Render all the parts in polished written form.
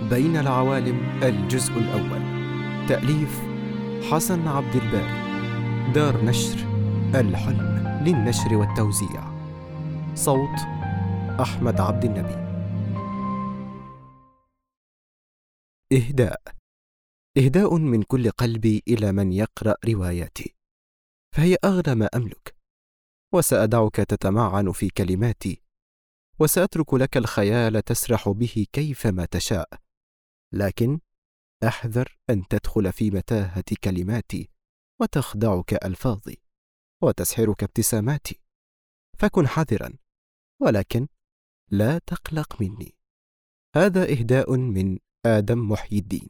بين العوالم الجزء الأول. تأليف حسن عبد الباري. دار نشر الحلم للنشر والتوزيع. صوت أحمد عبد النبي. إهداء من كل قلبي إلى من يقرأ رواياتي، فهي أغلى ما أملك، وسأدعك تتمعن في كلماتي، وسأترك لك الخيال تسرح به كيفما تشاء، لكن احذر أن تدخل في متاهة كلماتي وتخدعك ألفاظي وتسحرك ابتساماتي، فكن حذرا، ولكن لا تقلق مني. هذا إهداء من آدم محي الدين.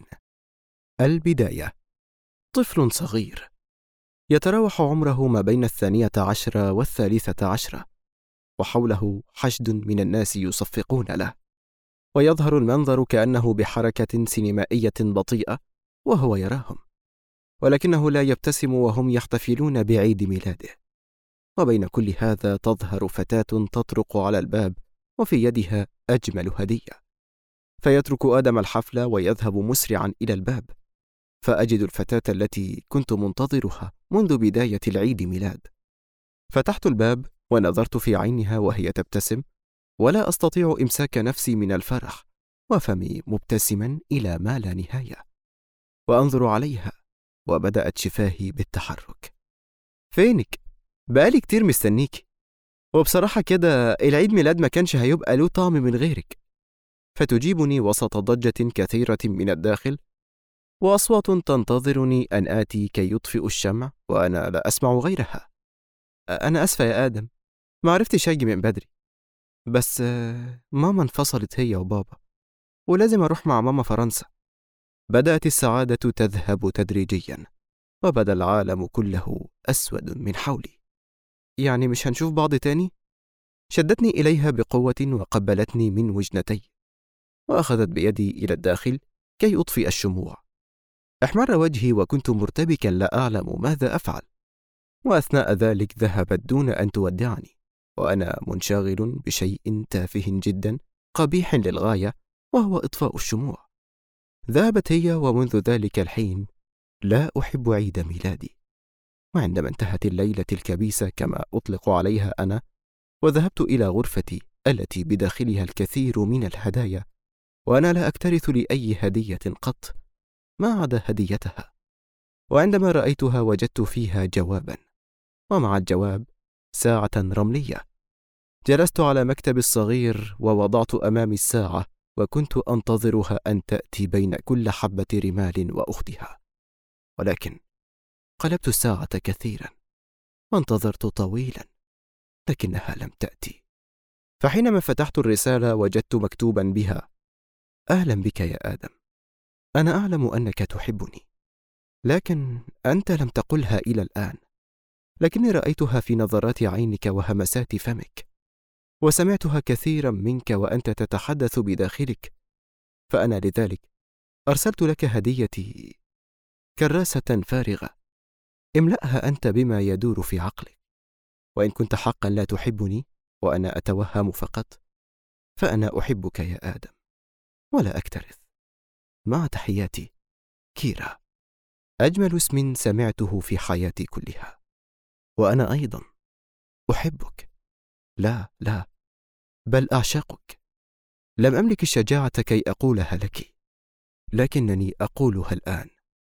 البداية. طفل صغير يتراوح عمره ما بين 12 و13، وحوله حشد من الناس يصفقون له، ويظهر المنظر كأنه بحركة سينمائية بطيئة وهو يراهم، ولكنه لا يبتسم وهم يحتفلون بعيد ميلاده. وبين كل هذا تظهر فتاة تطرق على الباب وفي يدها أجمل هدية، فيترك آدم الحفل ويذهب مسرعا إلى الباب، فأجد الفتاة التي كنت منتظرها منذ بداية العيد ميلاد. فتحت الباب ونظرت في عينها وهي تبتسم، ولا أستطيع إمساك نفسي من الفرح، وفمي مبتسما إلى ما لا نهاية، وأنظر عليها وبدأت شفاهي بالتحرك. فينك؟ بقالي كتير مستنيك، وبصراحة كده العيد ميلاد ما كانش هيبقى له طعم من غيرك. فتجيبني وسط ضجة كثيرة من الداخل، وأصوات تنتظرني أن آتي كي يطفئ الشمع، وأنا لا أسمع غيرها. أنا أسفة يا آدم، ما عرفتش أجي من بدري، بس ماما انفصلت هي وبابا، ولازم أروح مع ماما فرنسا. بدأت السعادة تذهب تدريجيا، وبدا العالم كله أسود من حولي. يعني مش هنشوف بعض تاني؟ شدتني إليها بقوة وقبلتني من وجنتي، وأخذت بيدي إلى الداخل كي أطفئ الشموع. احمر وجهي وكنت مرتبكا لا أعلم ماذا أفعل، وأثناء ذلك ذهبت دون أن تودعني، وأنا منشغل بشيء تافه جدا قبيح للغاية، وهو إطفاء الشموع. ذهبت هي، ومنذ ذلك الحين لا أحب عيد ميلادي. وعندما انتهت الليلة الكبيسة كما أطلق عليها أنا، وذهبت إلى غرفتي التي بداخلها الكثير من الهدايا، وأنا لا أكترث لأي هدية قط ما عدا هديتها، وعندما رأيتها وجدت فيها جوابا، ومع الجواب ساعة رملية. جلست على مكتبي الصغير ووضعت أمامي الساعة، وكنت أنتظرها أن تأتي بين كل حبة رمال وأختها، ولكن قلبت الساعة كثيرا وانتظرت طويلا، لكنها لم تأتي. فحينما فتحت الرسالة وجدت مكتوبا بها: أهلا بك يا آدم، أنا أعلم أنك تحبني، لكن أنت لم تقلها إلى الآن، لكني رأيتها في نظرات عينك وهمسات فمك، وسمعتها كثيرا منك وأنت تتحدث بداخلك، فأنا لذلك أرسلت لك هديتي، كراسة فارغة، املأها أنت بما يدور في عقلك، وإن كنت حقا لا تحبني وأنا أتوهم فقط، فأنا أحبك يا آدم ولا أكترث. مع تحياتي، كيرا. أجمل اسم سمعته في حياتي كلها. وأنا أيضا أحبك، لا بل أعشقك. لم أملك الشجاعة كي أقولها لك، لكنني أقولها الآن.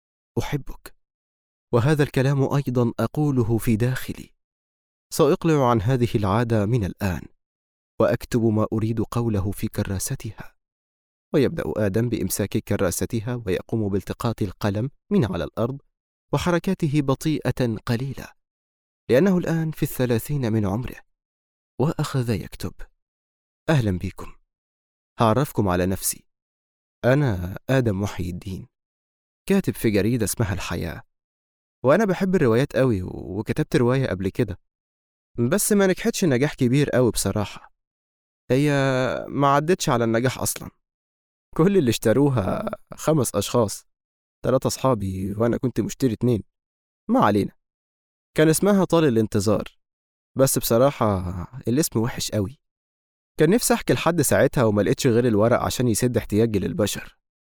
أحبك، وهذا الكلام أيضا أقوله في داخلي. سأقلع عن هذه العادة من الآن، وأكتب ما أريد قوله في كراستها. ويبدأ آدم بإمساك كراستها ويقوم بالتقاط القلم من على الأرض، وحركاته بطيئة قليلة لأنه الآن في 30 من عمره، وأخذ يكتب: أهلا بكم، هعرفكم على نفسي. أنا آدم محي الدين، كاتب في جريدة اسمها الحياة، وأنا بحب الروايات قوي، وكتبت رواية قبل كده بس ما نجحتش نجاح كبير قوي بصراحة. هي ما عدتش على النجاح أصلا. كل اللي اشتروها 5 أشخاص، 3 أصحابي وأنا كنت مشتري 2. ما علينا. كان اسمها طال الانتظار، بس بصراحة الاسم وحش قوي. كان نفسي أحكي لحد ساعتها وما لقيتش غير الورق عشان يسد احتياجي للبشر،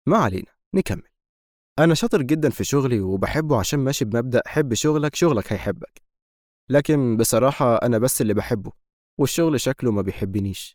ما علينا، نكمل. أنا شاطر جدا في شغلي وبحبه عشان ماشي بمبدأ حب شغلك شغلك هيحبك. لكن بصراحة أنا بس اللي بحبه، والشغل شكله ما بيحبنيش.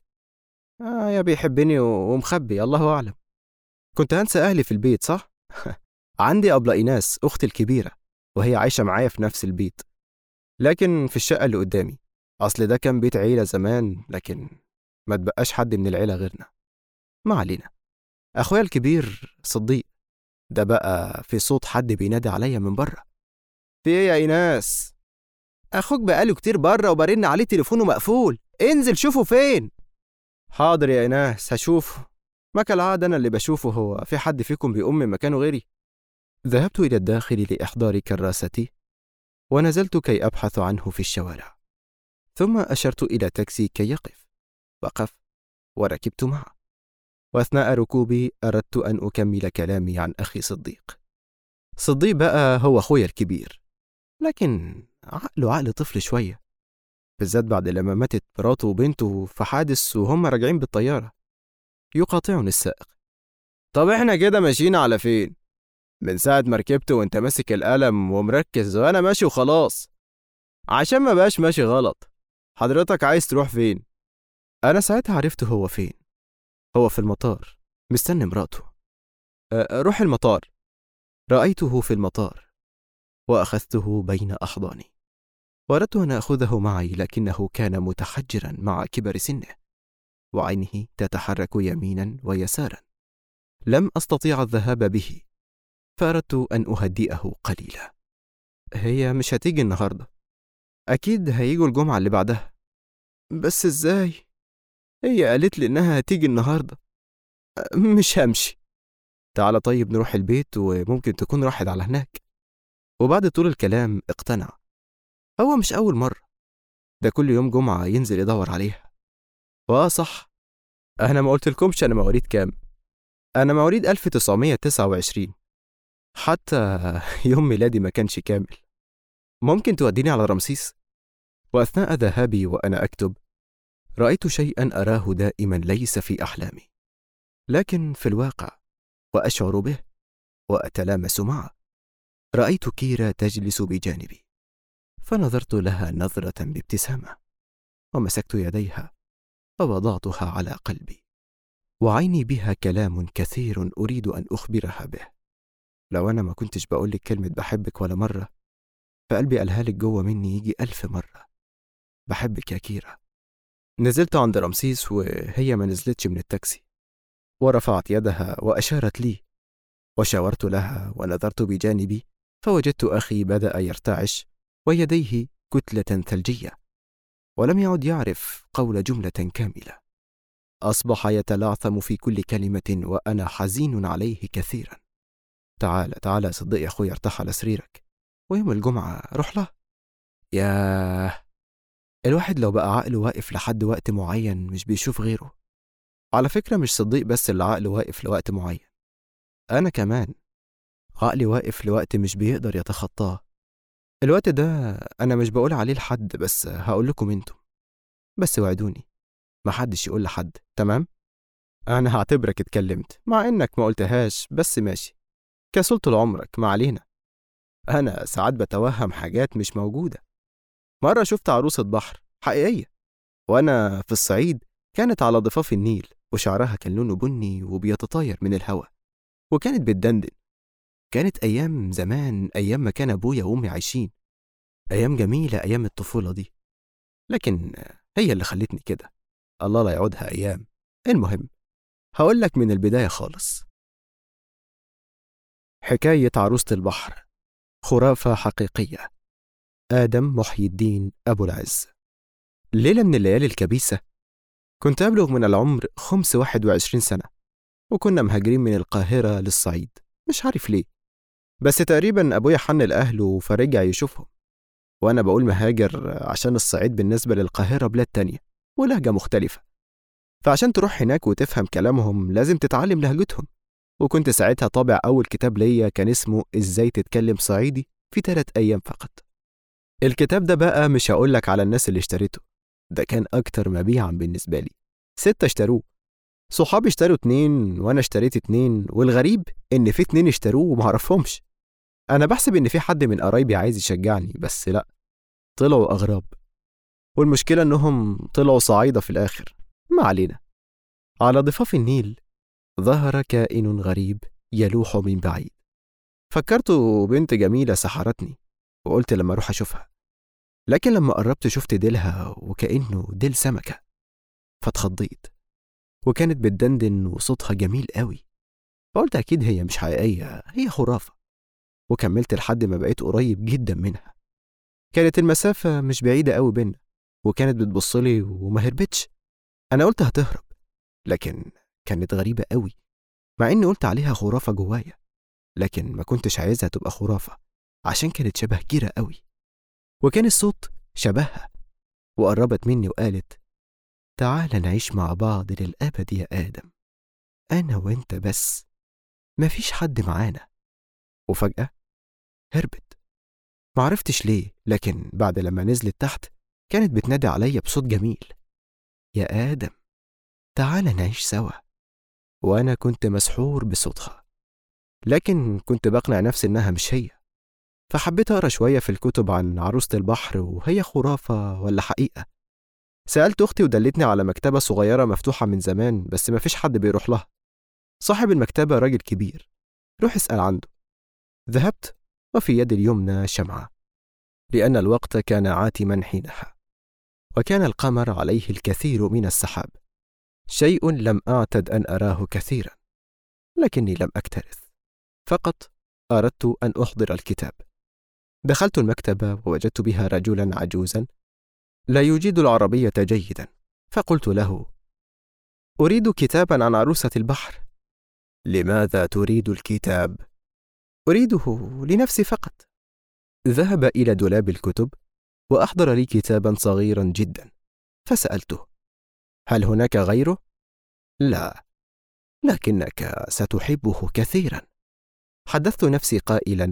يا بيحبني ومخبي الله أعلم. كنت هنسى أهلي في البيت صح؟ عندي أبلة إيناس أختي الكبيرة، وهي عايشة معايا في نفس البيت، لكن في الشقة اللي قدامي. أصل ده كان بيت عيلة زمان، لكن ما تبقاش حد من العيلة غيرنا. ما علينا. أخويا الكبير صديق، ده بقى في صوت حد بينادي عليا من بره. في إيه يا إيناس؟ أخوك بقاله كتير بره وبرن عليه تليفونه مقفول، انزل شوفه فين. حاضر يا إيناس هشوفه. ما كالعادة أنا اللي بشوفه، هو في حد فيكم بيقوم من مكانه غيري؟ ذهبت إلى الداخل لإحضار كراستي، ونزلت كي أبحث عنه في الشوارع. ثم أشرت إلى تاكسي كي يقف. وقف وركبت معه، وأثناء ركوبي أردت أن أكمل كلامي عن أخي صديق. صديق بقى هو أخويا الكبير، لكن عقله عقل طفل شوية، بالذات بعد لما ماتت مراته وبنته في حادث وهم راجعين بالطيارة. يقاطعني السائق. طب احنا كده ماشيين على فين؟ من ساعة ما ركبت وانت ماسك القلم ومركز وانا ماشي وخلاص، عشان ما بقاش ماشي غلط. حضرتك عايز تروح فين؟ انا ساعتها عرفت هو فين. هو في المطار مستني مراته. روح المطار. رأيته في المطار وأخذته بين أحضاني. وأردت أن أخذه معي، لكنه كان متحجرا مع كبر سنه، وعينه تتحرك يمينا ويسارا. لم أستطيع الذهاب به، فأردت أن أهدئه قليلا. هي مش هتيجي النهاردة، أكيد هيجوا الجمعة اللي بعدها. بس إزاي؟ هي قالت لي إنها هتيجي النهاردة. مش همشي. تعال طيب نروح البيت، وممكن تكون راحت على هناك. وبعد طول الكلام اقتنع. هو مش أول مرة، ده كل يوم جمعة ينزل يدور عليها. صح، أنا ما قلتلكمش أنا مواليد كام. أنا مواليد 1929، حتى يوم ميلادي ما كانش كامل. ممكن توديني على رمسيس؟ وأثناء ذهابي وأنا أكتب، رأيت شيئا أراه دائما ليس في أحلامي، لكن في الواقع، وأشعر به وأتلامس معه. رأيت كيرا تجلس بجانبي، فنظرت لها نظرة بابتسامة، ومسكت يديها ووضعتها على قلبي، وعيني بها كلام كثير أريد أن أخبرها به. لو أنا ما كنتش بقولك كلمة بحبك ولا مرة، فقلبي قالها لك جوه مني يجي 1000 مرة. بحبك يا كيرا. نزلت عند رمسيس وهي ما نزلتش من التاكسي، ورفعت يدها وأشارت لي، وشاورت لها ونظرت بجانبي، فوجدت أخي بدأ يرتعش ويديه كتلة ثلجية، ولم يعد يعرف قول جملة كاملة. أصبح يتلعثم في كل كلمة، وأنا حزين عليه كثيرا. تعال تعال يا صديقي يا أخوي، ارتاح على سريرك، ويوم الجمعة روح له. ياه، الواحد لو بقى عقله واقف لحد وقت معين مش بيشوف غيره. على فكرة مش صديق بس اللي عقله واقف لوقت معين، أنا كمان عقلي واقف لوقت مش بيقدر يتخطاه. الوقت ده أنا مش بقول عليه لحد، بس هقول لكم انتم. بس وعدوني محدش يقول لحد، تمام؟ أنا هعتبرك اتكلمت مع إنك ما قلتهاش، بس ماشي، كسول طول عمرك، ما علينا. أنا ساعات بتوهم حاجات مش موجودة. مرة شفت عروسة بحر حقيقية وأنا في الصعيد، كانت على ضفاف النيل، وشعرها كان لونه بني وبيتطاير من الهواء، وكانت بتدندن. كانت أيام زمان، أيام ما كان أبويا وأمي عايشين، أيام جميلة، أيام الطفولة دي. لكن هي اللي خلتني كده، الله لا يعودها أيام. المهم هقول لك من البداية خالص. حكاية عروسة البحر خرافة حقيقية. آدم محي الدين أبو العز. ليلة من الليالي الكبيسة، كنت أبلغ من العمر 21 سنة، وكنا مهاجرين من القاهرة للصعيد، مش عارف ليه، بس تقريبا أبويا حن لأهله فرجع يشوفهم. وأنا بقول مهاجر عشان الصعيد بالنسبة للقاهرة بلاد تانية ولهجة مختلفة، فعشان تروح هناك وتفهم كلامهم لازم تتعلم لهجتهم. وكنت ساعتها طابع أول كتاب ليا، كان اسمه إزاي تتكلم صعيدي في 3 أيام فقط. الكتاب ده بقى مش هقولك على الناس اللي اشتريته، ده كان أكتر مبيعا بالنسبة لي، 6 اشتروه. صحابي اشتروا 2 وأنا اشتريت 2، والغريب إن في 2 اشتروه ومعرفهمش. أنا بحسب إن في حد من قرايبي عايز يشجعني، بس لأ، طلعوا أغراب. والمشكلة إنهم طلعوا صعايدة في الآخر. ما علينا. على ضفاف النيل ظهر كائن غريب يلوح من بعيد. فكرته بنت جميلة سحرتني، وقلت لما أروح أشوفها. لكن لما قربت شفت ديلها وكأنه ديل سمكة، فاتخضيت. وكانت بتدندن وصوتها جميل قوي. فقلت أكيد هي مش حقيقية، هي خرافة. وكملت لحد ما بقيت قريب جدا منها. كانت المسافة مش بعيدة قوي بينا، وكانت بتبصلي وما هربتش. أنا قلت هتهرب، لكن كانت غريبة قوي. مع إني قلت عليها خرافة جوايا، لكن ما كنتش عايزها تبقى خرافة عشان كانت شبه كيرة قوي. وكان الصوت شبهها. وقربت مني وقالت: تعال نعيش مع بعض للأبد يا آدم، أنا وإنت بس، مفيش حد معانا. وفجأة هربت. معرفتش ليه، لكن بعد لما نزلت تحت كانت بتنادي عليا بصوت جميل: يا آدم، تعال نعيش سوا. وأنا كنت مسحور بصوتها، لكن كنت بقنع نفسي إنها مش هي. فحبيت أقرأ شوية في الكتب عن عروسة البحر وهي خرافة ولا حقيقة. سألت أختي ودلتني على مكتبة صغيرة مفتوحة من زمان، بس مفيش حد بيروح لها. صاحب المكتبة راجل كبير، روح اسأل عنده. ذهبت، وفي يدي اليمنى شمعة، لأن الوقت كان عاتما حينها، وكان القمر عليه الكثير من السحاب، شيء لم أعتد أن أراه كثيرا. لكني لم أكترث، فقط أردت أن أحضر الكتاب. دخلت المكتبة ووجدت بها رجلا عجوزا لا يجيد العربية جيدا. فقلت له: أريد كتابا عن عروسة البحر. لماذا تريد الكتاب؟ أريده لنفسي فقط. ذهب إلى دولاب الكتب وأحضر لي كتابا صغيرا جدا. فسألته: هل هناك غيره؟ لا، لكنك ستحبه كثيرا. حدثت نفسي قائلا: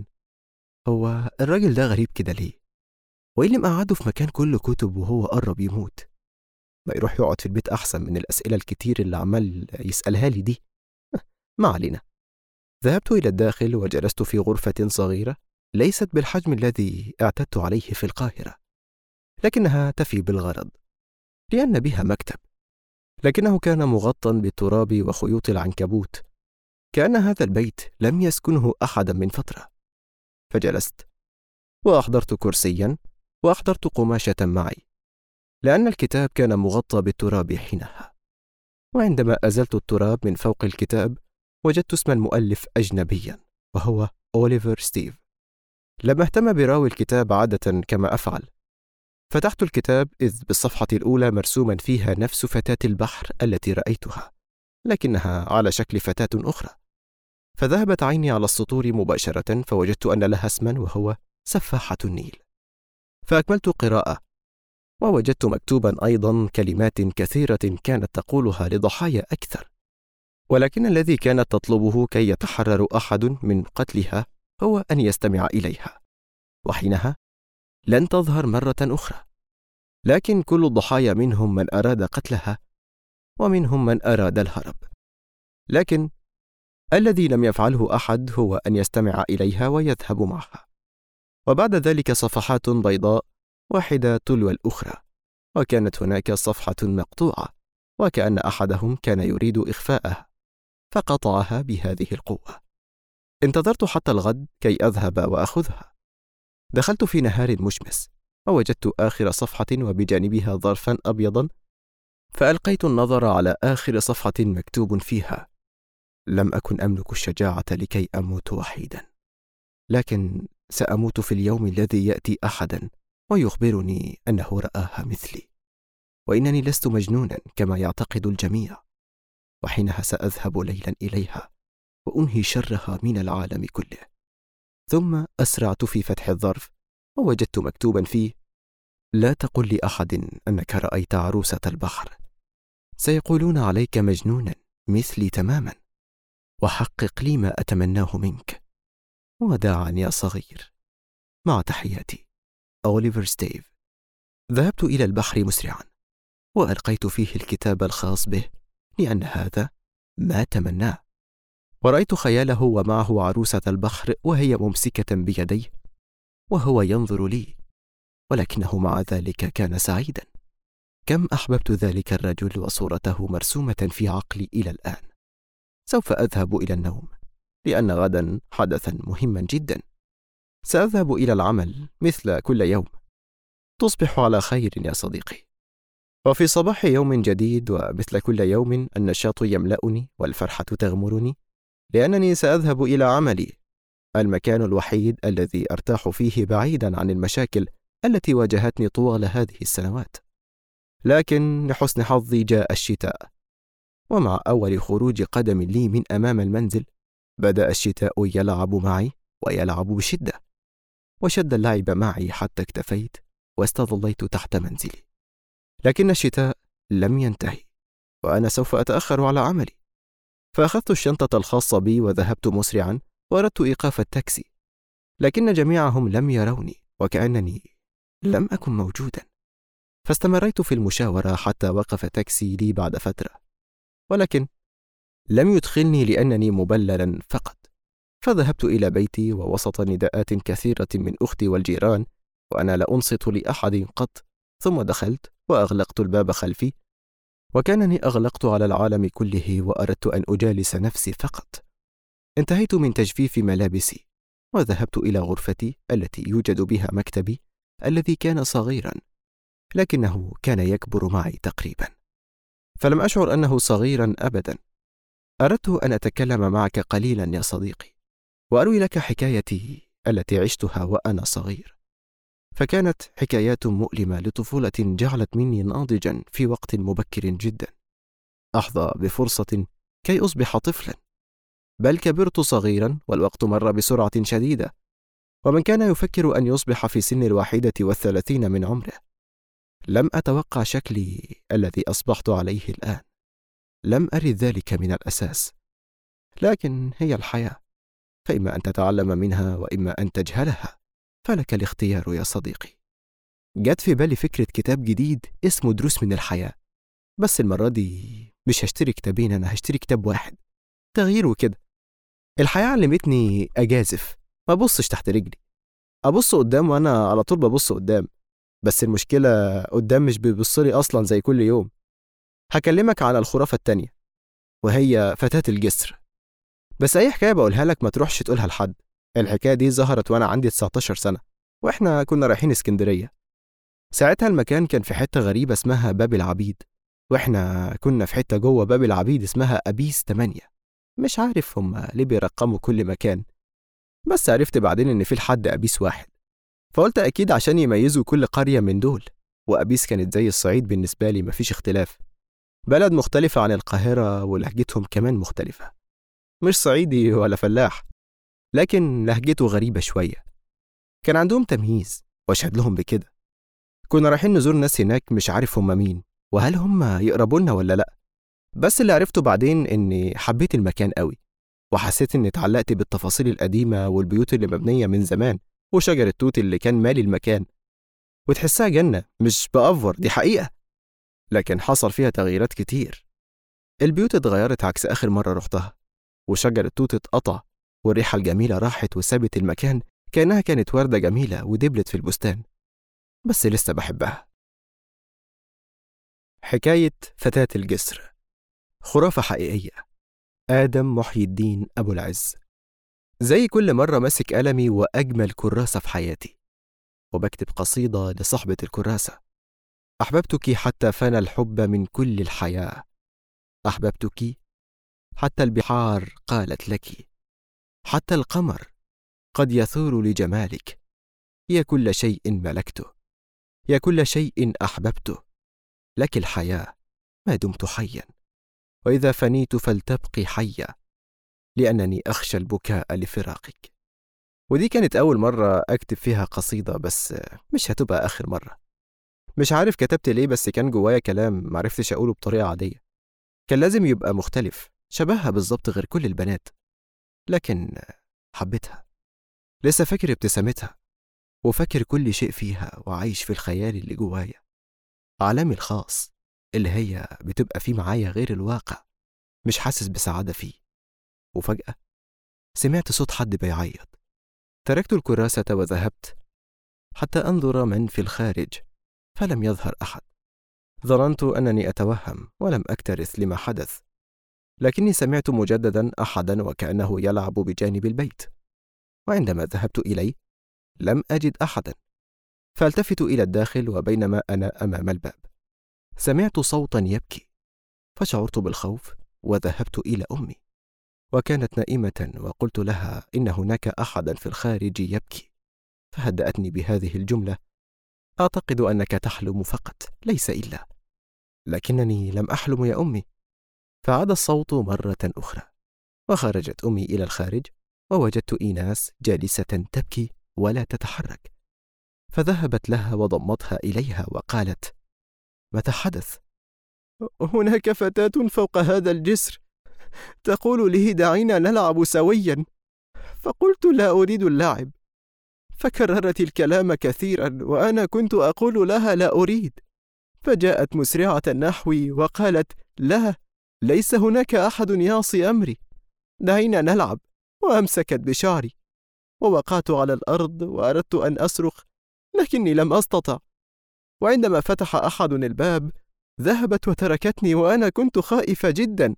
هو الراجل ده غريب كده ليه؟ وإيه اللي مقعده في مكان كله كتب وهو قرب يموت؟ ما يروح يقعد في البيت أحسن من الأسئلة الكتير اللي عمال يسألها لي دي. ما علينا. ذهبت إلى الداخل وجلست في غرفة صغيرة ليست بالحجم الذي اعتدت عليه في القاهرة، لكنها تفي بالغرض، لأن بها مكتب، لكنه كان مغطى بالتراب وخيوط العنكبوت، كأن هذا البيت لم يسكنه أحدا من فترة. فجلست وأحضرت كرسيا وأحضرت قماشة معي، لأن الكتاب كان مغطى بالتراب حينها. وعندما أزلت التراب من فوق الكتاب وجدت اسم المؤلف أجنبيا، وهو أوليفر ستيف. لم أهتم براوي الكتاب عادة كما أفعل. فتحت الكتاب إذ بالصفحة الأولى مرسوما فيها نفس فتاة البحر التي رأيتها، لكنها على شكل فتاة أخرى. فذهبت عيني على السطور مباشرة، فوجدت أن لها اسما، وهو سفاحة النيل. فأكملت قراءة، ووجدت مكتوبا أيضا كلمات كثيرة كانت تقولها لضحايا أكثر، ولكن الذي كانت تطلبه كي يتحرر أحد من قتلها هو أن يستمع إليها، وحينها لن تظهر مرة أخرى. لكن كل الضحايا منهم من أراد قتلها، ومنهم من أراد الهرب، لكن الذي لم يفعله أحد هو أن يستمع إليها ويذهب معها. وبعد ذلك صفحات بيضاء واحدة تلو الأخرى، وكانت هناك صفحة مقطوعة، وكأن أحدهم كان يريد إخفاءها فقطعها بهذه القوة. انتظرت حتى الغد كي أذهب وأخذها. دخلت في نهار مشمس، ووجدت آخر صفحة وبجانبها ظرفا أبيضا، فألقيت النظر على آخر صفحة مكتوب فيها: لم أكن أملك الشجاعة لكي أموت وحيدا، لكن سأموت في اليوم الذي يأتي أحدا ويخبرني أنه رآها مثلي، وإنني لست مجنونا كما يعتقد الجميع، وحينها سأذهب ليلا إليها وأنهي شرها من العالم كله. ثم أسرعت في فتح الظرف، ووجدت مكتوبا فيه: لا تقل لأحد أنك رأيت عروسة البحر، سيقولون عليك مجنونا مثلي تماما، وحقق لي ما أتمناه منك، وداعا يا صغير. مع تحياتي، أوليفر ستيف. ذهبت إلى البحر مسرعا، وألقيت فيه الكتاب الخاص به لأن هذا ما تمناه. ورأيت خياله ومعه عروسة البحر وهي ممسكة بيديه وهو ينظر لي، ولكنه مع ذلك كان سعيدا. كم أحببت ذلك الرجل وصورته مرسومة في عقلي إلى الآن. سوف أذهب إلى النوم لأن غدا حدثا مهما جدا. سأذهب إلى العمل مثل كل يوم. تصبح على خير يا صديقي. وفي صباح يوم جديد ومثل كل يوم النشاط يملأني والفرحة تغمرني، لأنني سأذهب إلى عملي، المكان الوحيد الذي أرتاح فيه بعيدا عن المشاكل التي واجهتني طوال هذه السنوات. لكن لحسن حظي جاء الشتاء، ومع أول خروج قدم لي من أمام المنزل بدأ الشتاء يلعب معي ويلعب بشدة، وشد اللعب معي حتى اكتفيت واستظليت تحت منزلي. لكن الشتاء لم ينتهي وأنا سوف أتأخر على عملي، فأخذت الشنطة الخاصة بي وذهبت مسرعا وأردت إيقاف التاكسي، لكن جميعهم لم يروني وكأنني لم أكن موجودا. فاستمريت في المشاورة حتى وقف تاكسي لي بعد فترة، ولكن لم يدخلني لأنني مبللا فقط. فذهبت إلى بيتي ووسط نداءات كثيرة من أختي والجيران وأنا لا أنصت لأحد قط، ثم دخلت وأغلقت الباب خلفي، وكأنني أغلقت على العالم كله وأردت أن أجالس نفسي فقط. انتهيت من تجفيف ملابسي وذهبت إلى غرفتي التي يوجد بها مكتبي الذي كان صغيرا لكنه كان يكبر معي تقريبا، فلم أشعر أنه صغيرا أبدا. أردت أن أتكلم معك قليلا يا صديقي وأروي لك حكايتي التي عشتها وأنا صغير، فكانت حكايات مؤلمة لطفولة جعلت مني ناضجا في وقت مبكر جدا، أحظى بفرصة كي أصبح طفلا، بل كبرت صغيرا والوقت مر بسرعة شديدة. ومن كان يفكر أن يصبح في سن 31 من عمره، لم أتوقع شكلي الذي أصبحت عليه الآن. لم أرد ذلك من الأساس، لكن هي الحياة، فإما أن تتعلم منها وإما أن تجهلها، فلك الاختيار يا صديقي. جت في بالي فكرة كتاب جديد اسمه دروس من الحياة، بس المرة دي مش هشتري كتابين، أنا هشتري كتاب واحد، تغيير وكده. الحياة علمتني أجازف، ما أبصش تحت رجلي، أبص قدام وأنا على طول ببص قدام، بس المشكلة قدام مش بيبصلي أصلا زي كل يوم. هكلمك عن الخرافة التانية وهي فتاة الجسر، بس أي حكاية بقولها لك ما تروحش تقولها لحد. الحكاية دي ظهرت وأنا عندي 19 سنة وإحنا كنا رايحين اسكندرية. ساعتها المكان كان في حتة غريبة اسمها باب العبيد، وإحنا كنا في حتة جوه باب العبيد اسمها أبيس 8. مش عارف هم ليه بيرقموا كل مكان، بس عرفت بعدين إن في لحد أبيس 1، فقلت أكيد عشان يميزوا كل قرية من دول. وأبيس كانت زي الصعيد بالنسبة لي، مفيش اختلاف، بلد مختلفة عن القاهرة ولهجتهم كمان مختلفة، مش صعيدي ولا فلاح، لكن لهجته غريبة شوية. كان عندهم تمييز واشهد لهم بكده. كنا رايحين نزور ناس هناك، مش عارف هم مين وهل هم يقربوا لنا ولا لأ، بس اللي عرفته بعدين إني حبيت المكان قوي، وحسيت إني اتعلقت بالتفاصيل القديمة والبيوت اللي مبنية من زمان وشجر التوت اللي كان مالي المكان، وتحسها جنة، مش بأفور، دي حقيقة. لكن حصل فيها تغييرات كتير. البيوت اتغيرت عكس آخر مرة رحتها، وشجر التوت اتقطع، والريحة الجميلة راحت وسابت المكان كأنها كانت وردة جميلة ودبلت في البستان، بس لسه بحبها. حكاية فتاة الجسر، خرافة حقيقية. آدم محي الدين أبو العز. زي كل مرة ماسك قلمي وأجمل كراسة في حياتي، وبكتب قصيدة لصاحبة الكراسة. أحببتك حتى فنى الحب من كل الحياة، أحببتك حتى البحار قالت لك، حتى القمر قد يثور لجمالك، يا كل شيء ملكته، يا كل شيء أحببته، لك الحياة ما دمت حيا، وإذا فنيت فلتبقي حيا، لأنني أخشى البكاء لفراقك. ودي كانت أول مرة أكتب فيها قصيدة، بس مش هتبقى آخر مرة. مش عارف كتبت ليه، بس كان جوايا كلام معرفتش أقوله بطريقة عادية، كان لازم يبقى مختلف، شبهها بالظبط غير كل البنات، لكن حبيتها. لسه فاكر ابتسامتها وفاكر كل شيء فيها، وعايش في الخيال اللي جوايا، عالمي الخاص اللي هي بتبقى فيه معايا غير الواقع، مش حاسس بسعادة فيه. وفجأة سمعت صوت حد بيعيط. تركت الكراسة وذهبت حتى أنظر من في الخارج، فلم يظهر أحد. ظننت أنني أتوهم ولم أكترث لما حدث، لكني سمعت مجددا أحدا وكأنه يلعب بجانب البيت، وعندما ذهبت إليه لم أجد أحدا، فالتفت إلى الداخل، وبينما أنا أمام الباب سمعت صوتا يبكي، فشعرت بالخوف وذهبت إلى أمي، وكانت نائمة، وقلت لها إن هناك أحدا في الخارج يبكي، فهدأتني بهذه الجملة: أعتقد أنك تحلم فقط، ليس إلا. لكنني لم أحلم يا أمي. فعاد الصوت مرة أخرى، وخرجت أمي إلى الخارج، ووجدت إيناس جالسة تبكي ولا تتحرك، فذهبت لها وضمتها إليها وقالت: ماذا حدث؟ هناك فتاة فوق هذا الجسر تقول لي دعينا نلعب سويا، فقلت لا أريد اللعب، فكررت الكلام كثيرا وأنا كنت أقول لها لا أريد، فجاءت مسرعة نحوي وقالت: لا، ليس هناك أحد يعصي أمري، دعينا نلعب، وأمسكت بشعري، ووقعت على الأرض وأردت أن أصرخ لكني لم أستطع، وعندما فتح أحد الباب ذهبت وتركتني، وأنا كنت خائفة جدا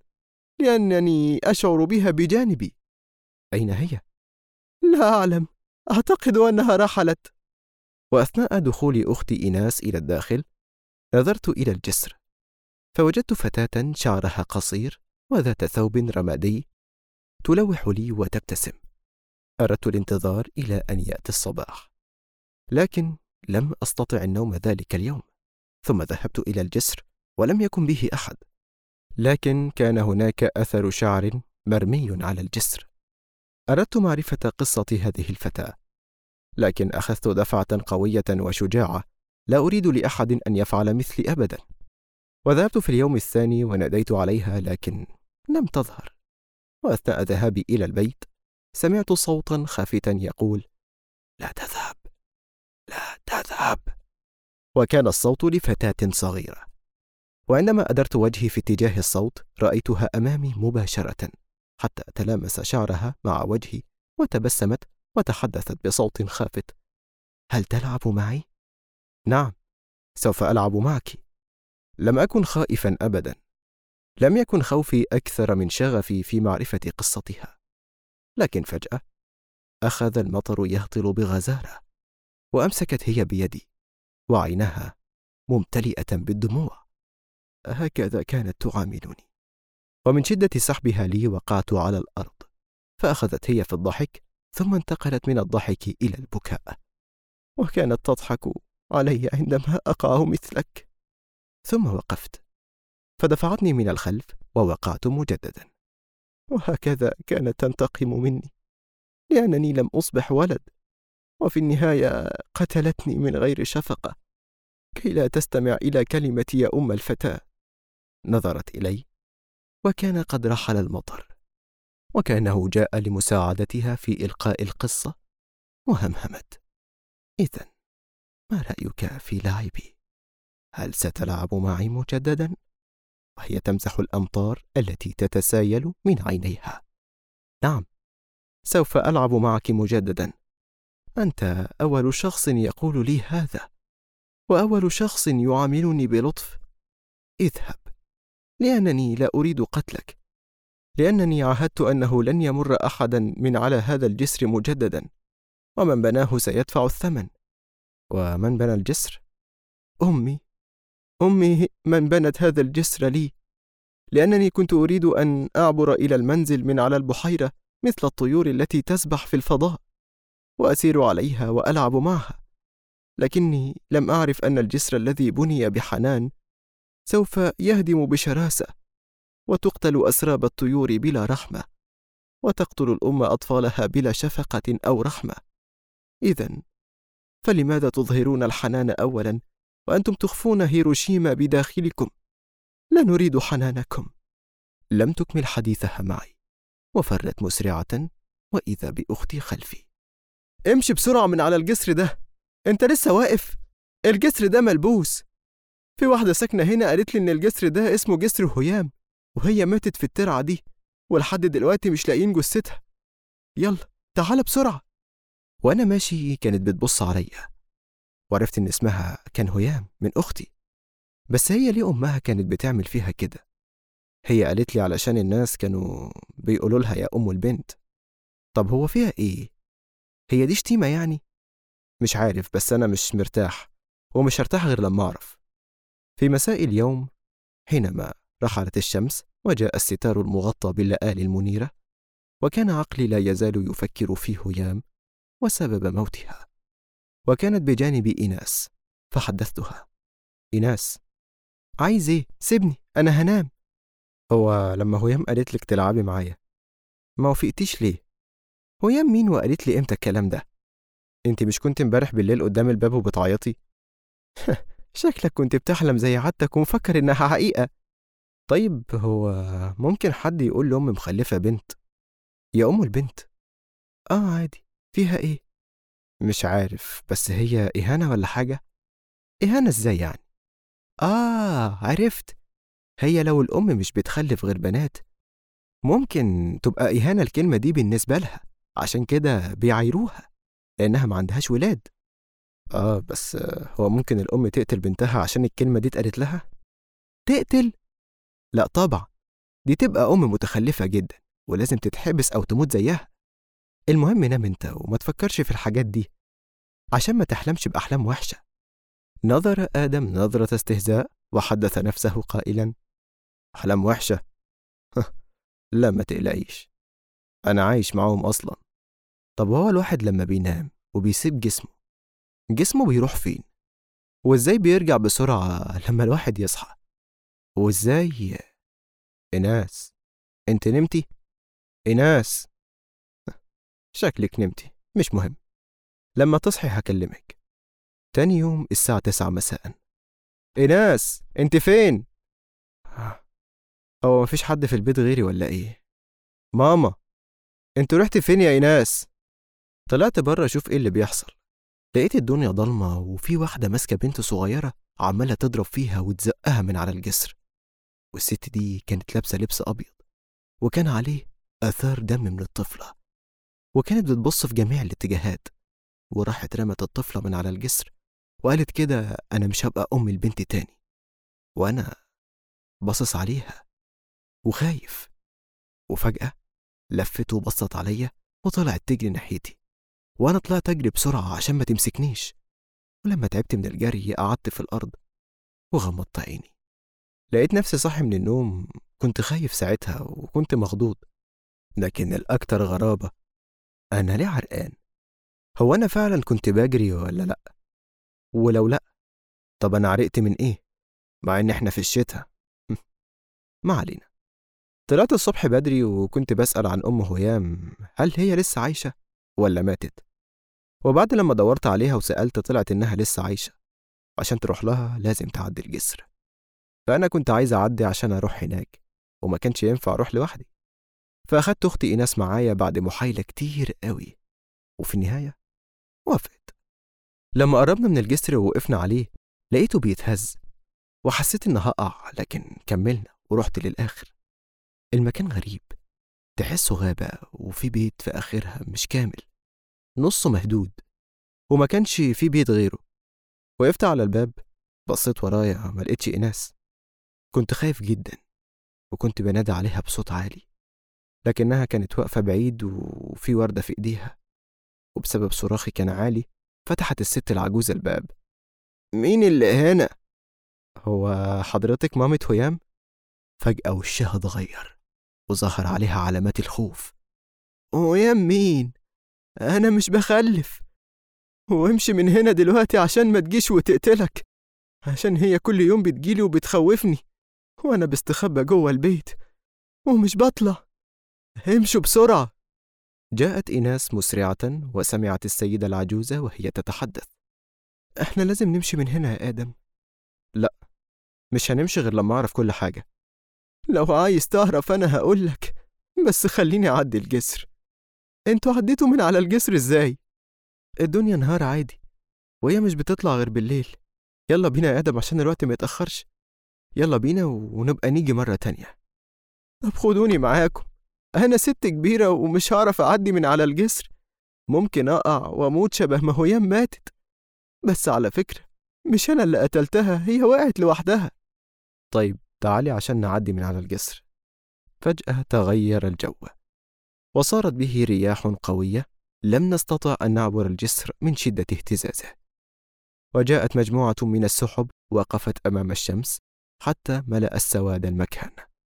لأنني أشعر بها بجانبي. أين هي؟ لا أعلم، أعتقد أنها رحلت. وأثناء دخول أختي إيناس إلى الداخل نظرت إلى الجسر، فوجدت فتاة شعرها قصير وذات ثوب رمادي تلوح لي وتبتسم. أردت الانتظار إلى أن يأتي الصباح، لكن لم أستطع النوم ذلك اليوم. ثم ذهبت إلى الجسر ولم يكن به أحد، لكن كان هناك أثر شعر مرمي على الجسر. أردت معرفة قصة هذه الفتاة، لكن أخذت دفعة قوية وشجاعة لا أريد لأحد أن يفعل مثلي أبدا. وذهبت في اليوم الثاني وناديت عليها لكن لم تظهر، وأثناء ذهابي إلى البيت سمعت صوتا خافتا يقول: لا تذهب، لا تذهب. وكان الصوت لفتاة صغيرة، وعندما أدرت وجهي في اتجاه الصوت رأيتها أمامي مباشرة، حتى تلامس شعرها مع وجهي وتبسمت وتحدثت بصوت خافت: هل تلعب معي؟ نعم، سوف ألعب معك. لم أكن خائفا أبدا، لم يكن خوفي أكثر من شغفي في معرفة قصتها. لكن فجأة أخذ المطر يهطل بغزارة، وأمسكت هي بيدي وعينها ممتلئة بالدموع، هكذا كانت تعاملني. ومن شدة سحبها لي وقعت على الأرض، فأخذت هي في الضحك، ثم انتقلت من الضحك إلى البكاء، وكانت تضحك علي عندما أقع مثلك. ثم وقفت، فدفعتني من الخلف ووقعت مجددا، وهكذا كانت تنتقم مني لأنني لم أصبح ولد، وفي النهاية قتلتني من غير شفقة كي لا تستمع إلى كلمتي يا أم الفتاة. نظرت إلي وكان قد رحل المطر، وكأنه جاء لمساعدتها في إلقاء القصة، وهمهمت: إذن ما رأيك في لعبي؟ هل ستلعب معي مجددا؟ وهي تمسح الأمطار التي تتسايل من عينيها. نعم، سوف ألعب معك مجددا. أنت أول شخص يقول لي هذا، وأول شخص يعاملني بلطف. اذهب، لأنني لا أريد قتلك، لأنني عاهدت أنه لن يمر أحدا من على هذا الجسر مجددا، ومن بناه سيدفع الثمن. ومن بنى الجسر؟ أمي من بنت هذا الجسر لي، لأنني كنت أريد أن أعبر إلى المنزل من على البحيرة مثل الطيور التي تسبح في الفضاء، وأسير عليها وألعب معها، لكني لم أعرف أن الجسر الذي بني بحنان سوف يهدم بشراسة، وتقتل أسراب الطيور بلا رحمة، وتقتل الأم أطفالها بلا شفقة أو رحمة. إذن فلماذا تظهرون الحنان أولا وأنتم تخفون هيروشيما بداخلكم؟ لا نريد حنانكم. لم تكمل حديثها معي، وفرت مسرعة، وإذا بأختي خلفي. امشي بسرعة من على الجسر ده، انت لسه واقف؟ الجسر ده ملبوس. في واحدة ساكنة هنا قالت لي إن الجسر ده اسمه جسر هيام، وهي ماتت في الترعة دي، ولحد دلوقتي مش لاقيين جثتها. يلا تعال بسرعة. وأنا ماشي كانت بتبص عليا، وعرفت إن اسمها كان هيام من أختي. بس هي ليه أمها كانت بتعمل فيها كده؟ هي قالت لي علشان الناس كانوا بيقولوا لها يا أم البنت. طب هو فيها إيه؟ هي دي شتيمة يعني؟ مش عارف، بس أنا مش مرتاح، ومش هرتاح غير لما أعرف. في مساء اليوم، حينما رحلت الشمس وجاء الستار المغطى باللآلي المنيرة، وكان عقلي لا يزال يفكر في هيام وسبب موتها. وكانت بجانبي إيناس، فحدثتها. إيناس، عايز إيه؟ سيبني، أنا هنام. هو لما هيام قالت لك تلعبي معايا ما وافقتيش ليه؟ هيام مين وقالت لي إمتى الكلام ده؟ أنت مش كنت امبارح بالليل قدام الباب وبتعيطي؟ شكلك كنت بتحلم زي عادتك ومفكر إنها حقيقة. طيب هو ممكن حد يقول لأم مخلفة بنت يا أم البنت؟ عادي، فيها إيه؟ مش عارف، بس هي إهانة ولا حاجة؟ إهانة إزاي يعني؟ عرفت. هي لو الأم مش بتخلف غير بنات ممكن تبقى إهانة الكلمة دي بالنسبة لها، عشان كده بيعايروها لأنها ما عندهاش ولاد. بس هو ممكن الأم تقتل بنتها عشان الكلمة دي اتقالت لها؟ تقتل؟ لا طبعا، دي تبقى أم متخلفة جدا ولازم تتحبس أو تموت زيها. المهم نام انت وما تفكرش في الحاجات دي عشان ما تحلمش بأحلام وحشة. نظر آدم نظرة استهزاء وحدث نفسه قائلا: أحلام وحشة؟ لا ما تقلقيش، أنا عايش معاهم أصلا. طب هو الواحد لما بينام وبيسيب جسمه بيروح فين؟ وإزاي بيرجع بسرعة لما الواحد يصحى؟ وإزاي؟ إيناس، أنت نمتي؟ إيناس، شكلك نمتي، مش مهم، لما تصحي هكلمك. تاني يوم الساعة 9 مساء. إيناس، أنت فين؟ هو مفيش حد في البيت غيري ولا إيه؟ ماما، أنتوا رحتي فين يا إيناس؟ طلعت بره أشوف إيه اللي بيحصل. لقيت الدنيا ضلمة وفي واحدة ماسكة بنت صغيرة عمالة تضرب فيها وتزقها من على الجسر. والست دي كانت لابسة لبس أبيض وكان عليه آثار دم من الطفلة، وكانت بتبص في جميع الاتجاهات، وراحت رمت الطفلة من على الجسر وقالت كده: أنا مش هبقى أم البنت تاني. وأنا باصص عليها وخايف، وفجأة لفت وبصت عليا وطلعت تجري ناحيتي، وأنا طلعت أجري بسرعة عشان ما تمسكنيش. ولما تعبت من الجري قعدت في الأرض وغمضت عيني. لقيت نفسي صاحي من النوم. كنت خايف ساعتها وكنت مخضوض، لكن الأكتر غرابة، أنا ليه عرقان؟ هو أنا فعلا كنت بجري ولا لأ؟ ولو لأ، طب أنا عرقت من إيه؟ مع إن إحنا في الشتاء. ما علينا. طلعت الصبح بدري وكنت بسأل عن أم هيام، هل هي لسه عايشة ولا ماتت؟ وبعد لما دورت عليها وسألت طلعت إنها لسه عايشة، عشان تروح لها لازم تعدي الجسر. فأنا كنت عايز أعدي عشان أروح هناك، وما كانش ينفع أروح لوحدي. فأخدت أختي إيناس معايا بعد محايلة كتير قوي، وفي النهاية وافقت. لما قربنا من الجسر ووقفنا عليه لقيته بيتهز، وحسيت إن هقع، لكن كملنا ورحت للآخر. المكان غريب، تحسه غابة وفي بيت في آخرها مش كامل، نصه مهدود، وما كانش في بيت غيره. وقفت على الباب، بصيت ورايا ما لقيتش إيناس. كنت خايف جدا وكنت بنادى عليها بصوت عالي، لكنها كانت واقفة بعيد وفي وردة في إيديها. وبسبب صراخي كان عالي فتحت الست العجوزة الباب. مين اللي هنا؟ هو حضرتك مامة هيام؟ فجأة وشها اتغير وظهر عليها علامات الخوف. هيام مين؟ أنا مش بخلف، وامشي من هنا دلوقتي عشان ما تجيش وتقتلك، عشان هي كل يوم بتجيلي وبتخوفني وأنا بستخبى جوه البيت ومش بطلع. امشوا بسرعة. جاءت إيناس مسرعة وسمعت السيدة العجوزة وهي تتحدث. احنا لازم نمشي من هنا يا آدم. لا، مش هنمشي غير لما أعرف كل حاجة. لو عايز تعرف أنا هقولك، بس خليني أعدي الجسر. انتوا عديتوا من على الجسر ازاي؟ الدنيا نهار عادي، وهي مش بتطلع غير بالليل. يلا بينا يا آدم عشان الوقت ما يتأخرش، يلا بينا ونبقى نيجي مرة تانية. طب خدوني معاكم، أنا ست كبيرة ومش هعرف أعدي من على الجسر، ممكن أقع وأموت شبه ما هيام ماتت. بس على فكرة مش أنا اللي قتلتها، هي وقعت لوحدها. طيب تعالي عشان نعدي من على الجسر. فجأة تغير الجو وصارت به رياح قوية، لم نستطع أن نعبر الجسر من شدة اهتزازه. وجاءت مجموعة من السحب وقفت أمام الشمس حتى ملأ السواد المكان،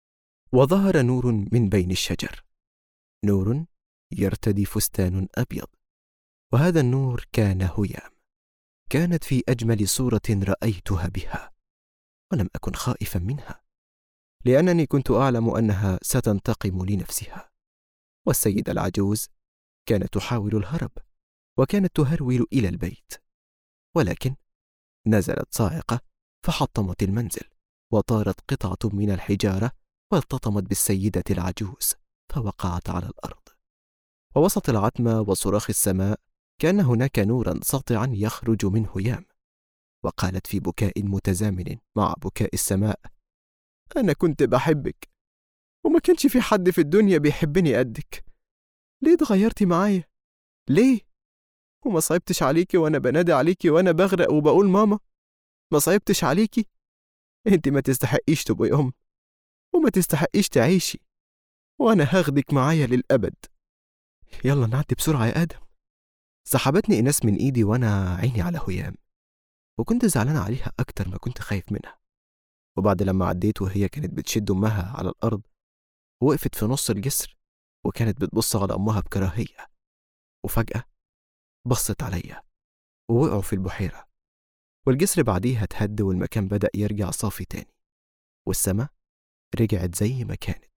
وظهر نور من بين الشجر، نور يرتدي فستان أبيض، وهذا النور كان هيام. كانت في أجمل صورة رأيتها بها، ولم أكن خائفا منها لأنني كنت أعلم أنها ستنتقم لنفسها. والسيدة العجوز كانت تحاول الهرب وكانت تهرول إلى البيت، ولكن نزلت صاعقة فحطمت المنزل، وطارت قطعة من الحجارة والتطمت بالسيدة العجوز فوقعت على الأرض. ووسط العتمة وصراخ السماء كان هناك نورا ساطعا يخرج من هيام، وقالت في بكاء متزامن مع بكاء السماء: أنا كنت بحبك وما كانش في حد في الدنيا بيحبني قدك، ليه اتغيرتي معايا؟ ليه؟ وما صعبتش عليكي وانا بنادي عليكي وانا بغرق وبقول ماما؟ ما صعبتش عليكي؟ انت ما تستحقيش تبقي ام، وما تستحقيش تعيشي، وانا هاخدك معايا للأبد. يلا نعدي بسرعة يا آدم. سحبتني إيناس من إيدي وانا عيني على هيام، وكنت زعلان عليها أكتر ما كنت خايف منها. وبعد لما عديت وهي كانت بتشد أمها على الأرض، وقفت في نص الجسر وكانت بتبص على أمها بكراهية، وفجأة بصت عليا ووقعوا في البحيرة، والجسر بعديها اتهد والمكان بدأ يرجع صافي تاني، والسماء رجعت زي ما كانت،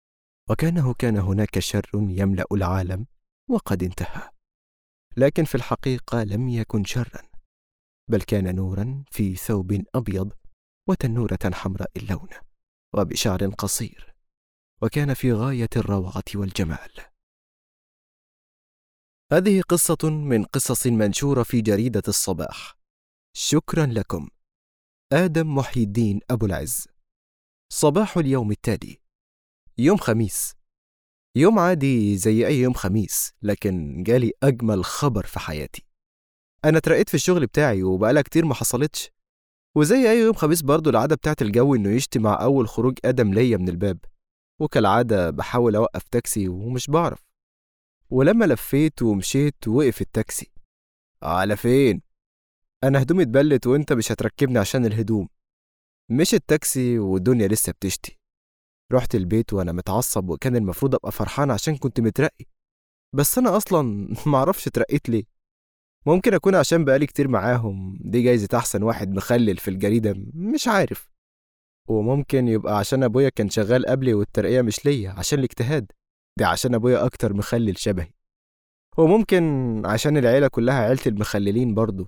كان هناك شر يملأ العالم وقد انتهى. لكن في الحقيقة لم يكن شرا، بل كان نورا في ثوب أبيض وتنورة حمراء اللون وبشعر قصير، وكان في غاية الروعة والجمال. هذه قصة من قصص منشورة في جريدة الصباح. شكرا لكم. آدم محي الدين أبو العز. صباح اليوم التالي، يوم خميس، يوم عادي زي أي يوم خميس، لكن جالي أجمل خبر في حياتي. أنا اترقيت في الشغل بتاعي وبقالها كتير ما حصلتش، وزي أي يوم خميس برضو العادة بتاعت الجو إنه يشتي مع أول خروج آدم ليا من الباب، وكالعادة بحاول أوقف تاكسي ومش بعرف. ولما لفيت ومشيت وقف التاكسي. على فين؟ أنا هدومي اتبلت وإنت مش هتركبني عشان الهدوم. مش التاكسي والدنيا لسه بتشتي. رحت البيت وأنا متعصب، وكان المفروض أبقى فرحان عشان كنت مترقي، بس أنا أصلا معرفش اترقيت ليه. ممكن أكون عشان بقالي كتير معاهم، دي جايزة أحسن واحد مخلل في الجريدة، مش عارف. وممكن يبقى عشان أبويا كان شغال قبلي والترقية مش ليا عشان الاجتهاد، دي عشان أبويا أكتر مخلل شبهي. وممكن عشان العيلة كلها عيلة المخللين برضو،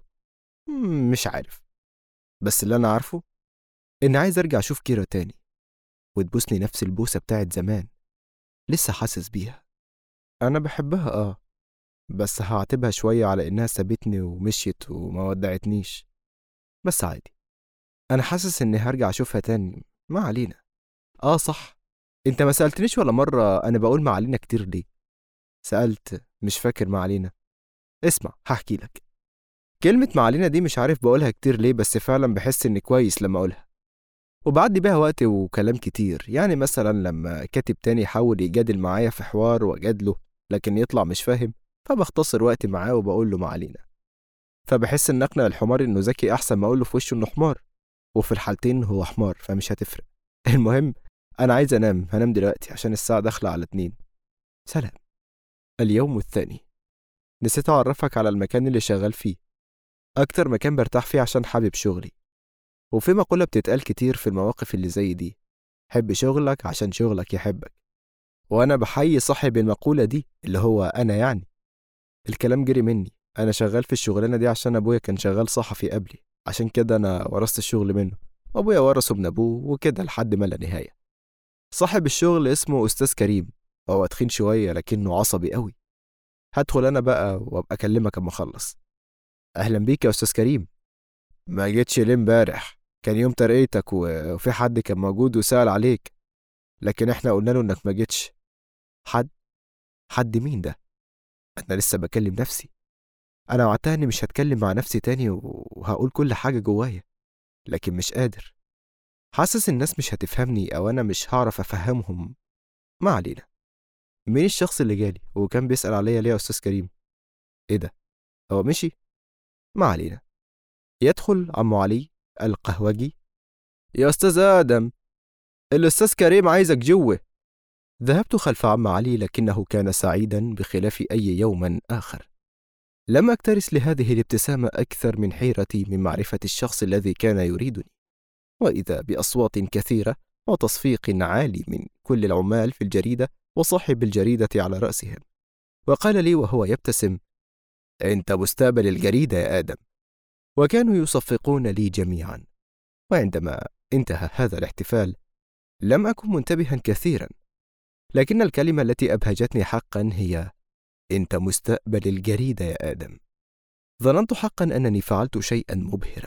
مش عارف. بس اللي أنا عارفه إن عايز أرجع أشوف كيرا تاني وتبوسني نفس البوسة بتاعت زمان، لسه حاسس بيها. أنا بحبها بس هعاتبها شوية على إنها سابتني ومشيت وما ودعتنيش، بس عادي. أنا حاسس إني هرجع أشوفها تاني، ما علينا. صح، أنت ما سألتنيش ولا مرة أنا بقول ما علينا كتير ليه؟ سألت، مش فاكر ما علينا. اسمع هحكي لك. كلمة ما علينا دي مش عارف بقولها كتير ليه، بس فعلا بحس إني كويس لما أقولها، وبعدي بيها وقت وكلام كتير. يعني مثلا لما كاتب تاني يحاول يجادل معايا في حوار وأجادله لكن يطلع مش فاهم، فبختصر وقتي معاه وبقول له ما علينا. فبحس إن أقنع الحمار إنه ذكي أحسن ما أقول له في وشه إنه حمار، وفي الحالتين هو حمار فمش هتفرق. المهم أنا عايز أنام، هنام دلوقتي عشان الساعة داخلة على 2. سلام. اليوم الثاني، نسيت أعرفك على المكان اللي شغال فيه، أكتر مكان برتاح فيه عشان حابب شغلي. وفي مقولة بتتقال كتير في المواقف اللي زي دي: حب شغلك عشان شغلك يحبك. وأنا بحيي صاحب المقولة دي اللي هو أنا. يعني الكلام جري مني، أنا شغال في الشغلانة دي عشان أبويا كان شغال صحفي قبلي، عشان كده أنا ورثت الشغل منه، وأبويا ورثه من أبوه، وكده لحد ما لا نهاية. صاحب الشغل اسمه أستاذ كريم، هو تخين شوية لكنه عصبي قوي. هدخل أنا بقى وأبقى أكلمك أما أخلص. أهلا بيك يا أستاذ كريم. ما جيتش ليه امبارح؟ كان يوم ترقيتك وفي حد كان موجود وسأل عليك، لكن احنا قلنا له انك ما جيتش. حد؟ حد مين ده؟ انا لسه بكلم نفسي. انا وعدتها اني مش هتكلم مع نفسي تاني وهقول كل حاجة جوايا، لكن مش قادر. حاسس الناس مش هتفهمني او انا مش هعرف افهمهم. ما علينا. مين الشخص اللي جالي وكان بيسأل عليا ليه يا استاذ كريم؟ ايه ده؟ هو مشي؟ ما علينا. يدخل عمو علي القهوجي. يا استاذ ادم، الاستاذ كريم عايزك جوه. ذهبت خلف عم علي لكنه كان سعيدا بخلاف اي يوم اخر. لم اكترث لهذه الابتسامة اكثر من حيرتي من معرفة الشخص الذي كان يريدني، واذا باصوات كثيرة وتصفيق عالي من كل العمال في الجريدة وصاحب الجريدة على رأسهم. وقال لي وهو يبتسم: انت مستقبل الجريدة يا ادم. وكانوا يصفقون لي جميعا. وعندما انتهى هذا الاحتفال لم أكن منتبها كثيرا، لكن الكلمة التي أبهجتني حقا هي: أنت مستقبل الجريدة يا آدم. ظننت حقا أنني فعلت شيئا مبهرا،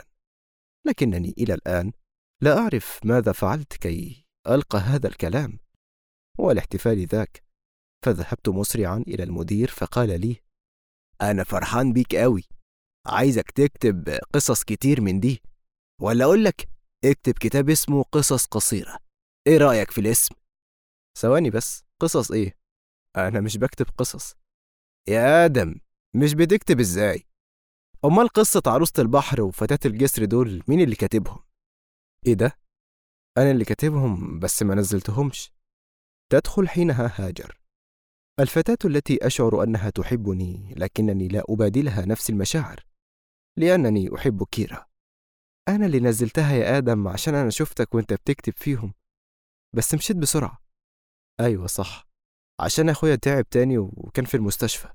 لكنني إلى الآن لا أعرف ماذا فعلت كي ألقى هذا الكلام والاحتفال ذاك. فذهبت مسرعا إلى المدير فقال لي: أنا فرحان بيك قوي، عايزك تكتب قصص كتير من دي، ولا أقول لك اكتب كتاب اسمه قصص قصيرة. إيه رأيك في الاسم؟ ثواني بس، قصص إيه؟ أنا مش بكتب قصص. يا آدم، مش بتكتب إزاي؟ أمال قصة عروسة البحر وفتاة الجسر دول مين اللي كاتبهم؟ إيه ده؟ أنا اللي كاتبهم بس ما نزلتهمش. تدخل حينها هاجر، الفتاة التي أشعر أنها تحبني لكنني لا أبادلها نفس المشاعر، لأنني أحب كيرا. أنا اللي نزلتها يا آدم عشان أنا شفتك وأنت بتكتب فيهم، بس مشيت بسرعة. أيوة صح، عشان أخويا تعب تاني وكان في المستشفى.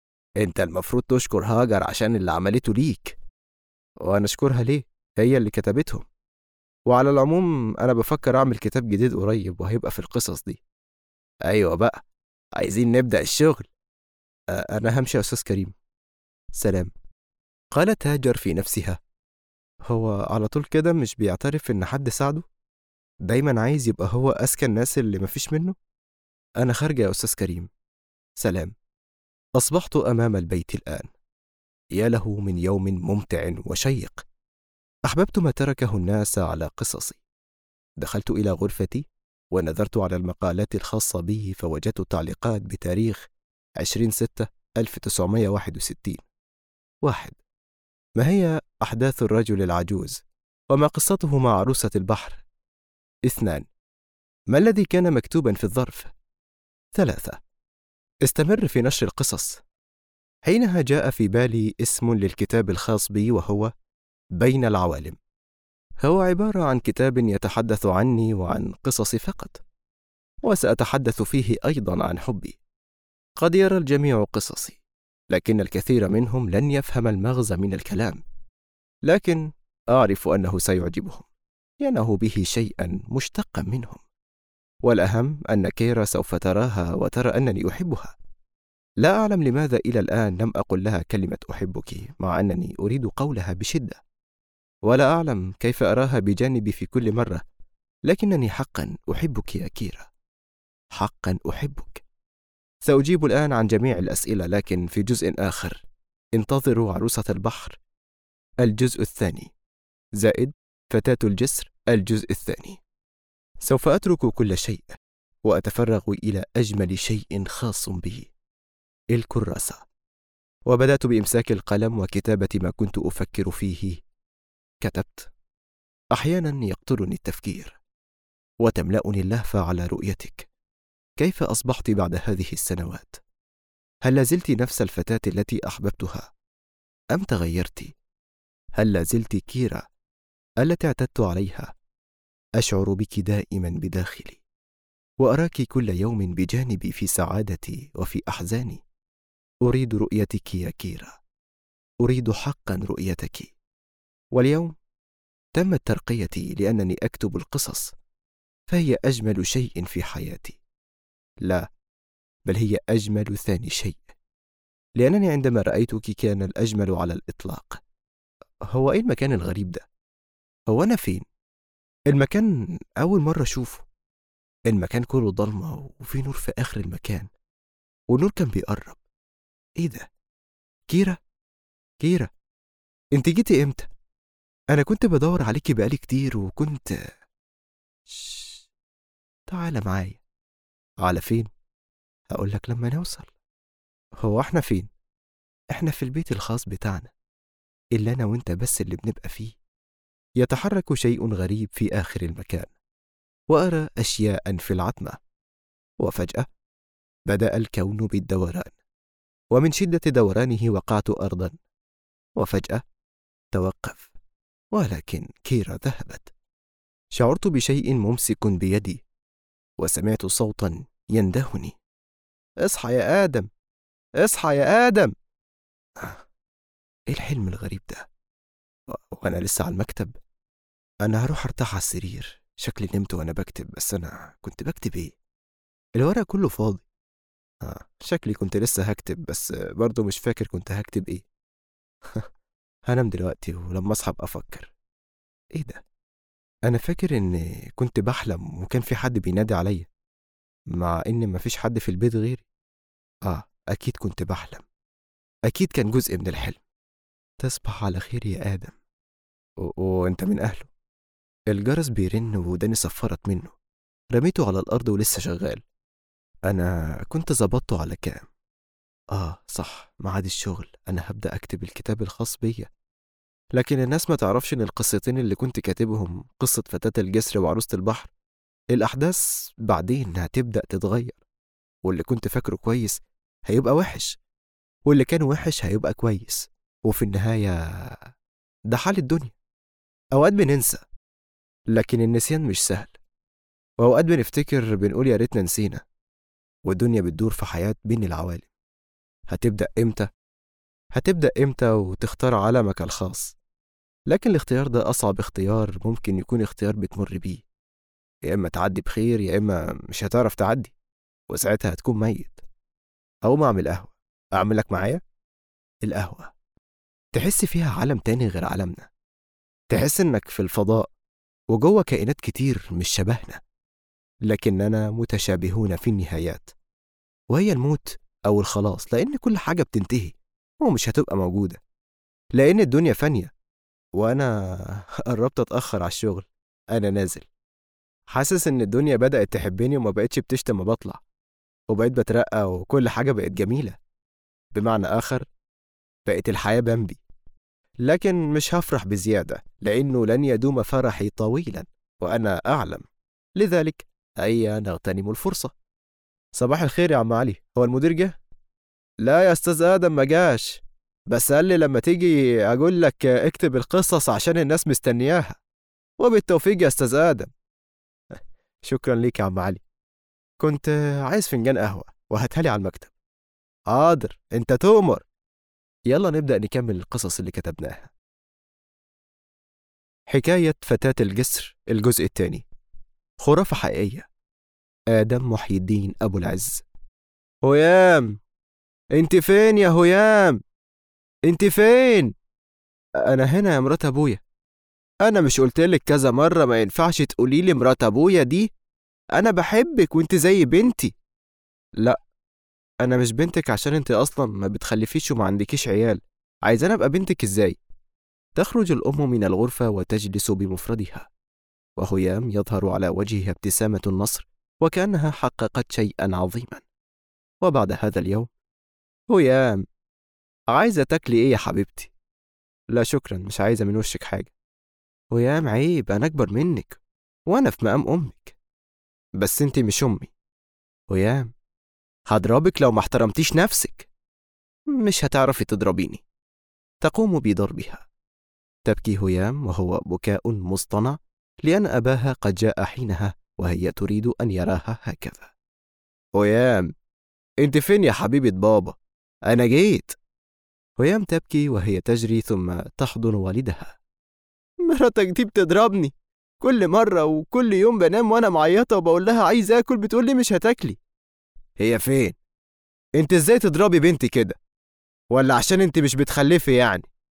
أنت المفروض تشكر هاجر عشان اللي عملته ليك. وأنا أشكرها ليه؟ هي اللي كتبتهم. وعلى العموم أنا بفكر أعمل كتاب جديد قريب وهيبقى في القصص دي. أيوة بقى، عايزين نبدأ الشغل. أنا همشي يا أستاذ كريم، سلام. قالت هاجر في نفسها: هو على طول كده مش بيعترف إن حد ساعده؟ دايما عايز يبقى هو أذكى الناس اللي مفيش منه. أنا خارجة يا أستاذ كريم، سلام. أصبحت أمام البيت الآن. يا له من يوم ممتع وشيق. أحببت ما تركه الناس على قصصي. دخلت إلى غرفتي ونظرت على المقالات الخاصة بي فوجدت تعليقات بتاريخ 20/6/1961. 1. ما هي أحداث الرجل العجوز وما قصته مع عروسة البحر؟ 2. ما الذي كان مكتوبا في الظرف؟ 3. استمر في نشر القصص. حينها جاء في بالي اسم للكتاب الخاص بي وهو بين العوالم. هو عبارة عن كتاب يتحدث عني وعن قصصي فقط، وسأتحدث فيه أيضا عن حبي. قد يرى الجميع قصصي، لكن الكثير منهم لن يفهم المغزى من الكلام، لكن أعرف أنه سيعجبهم لأنه به شيئا مشتقا منهم. والأهم أن كيرا سوف تراها وترى أنني أحبها. لا أعلم لماذا إلى الآن لم أقل لها كلمة أحبك مع أنني أريد قولها بشدة، ولا أعلم كيف أراها بجانبي في كل مرة، لكنني حقا أحبك يا كيرا، حقا أحبك. سأجيب الآن عن جميع الأسئلة لكن في جزء آخر. انتظروا عروسة البحر الجزء الثاني زائد فتاة الجسر الجزء الثاني. سوف أترك كل شيء وأتفرغ إلى أجمل شيء خاص بي، الكراسة. وبدأت بإمساك القلم وكتابة ما كنت أفكر فيه. كتبت: أحيانا يقتلني التفكير وتملأني اللهفة على رؤيتك. كيف أصبحت بعد هذه السنوات؟ هل لازلت نفس الفتاة التي أحببتها أم تغيرت؟ هل لازلت كيرا التي اعتدت عليها؟ أشعر بك دائما بداخلي وأراك كل يوم بجانبي في سعادتي وفي أحزاني. أريد رؤيتك يا كيرا، أريد حقا رؤيتك. واليوم تمت ترقيتي لأنني أكتب القصص، فهي أجمل شيء في حياتي. لا، بل هي أجمل ثاني شيء، لأنني عندما رأيتك كان الأجمل على الإطلاق. هو إيه المكان الغريب ده؟ هو أنا فين؟ المكان أول مرة أشوفه. المكان كله ضلمة وفي نور في آخر المكان، والنور كان بيقرب. إيه ده؟ كيرا؟ كيرا، أنت جيتي إمتى؟ أنا كنت بدور عليكي بقالي كتير وكنت. شش. تعالى معايا. على فين؟ هقولك لما نوصل. هو احنا فين؟ احنا في البيت الخاص بتاعنا، اللي أنا وأنت بس اللي بنبقى فيه. يتحرك شيء غريب في آخر المكان، وأرى أشياء في العتمة. وفجأة بدأ الكون بالدوران، ومن شدة دورانه وقعت أرضا. وفجأة توقف، ولكن كيرا ذهبت. شعرت بشيء ممسك بيدي، وسمعت صوتا يندهني: اصحى يا آدم، اصحى يا آدم. ايه الحلم الغريب ده؟ وانا لسه على المكتب؟ انا هروح ارتاح على السرير، شكلي نمت وانا بكتب، بس انا كنت بكتب ايه؟ الورق كله فاضي. شكلي كنت لسه هكتب، بس برضه مش فاكر كنت هكتب ايه. هنام دلوقتي ولما اصحى ابقى افكر. ايه ده؟ انا فاكر ان كنت بحلم وكان في حد بينادي عليا، مع ان مفيش حد في البيت غيري. اكيد كنت بحلم، اكيد كان جزء من الحلم. تصبح على خير يا ادم. وانت من اهله. الجرس بيرن وداني صفرت منه. رميته على الارض ولسه شغال. انا كنت ظبطته على كام؟ صح، ميعاد الشغل. انا هبدأ اكتب الكتاب الخاص بيا. لكن الناس ما تعرفش ان القصتين اللي كنت كاتبهم، قصة فتاة الجسر وعروسة البحر، الأحداث بعدين هتبدأ تتغير، واللي كنت فاكره كويس هيبقى وحش، واللي كان وحش هيبقى كويس. وفي النهاية ده حال الدنيا. أوقات بننسى، لكن النسيان مش سهل. وأوقات بنفتكر بنقول يا ريتنا نسينا. والدنيا بتدور في حياة بين العوالم. هتبدأ إمتى؟ هتبدأ إمتى وتختار عالمك الخاص؟ لكن الاختيار ده أصعب اختيار ممكن يكون اختيار بتمر بيه. يا إما تعدي بخير، يا إما مش هتعرف تعدي، وساعتها هتكون ميت. أقوم أعمل قهوة. أعملك معايا؟ القهوة تحس فيها عالم تاني غير عالمنا. تحس إنك في الفضاء وجوه كائنات كتير مش شبهنا، لكننا متشابهون في النهايات، وهي الموت أو الخلاص. لأن كل حاجة بتنتهي ومش هتبقى موجودة، لأن الدنيا فانية. وأنا قربت أتأخر على الشغل. أنا نازل، حاسس إن الدنيا بدأت تحبني وما بقتش بتشتم ما بطلع، وبقيت بترقى وكل حاجة بقت جميلة. بمعنى آخر، بقت الحياة بمبي. لكن مش هفرح بزيادة، لأنه لن يدوم فرحي طويلا، وأنا أعلم. لذلك هيا نغتنم الفرصة. صباح الخير يا عم علي، هو المدير جه؟ لا يا أستاذ آدم، ما جاش، بس قال لي لما تيجي أقول لك اكتب القصص عشان الناس مستنياها. وبالتوفيق يا أستاذ آدم. شكرا ليك يا عم علي. كنت عايز فنجان قهوة وهاتها لي على المكتب. حاضر، انت تؤمر. يلا نبدأ نكمل القصص اللي كتبناها. حكاية فتاة الجسر الجزء الثاني. خرافة حقيقية. آدم محي الدين أبو العز. هيام، انت فين يا هيام؟ انت فين؟ أنا هنا يا مرات أبويا. أنا مش قلتلك كذا مرة ما ينفعش تقوليلي مرات أبويا دي؟ أنا بحبك وانت زي بنتي. لا، أنا مش بنتك عشان انت أصلا ما بتخلفيش وما عندكيش عيال. عايزاني أبقى بنتك إزاي؟ تخرج الأم من الغرفة وتجلس بمفردها، وهيام يظهر على وجهها ابتسامة النصر، وكأنها حققت شيئا عظيما. وبعد هذا اليوم: هيام، عايزة تاكلي ايه يا حبيبتي؟ لا شكرا، مش عايزة من وشك حاجة. هيام عيب، أنا أكبر منك وأنا في مقام أمك. بس انتي مش أمي. هيام، هضربك لو ما احترمتيش نفسك. مش هتعرفي تضربيني. تقوم بضربها. تبكي هيام وهو بكاء مصطنع، لأن أباها قد جاء حينها وهي تريد أن يراها هكذا. هيام، انت فين يا حبيبة بابا؟ أنا جيت. هيام تبكي وهي تجري ثم تحضن والدها. مراتك دي بتضربني كل مرة، وكل يوم بنام وأنا معيطة وبقول لها عايز آكل بتقول لي مش هتاكلي. هي فين؟ انت ازاي تضربي بنتي كده؟ ولا عشان انت مش بتخلفي يعني؟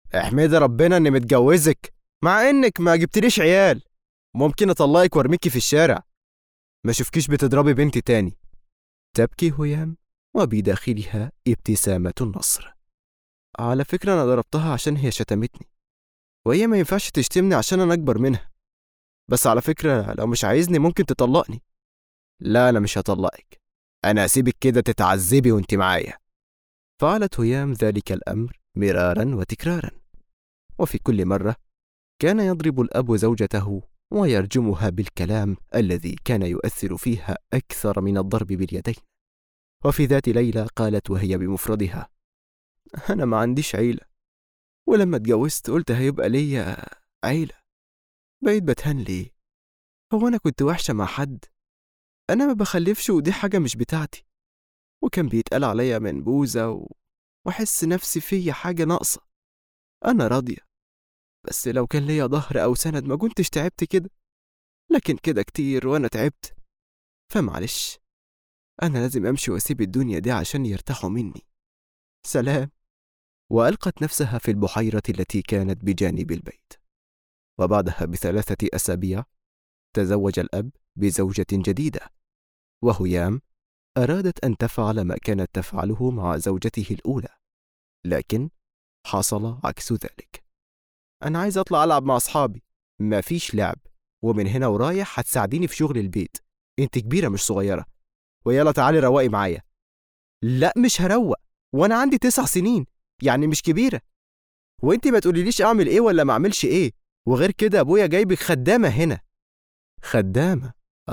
احمدي ربنا اني متجوزك، مع انك ما جبتليش عيال. ممكن اطلقك وارميكي في الشارع، ما شوفكيش بتضربي بنتي تاني. تبكي هيام وبداخلها ابتسامة النصر. على فكرة أنا ضربتها عشان هي شتمتني، وهي ما ينفعش تشتمني عشان أنا أكبر منها. بس على فكرة لو مش عايزني ممكن تطلقني. لا أنا مش هطلقك، أنا هسيبك كده تتعذبي وانت معايا. فعلت هيام ذلك الأمر مرارا وتكرارا، وفي كل مرة كان يضرب الأب زوجته ويرجمها بالكلام الذي كان يؤثر فيها أكثر من الضرب باليدين. وفي ذات ليلة قالت وهي بمفردها: أنا ما عنديش عيلة، ولما اتجوزت قلت هيبقى ليا عيلة، بقيت بتهان ليه؟ هو أنا كنت وحشة مع حد؟ أنا ما بخلفش ودي حاجة مش بتاعتي، وكان بيتقال عليا منبوذة وأحس نفسي فيا حاجة ناقصة. أنا راضية، بس لو كان ليا ظهر أو سند ما كنتش تعبت كده، لكن كده كتير وأنا تعبت، فمعلش أنا لازم أمشي وأسيب الدنيا دي عشان يرتاحوا مني. سلام. وألقت نفسها في البحيرة التي كانت بجانب البيت. وبعدها ب3 أسابيع تزوج الأب بزوجة جديدة، وهيام أرادت أن تفعل ما كانت تفعله مع زوجته الأولى، لكن حصل عكس ذلك. أنا عايز أطلع ألعب مع أصحابي. ما فيش لعب، ومن هنا ورايح هتساعديني في شغل البيت، أنت كبيرة مش صغيرة، ويلا تعالي روقي معايا. لا مش هروق، وأنا عندي 9 سنين، يعني مش كبيرة. وأنت ما تقوليليش أعمل إيه ولا ما أعملش إيه، وغير كده أبويا جايبك خدامة هنا. خدامة؟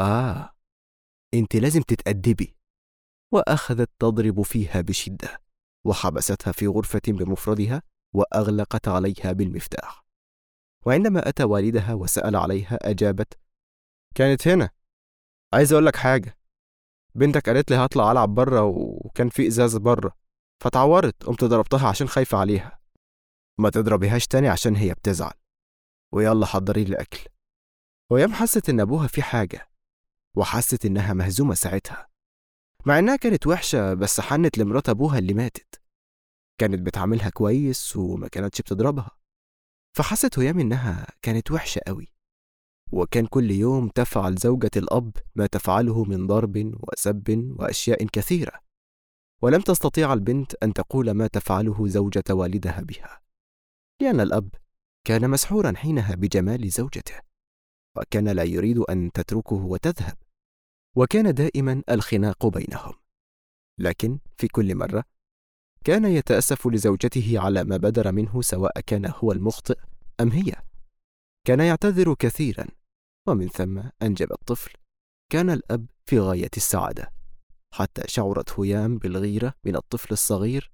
أنت لازم تتأدبي. وأخذت تضرب فيها بشدة، وحبستها في غرفة بمفردها وأغلقت عليها بالمفتاح. وعندما أتى والدها وسأل عليها أجابت: كانت هنا. عايز أقول لك حاجة، بنتك قالت لي هطلع ألعب بره وكان في إزاز بره، فتعورت قمت ضربتها عشان خايفة عليها. ما تضربيهاش تاني عشان هي بتزعل، ويلا حضري لي أكل. ويام حست إن أبوها في حاجة، وحست إنها مهزومة ساعتها، مع إنها كانت وحشة، بس حنت لمرات أبوها اللي ماتت، كانت بتعاملها كويس وما كانتش بتضربها. فحست هيام إنها كانت وحشة قوي، وكان كل يوم تفعل زوجة الأب ما تفعله من ضرب وسب وأشياء كثيرة، ولم تستطيع البنت أن تقول ما تفعله زوجة والدها بها، لأن الأب كان مسحورا حينها بجمال زوجته، وكان لا يريد أن تتركه وتذهب، وكان دائما الخناق بينهم. لكن في كل مرة كان يتأسف لزوجته على ما بدر منه، سواء كان هو المخطئ أم هي. كان يعتذر كثيرا، ومن ثم أنجب الطفل. كان الأب في غاية السعادة، حتى شعرت هيام بالغيرة من الطفل الصغير،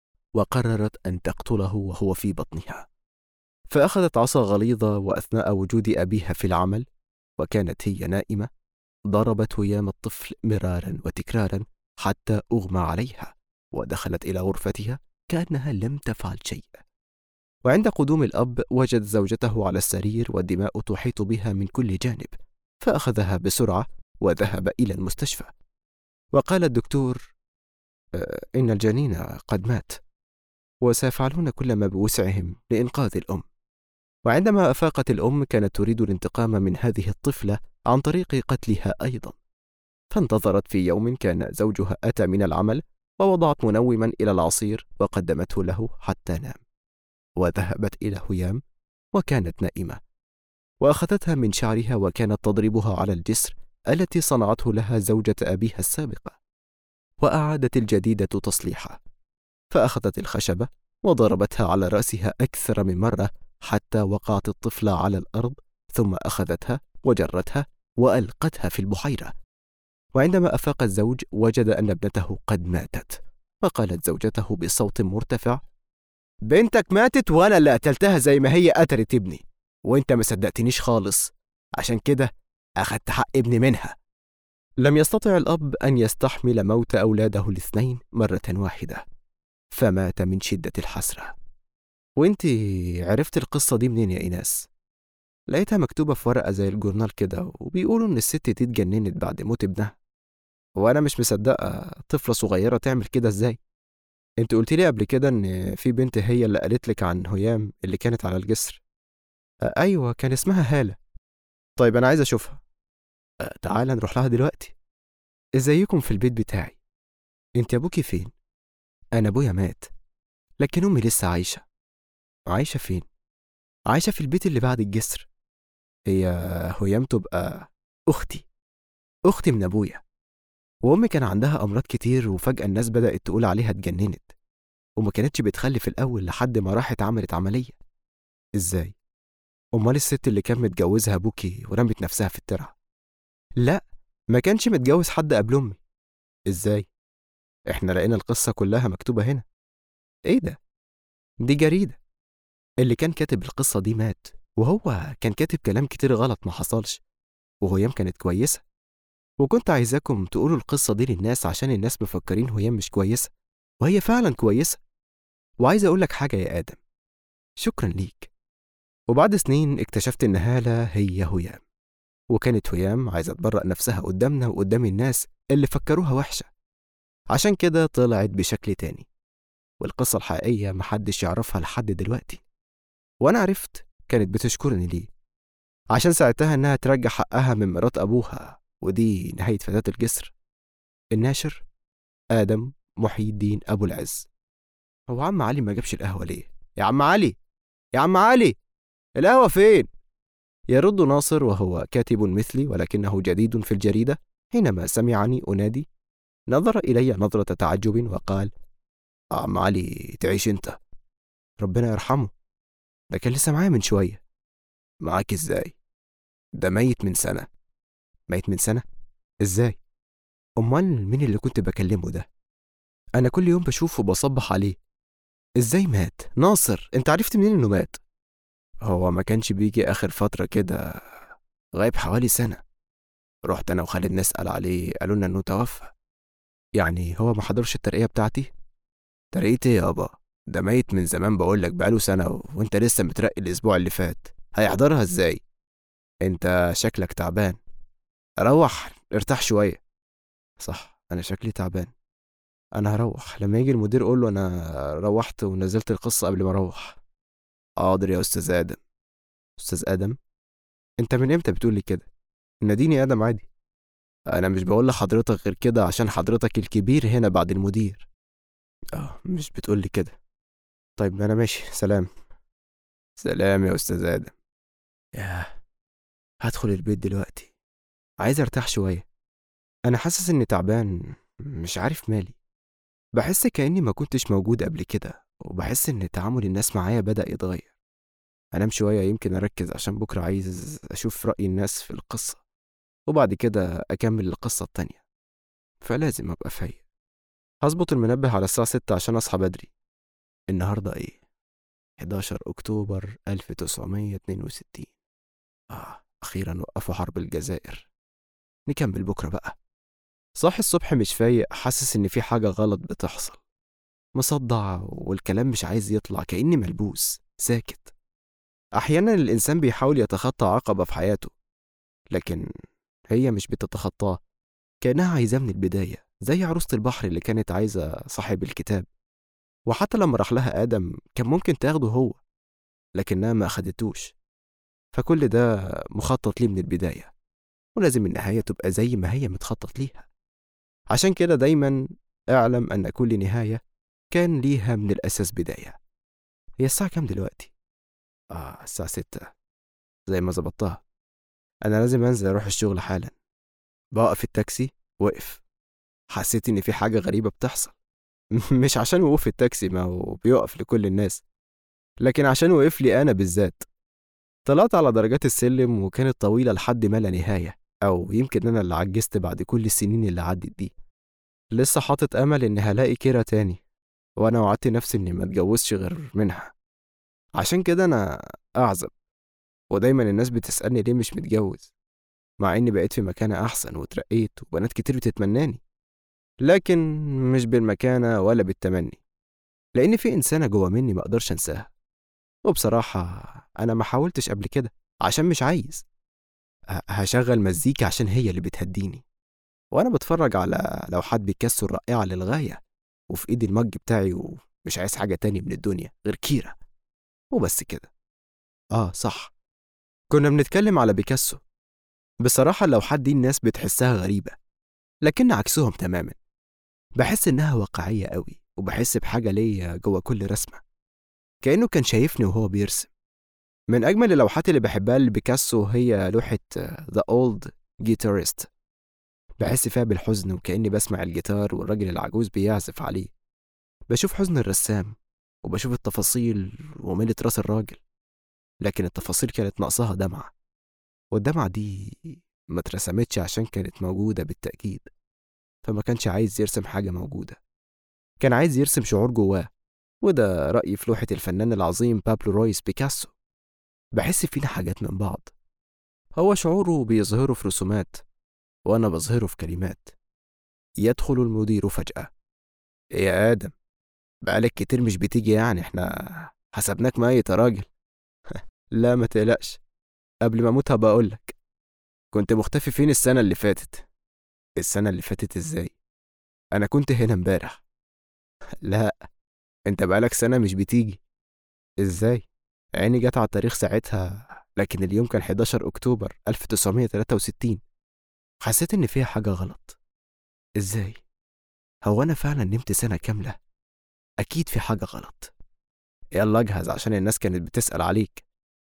وقررت أن تقتله وهو في بطنها. فأخذت عصا غليظة، وأثناء وجود أبيها في العمل وكانت هي نائمة، ضربت هيام الطفل مرارا وتكرارا حتى أغمى عليها، ودخلت إلى غرفتها كأنها لم تفعل شيء. وعند قدوم الأب وجد زوجته على السرير والدماء تحيط بها من كل جانب، فأخذها بسرعة وذهب إلى المستشفى. وقال الدكتور: إن الجنين قد مات، وسيفعلون كل ما بوسعهم لإنقاذ الأم. وعندما أفاقت الأم كانت تريد الانتقام من هذه الطفلة عن طريق قتلها أيضا، فانتظرت. في يوم كان زوجها أتى من العمل ووضعت منوما إلى العصير وقدمته له حتى نام، وذهبت إلى هيام وكانت نائمة، وأخذتها من شعرها وكانت تضربها على الجسر التي صنعته لها زوجة أبيها السابقة، وأعادت الجديدة تصليحها، فأخذت الخشبة وضربتها على رأسها أكثر من مرة حتى وقعت الطفلة على الأرض، ثم أخذتها وجرتها وألقتها في البحيرة. وعندما أفاق الزوج وجد أن ابنته قد ماتت، فقالت زوجته بصوت مرتفع: بنتك ماتت وأنا اللي قتلتها زي ما هي قتلت ابني، وانت ما صدقتنيش خالص، عشان كده أخدت حق ابني منها. لم يستطع الأب أن يستحمل موت أولاده الاثنين مرة واحدة، فمات من شدة الحسرة. وانت عرفت القصة دي منين يا إيناس؟ لقيتها مكتوبة في ورقة زي الجورنال كده، وبيقولوا إن الست دي اتجننت بعد موت ابنها، وأنا مش مصدقة طفلة صغيرة تعمل كده إزاي؟ انت قلت لي قبل كده ان في بنت هي اللي قالت لك عن هيام اللي كانت على الجسر. ايوه، كان اسمها هالة. طيب انا عايز اشوفها. تعال نروح لها دلوقتي. ازيكم في البيت بتاعي. انت ابوكي فين؟ انا ابويا مات، لكن امي لسه عايشة. عايشة فين؟ عايشة في البيت اللي بعد الجسر. هي هيام تبقى اختي من ابويا. وامي كان عندها امراض كتير، وفجأة الناس بدأت تقول عليها اتجننت، وما كانتش بتخلف الأول لحد ما راحت عملت عملية. إزاي؟ أمال الست اللي كان متجوزها أبوكي ورمت نفسها في الترعة؟ لا، ما كانش متجوز حد قبل أمي. إزاي؟ إحنا لقينا القصة كلها مكتوبة هنا. إيه ده؟ دي جريدة. اللي كان كاتب القصة دي مات، وهو كان كاتب كلام كتير غلط ما حصلش، وهيام كانت كويسة. وكنت عايزاكم تقولوا القصة دي للناس عشان الناس مفكرين هيام مش كويسة، وهي فعلا كويسة. وعايز أقولك حاجة يا آدم، شكرا ليك. وبعد سنين اكتشفت إن هالة هي هيام، وكانت هيام عايزة تبرأ نفسها قدامنا وقدام الناس اللي فكروها وحشة. عشان كده طلعت بشكل تاني، والقصة الحقيقية محدش يعرفها لحد دلوقتي. وأنا عرفت كانت بتشكرني ليه، عشان ساعدتها إنها ترجع حقها من مرات أبوها، ودي نهاية فتاة الجسر. الناشر آدم محي الدين أبو العز. هو عم علي ما جابش القهوة ليه؟ يا عم علي، يا عم علي، القهوة فين؟ يرد ناصر وهو كاتب مثلي ولكنه جديد في الجريدة. حينما سمعني أنادي نظر إلي نظرة تعجب وقال: عم علي تعيش أنت؟ ربنا يرحمه، ده كان لسه معايا من شوية. معاك إزاي؟ ده ميت من سنة. ميت من سنة؟ إزاي؟ أمال مين اللي كنت بكلمه ده؟ أنا كل يوم بشوفه وبصبح عليه. إزاي مات؟ ناصر، أنت عرفت منين إنه مات؟ هو ما كانش بيجي آخر فترة كده، غايب حوالي سنة. رحت أنا وخالد نسأل عليه، قالوا لنا إنه توفى. يعني هو ما حضرش الترقية بتاعتي؟ ترقية إيه يابا؟ ده ميت من زمان، بقولك بقاله سنة وانت لسه مترقي الأسبوع اللي فات، هيحضرها إزاي؟ انت شكلك تعبان، روح ارتاح شوية. صح، أنا شكلي تعبان. أنا هروح، لما يجي المدير قوله أنا روحت ونزلت القصة قبل ما أروح. حاضر يا أستاذ آدم. أستاذ آدم؟ انت من امتى بتقولي كده؟ ناديني آدم عادي. أنا مش بقول لحضرتك غير كده عشان حضرتك الكبير هنا بعد المدير. مش بتقولي كده. طيب أنا ماشي، سلام. سلام يا أستاذ آدم. ياه، هدخل البيت دلوقتي، عايز ارتاح شوية. أنا حاسس إني تعبان، مش عارف مالي. بحس كأني ما كنتش موجود قبل كده، وبحس إن تعامل الناس معايا بدأ يتغير. أنام شوية يمكن أركز، عشان بكرة عايز أشوف رأي الناس في القصة، وبعد كده أكمل القصة التانية. فلازم أبقى فايق. هظبط المنبه على الساعة 6 عشان أصحى بدري. النهاردة إيه؟ 11 أكتوبر 1962. أخيرا وقفوا حرب الجزائر. نكمل بكرة بقى. صاحي الصبح مش فايق، حاسس إن في حاجة غلط بتحصل. مصدع والكلام مش عايز يطلع، كأني ملبوس ساكت. أحيانا الإنسان بيحاول يتخطى عقبة في حياته، لكن هي مش بتتخطاه، كأنها عايزاه من البداية، زي عروسة البحر اللي كانت عايزة صاحب الكتاب. وحتى لما راح لها آدم كان ممكن تاخده هو، لكنها ما أخدتوش. فكل ده مخطط ليه من البداية، ولازم النهاية تبقى زي ما هي متخطط ليها. عشان كده دايما اعلم أن كل نهاية كان ليها من الأساس بداية. هي الساعة كام دلوقتي؟ الساعة 6، زي ما ظبطتها. أنا لازم أنزل أروح الشغل حالا. بوقف التاكسي، وقف. حسيت إن في حاجة غريبة بتحصل. مش عشان وقوف التاكسي، ما هو بيقف لكل الناس، لكن عشان وقف لي أنا بالذات. طلعت على درجات السلم، وكانت طويلة لحد ما لا نهاية، أو يمكن أنا اللي عجزت بعد كل السنين اللي عدت دي. لسه حاطط أمل إني هلاقي كيرا تاني، وأنا وعدت نفسي إني ما اتجوزش غير منها. عشان كده أنا أعزب، ودايما الناس بتسألني ليه مش متجوز، مع إني بقيت في مكانة أحسن وترقيت وبنات كتير بتتمناني. لكن مش بالمكانة ولا بالتمني، لأن في إنسانة جوا مني ما أقدرش أنساها. وبصراحة أنا ما حاولتش قبل كده، عشان مش عايز. هشغل مزيكا عشان هي اللي بتهديني، وأنا بتفرج على لوحات بيكاسو الرائعة للغاية. وفي إيدي المج بتاعي ومش عايز حاجة تاني من الدنيا غير كيرة وبس كده. صح، كنا بنتكلم على بيكاسو. بصراحة اللوحات دي الناس بتحسها غريبة، لكن عكسهم تماما. بحس إنها واقعية قوي، وبحس بحاجة ليا جوه كل رسمة، كأنه كان شايفني وهو بيرسم. من أجمل اللوحات اللي بحبها لبيكاسو هي لوحة The Old Guitarist. بحس فيها بالحزن وكأني بسمع الجيتار والراجل العجوز بيعزف عليه. بشوف حزن الرسام وبشوف التفاصيل وميلة راس الراجل، لكن التفاصيل كانت ناقصاها دمعة، والدمعة دي ما اترسمتش عشان كانت موجودة بالتأكيد. فما كانش عايز يرسم حاجة موجودة، كان عايز يرسم شعور جواه. وده رأيي في لوحة الفنان العظيم بابلو رويس بيكاسو. بحس فينا حاجات من بعض، هو شعوره بيظهره في رسومات وأنا بظهره في كلمات. يدخل المدير فجأة: إيه يا آدم، بقالك كتير مش بتيجي، يعني احنا حسبناك ميت يا راجل. لا ما تقلقش، قبل ما اموت هبقى اقولك. كنت مختفي فين السنة اللي فاتت؟ السنة اللي فاتت ازاي؟ انا كنت هنا امبارح. لا، انت بقالك سنة مش بتيجي. ازاي؟ عيني جت على التاريخ ساعتها، لكن اليوم كان 11 اكتوبر 1963. حسيت ان فيها حاجة غلط. ازاي؟ هو انا فعلا نمت سنة كاملة؟ اكيد في حاجة غلط. يلا اجهز عشان الناس كانت بتسأل عليك،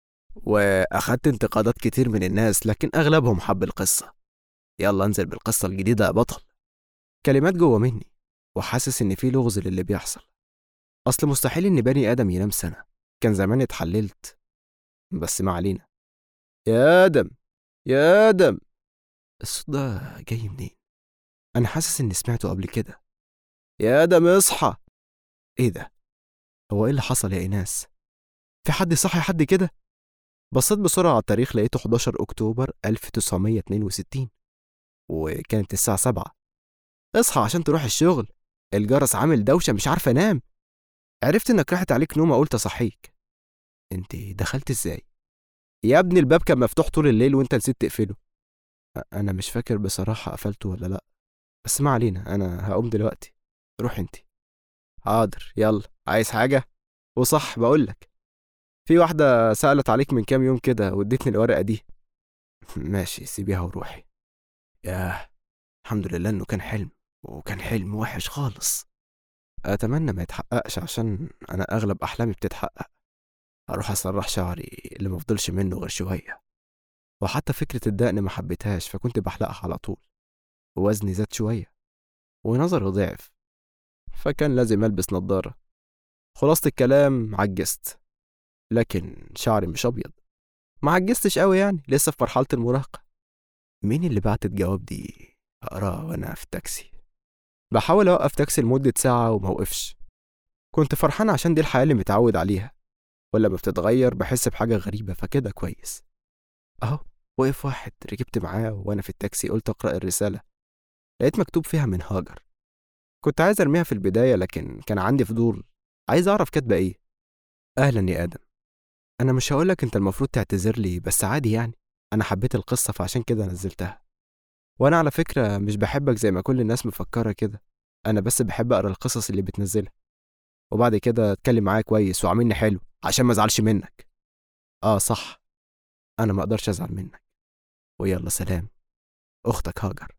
واخدت انتقادات كتير من الناس لكن اغلبهم حب القصة. يلا انزل بالقصة الجديدة يا بطل. كلمات جوه مني وحاسس ان في لغز للي بيحصل. اصل مستحيل ان بني ادم ينام سنة، كان زمان اتحللت. بس ما علينا. يا ادم، يا ادم. الصوت ده جاي منين؟ انا حاسس اني سمعته قبل كده. يا ادم اصحى. ايه ده؟ هو ايه اللي حصل يا ايناس؟ في حد صحي حد كده؟ بصيت بسرعة على التاريخ لقيته 11 اكتوبر 1962، وكانت الساعة 7. اصحى عشان تروح الشغل، الجرس عامل دوشة مش عارفة انام. عرفت انك راحت عليك نومة قلت اصحيك. انت دخلت ازاي؟ يا ابني الباب كان مفتوح طول الليل وانت نسيت تقفله. انا مش فاكر بصراحة قفلته ولا لا، بس ما علينا، انا هقوم دلوقتي. روح انت. حاضر، يلا عايز حاجة؟ وصح بقولك، في واحدة سألت عليك من كام يوم كده وادتني الورقة دي. ماشي سيبيها وروحي. ياه، الحمد لله انه كان حلم، وكان حلم وحش خالص. اتمنى ما يتحققش عشان انا اغلب احلامي بتتحقق. اروح اسرح شعري اللي مفضلش منه غير شوية. وحتى فكرة الدقن ما حبيتهاش فكنت بحلقها على طول. ووزني زاد شوية ونظري ضعف، فكان لازم ألبس نظارة. خلاصة الكلام عجزت، لكن شعري مش أبيض. ما عجزتش قوي يعني، لسه في مرحلة المراهقة. مين اللي بعت الجواب دي؟ أقرأ وأنا في التاكسي. بحاول أوقف تاكسي لمدة ساعة وموقفش. كنت فرحان عشان دي الحياة اللي متعود عليها، ولما بتتغير بحس بحاجة غريبة فكده كويس. أهو وقف واحد ركبت معاه وأنا في التاكسي قلت أقرأ الرسالة. لقيت مكتوب فيها من هاجر. كنت عايز ارميها في البداية لكن كان عندي فضول، عايز اعرف كاتبة ايه. اهلا يا ادم، انا مش هقولك انت المفروض تعتذر لي بس عادي يعني، انا حبيت القصة فعشان كده نزلتها. وانا على فكرة مش بحبك زي ما كل الناس مفكرة كده، انا بس بحب اقرا القصص اللي بتنزلها وبعد كده اتكلم معايا كويس وعاملني حلو عشان ما ازعلش منك. صح، انا ما اقدرش ازعل منك. ويلا سلام، اختك هاجر.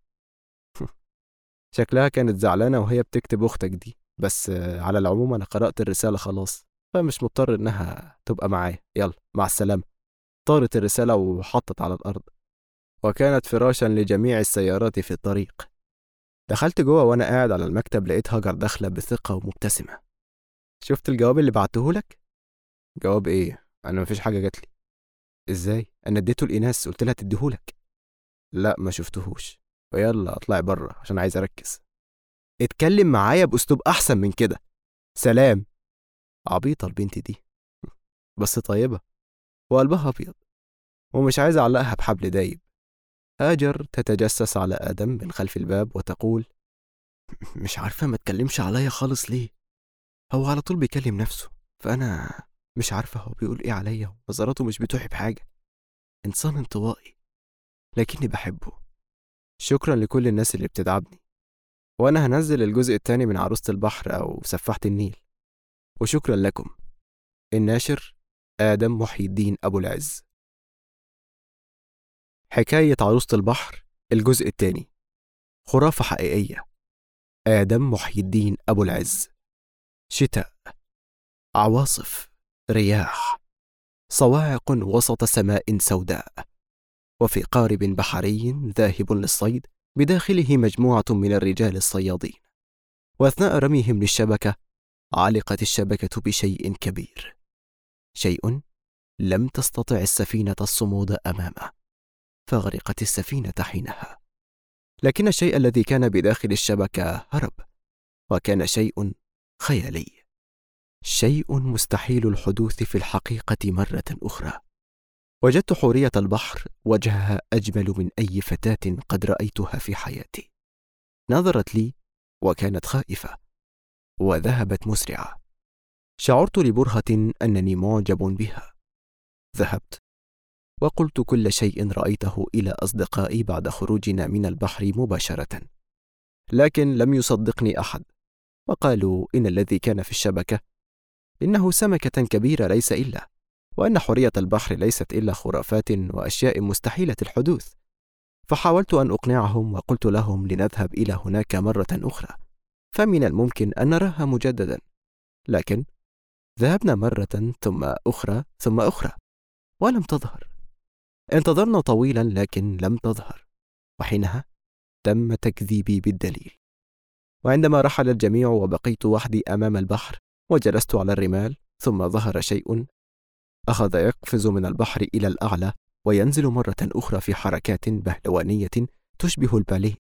شكلها كانت زعلانة وهي بتكتب أختك دي، بس على العموم أنا قرأت الرسالة خلاص، فمش مضطر إنها تبقى معايا. يلا مع السلامة. طارت الرسالة وحطت على الأرض، وكانت فراشا لجميع السيارات في الطريق. دخلت جوه وأنا قاعد على المكتب لقيت هاجر داخلة بثقة ومبتسمة. شفت الجواب اللي بعتهولك؟ جواب إيه؟ أنا مفيش حاجة جاتلي. إزاي؟ أنا اديته لإيناس قلت لها تديهولك. لا ما شفتهوش. ويلا اطلعي بره عشان عايز أركز. اتكلم معايا بأسلوب أحسن من كده. سلام. عبيطة البنت دي، بس طيبة وقلبها أبيض، ومش عايز أعلقها بحبل دايب. هاجر تتجسس على آدم من خلف الباب وتقول: مش عارفة ما تكلمش عليا خالص ليه؟ هو على طول بيكلم نفسه، فأنا مش عارفة هو بيقول إيه عليا، ونظراته مش بتوحي بحاجة. إنسان انطوائي لكني بحبه. شكرا لكل الناس اللي بتدعمني. وأنا هنزل الجزء الثاني من عروسة البحر أو سفاحة النيل. وشكرا لكم. الناشر آدم محي الدين أبو العز. حكاية عروسة البحر الجزء الثاني. خرافة حقيقية. آدم محي الدين أبو العز. شتاء، عواصف، رياح، صواعق وسط سماء سوداء، وفي قارب بحري ذاهب للصيد بداخله مجموعة من الرجال الصيادين. وأثناء رميهم للشبكة علقت الشبكة بشيء كبير، شيء لم تستطع السفينة الصمود أمامه، فغرقت السفينة حينها. لكن الشيء الذي كان بداخل الشبكة هرب، وكان شيء خيالي، شيء مستحيل الحدوث في الحقيقة مرة أخرى. وجدت حورية البحر وجهها أجمل من أي فتاة قد رأيتها في حياتي. نظرت لي وكانت خائفة، وذهبت مسرعة. شعرت لبرهة أنني معجب بها. ذهبت وقلت كل شيء رأيته إلى أصدقائي بعد خروجنا من البحر مباشرة، لكن لم يصدقني أحد، وقالوا إن الذي كان في الشبكة إنه سمكة كبيرة ليس إلا، وأن حورية البحر ليست إلا خرافات وأشياء مستحيلة الحدوث. فحاولت أن أقنعهم وقلت لهم لنذهب إلى هناك مرة أخرى، فمن الممكن أن نراها مجددا. لكن ذهبنا مرة ثم أخرى ثم أخرى ولم تظهر. انتظرنا طويلا لكن لم تظهر، وحينها تم تكذيبي بالدليل. وعندما رحل الجميع وبقيت وحدي أمام البحر وجلست على الرمال، ثم ظهر شيء أخذ يقفز من البحر إلى الأعلى وينزل مرة أخرى في حركات بهلوانية تشبه الباليه،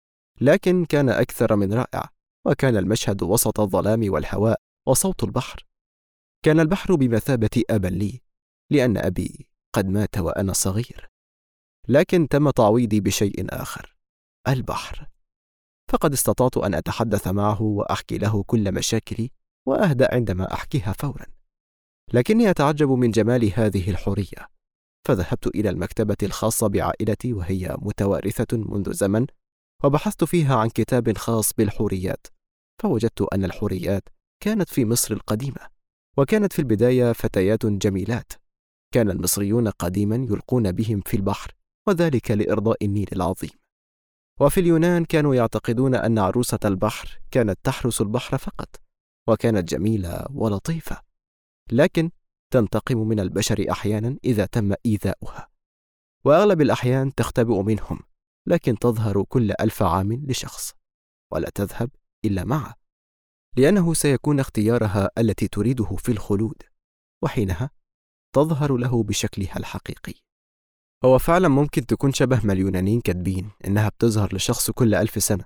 لكن كان أكثر من رائع. وكان المشهد وسط الظلام والهواء وصوت البحر. كان البحر بمثابة أب لي، لأن أبي قد مات وأنا صغير، لكن تم تعويضي بشيء آخر، البحر. فقد استطعت أن أتحدث معه وأحكي له كل مشاكلي، وأهدأ عندما أحكيها فورا. لكني أتعجب من جمال هذه الحرية. فذهبت إلى المكتبة الخاصة بعائلتي، وهي متوارثة منذ زمن، وبحثت فيها عن كتاب خاص بالحوريات. فوجدت أن الحوريات كانت في مصر القديمة، وكانت في البداية فتيات جميلات. كان المصريون قديما يلقون بهم في البحر، وذلك لإرضاء النيل العظيم. وفي اليونان كانوا يعتقدون أن عروسة البحر كانت تحرس البحر فقط، وكانت جميلة ولطيفة، لكن تنتقم من البشر أحيانا إذا تم إيذاؤها، وأغلب الأحيان تختبئ منهم، لكن تظهر كل 1000 عام لشخص، ولا تذهب إلا معه، لأنه سيكون اختيارها التي تريده في الخلود، وحينها تظهر له بشكلها الحقيقي. هو فعلا ممكن تكون شبه ما اليونانيين كاتبين إنها بتظهر لشخص كل 1000 سنة،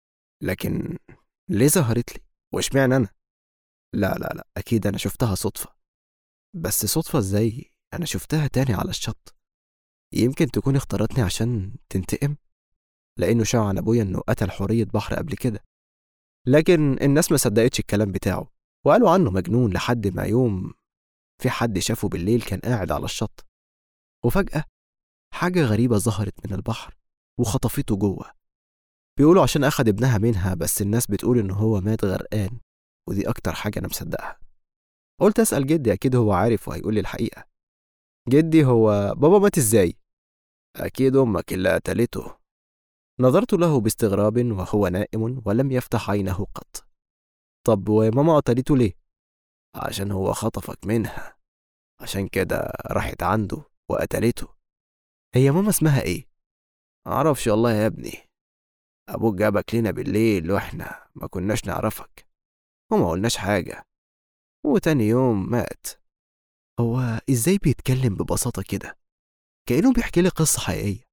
لكن ليه ظهرت لي؟ واشمعنى أنا؟ لا، أكيد أنا شفتها صدفة. بس صدفة إزاي؟ أنا شفتها تاني على الشط. يمكن تكون اختارتني عشان تنتقم، لأنه شاع عن أبويا إنه قتل حورية بحر قبل كده. لكن الناس ما صدقتش الكلام بتاعه، وقالوا عنه مجنون، لحد ما يوم في حد شافه بالليل كان قاعد على الشط، وفجأة حاجة غريبة ظهرت من البحر وخطفته جوه. بيقولوا عشان أخد ابنها منها، بس الناس بتقول إنه هو مات غرقان، ودي أكتر حاجة أنا مصدقها. قلت أسأل جدي، أكيد هو عارف وهيقول لي الحقيقة. جدي: هو بابا مات إزاي؟ أكيد أمك اللي قتلته. نظرت له باستغراب وهو نائم ولم يفتح عينه قط. طب وماما قتلته ليه؟ عشان هو خطفك منها، عشان كده راحت عنده وقتلته. هي ماما اسمها ايه؟ معرفش والله يا ابني، ابوك جابك لنا بالليل واحنا ما كناش نعرفك وما قلناش حاجة، وتاني يوم مات. هو ازاي بيتكلم ببساطة كده كأنه بيحكي لي قصة حقيقية؟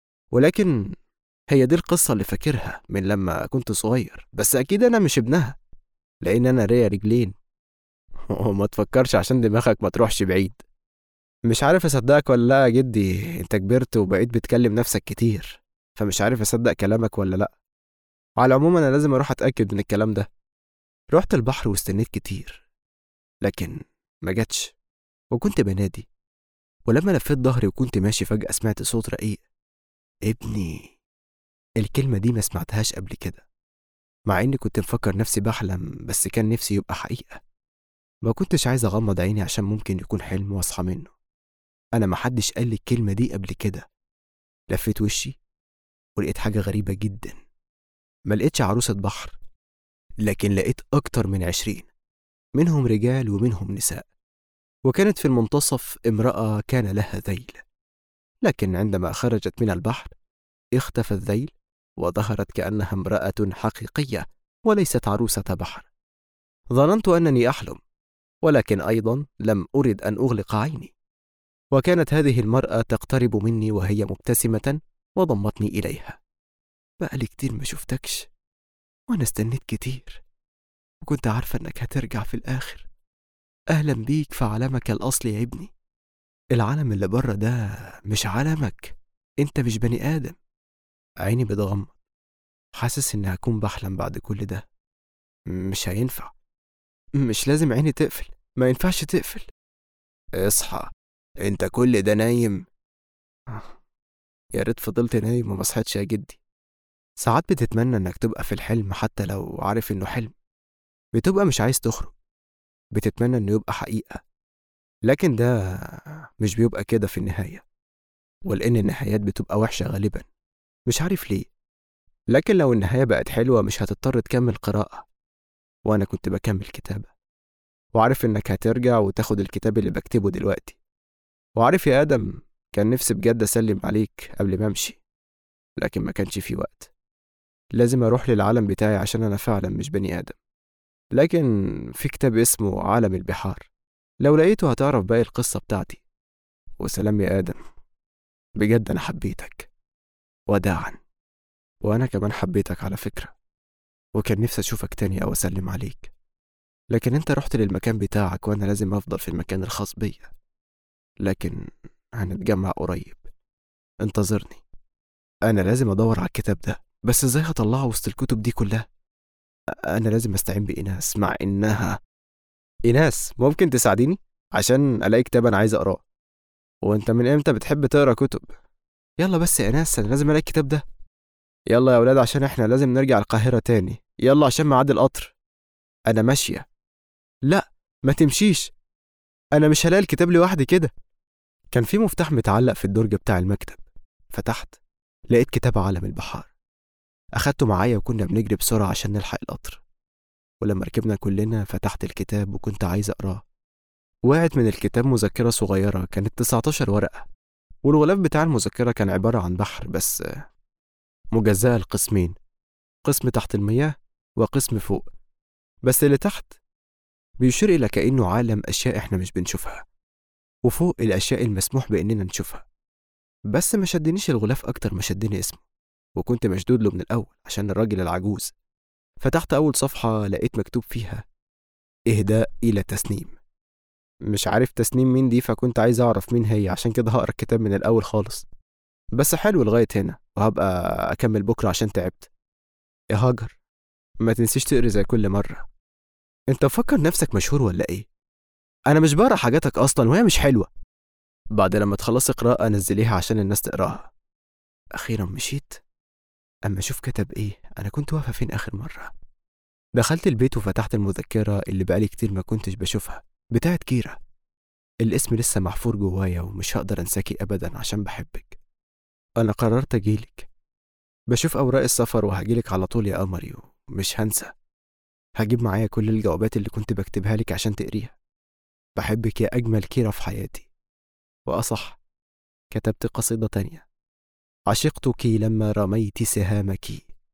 ولكن هي دي القصة اللي فاكرها من لما كنت صغير، بس أكيد أنا مش ابنها، لأن أنا ليا رجلين. وما تفكرش عشان دماغك ما تروحش بعيد. مش عارف أصدقك ولا لا يا جدي، أنت كبرت وبقيت بتكلم نفسك كتير، فمش عارف أصدق كلامك ولا لا. على العموم أنا لازم أروح أتأكد من الكلام ده. رحت البحر واستنيت كتير، لكن ما جاتش، وكنت بنادي. ولما لفيت ظهري وكنت ماشي، فجأة سمعت صوت رقيق: ابني. الكلمة دي ما سمعتهاش قبل كده. مع إني كنت مفكر نفسي بحلم، بس كان نفسي يبقى حقيقة. ما كنتش عايز أغمض عيني عشان ممكن يكون حلم وأصحى منه. أنا محدش قال لي الكلمة دي قبل كده. لفيت وشي ولقيت حاجة غريبة جدا. ما لقيتش عروسة بحر، لكن لقيت أكتر من 20، منهم رجال ومنهم نساء. وكانت في المنتصف امرأة كان لها ذيل، لكن عندما خرجت من البحر اختفى الذيل وظهرت كأنها امرأة حقيقية وليست عروسة بحر. ظننت أنني أحلم، ولكن أيضا لم أرد أن أغلق عيني. وكانت هذه المرأة تقترب مني وهي مبتسمة وضمتني إليها. بقالي كتير ما شفتكش، وأنا استنيت كتير، وكنت عارفة أنك هترجع في الآخر. أهلا بيك في عالمك الأصلي يا ابني. العالم اللي بره ده مش عالمك، أنت مش بني آدم. عيني بتغمض، حاسس إني هكون بحلم بعد كل ده. مش هينفع، مش لازم عيني تقفل، ما ينفعش تقفل. اصحى، انت كل ده نايم؟ يا ريت فضلت نايم وما صحيتش يا جدي. ساعات بتتمنى انك تبقى في الحلم حتى لو عارف انه حلم. بتبقى مش عايز تخرج، بتتمنى انه يبقى حقيقة، لكن ده مش بيبقى كده في النهاية. ولأن النهايات بتبقى وحشة غالبا، مش عارف ليه. لكن لو النهاية بقت حلوة مش هتضطر تكمل قراءة. وأنا كنت بكمل كتابة، وعارف إنك هترجع وتاخد الكتاب اللي بكتبه دلوقتي. وعارف يا آدم، كان نفسي بجد أسلم عليك قبل ما أمشي، لكن ما كانش في وقت. لازم أروح للعالم بتاعي عشان أنا فعلا مش بني آدم. لكن في كتاب اسمه عالم البحار، لو لقيته هتعرف باقي القصة بتاعتي. وسلام يا آدم، بجد أنا حبيتك. وداعا. وأنا كمان حبيتك على فكرة، وكان نفسي أشوفك تاني أو أسلم عليك، لكن أنت رحت للمكان بتاعك وأنا لازم أفضل في المكان الخاص بيا. لكن هنتجمع قريب، انتظرني. أنا لازم أدور على الكتاب ده، بس إزاي هطلعه وسط الكتب دي كلها؟ أنا لازم أستعين بإيناس، مع إنها إيناس ممكن تساعديني عشان ألاقي كتاب أنا عايز أقراه. وأنت من إمتى بتحب تقرا كتب؟ يلا بس يا إيناس، أنا لازم ألاقي الكتاب ده. يلا يا ولاد عشان إحنا لازم نرجع القاهرة تاني، يلا عشان ميعاد القطر. أنا ماشية. لا، ما تمشيش، أنا مش هلاقي الكتاب لوحدي كده. كان في مفتاح متعلق في الدرج بتاع المكتب. فتحت، لقيت كتاب عالم البحار. أخدته معايا وكنا بنجري بسرعة عشان نلحق القطر. ولما ركبنا كلنا فتحت الكتاب وكنت عايز أقراه. وقعت من الكتاب مذكرة صغيرة كانت 19 ورقة، والغلاف بتاع المذكرة كان عبارة عن بحر بس مجزأة لقسمين، قسم تحت المياه وقسم فوق. بس اللي تحت بيشير إلى كأنه عالم أشياء إحنا مش بنشوفها، وفوق الأشياء المسموح بإننا نشوفها. بس ما شدنيش الغلاف أكتر ما شدني اسمه، وكنت مشدود له من الأول عشان الراجل العجوز. فتحت أول صفحة لقيت مكتوب فيها إهداء إلى تسنيم. مش عارف تسنيم مين دي، فكنت عايز أعرف مين هي، عشان كده هقرا الكتاب من الأول خالص. بس حلو لغاية هنا، وهبقى أكمل بكرة عشان تعبت. يا هاجر، ما تنسيش تقري زي كل مرة. أنت مفكر نفسك مشهور ولا إيه؟ أنا مش بقرا حاجاتك أصلا وهي مش حلوة. بعد لما تخلصي قراءة نزليها عشان الناس تقراها. أخيرا مشيت. أما أشوف كتب إيه، أنا كنت واقفة فين آخر مرة؟ دخلت البيت وفتحت المذكرة اللي بقالي كتير ما كنتش بشوفها، بتاعت كيرا. الاسم لسه محفور جوايا ومش هقدر أنساكي أبدا عشان بحبك. أنا قررت أجيلك. بشوف أوراق السفر وهجيلك على طول يا قمري، ومش هنسى. هجيب معايا كل الجوابات اللي كنت بكتبها لك عشان تقريها. بحبك يا أجمل كيرا في حياتي. وأصح، كتبت قصيدة تانية. عشقتك لما رميت سهامك،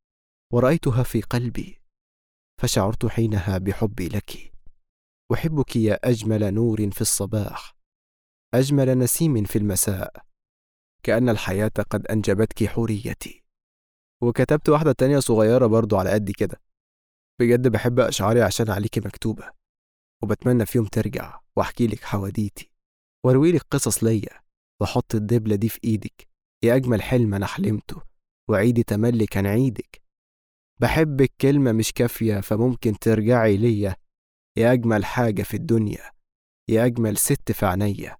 ورأيتها في قلبي، فشعرت حينها بحبي لك. أحبك يا أجمل نور في الصباح، أجمل نسيم في المساء، كأن الحياة قد أنجبتك حوريتي. وكتبت واحدة تانية صغيرة برضو على قد كده. بجد بحب أشعاري عشان عليكي مكتوبة، وبتمنى في يوم ترجع وأحكي لك حواديتي، واروي لك قصص ليا، وأحط الدبلة دي في إيدك. يا أجمل حلم أنا حلمته، وعيدي تملي كان عيدك. بحبك كلمة مش كافية فممكن ترجعي ليا، يا أجمل حاجة في الدنيا، يا أجمل ست في عينيا.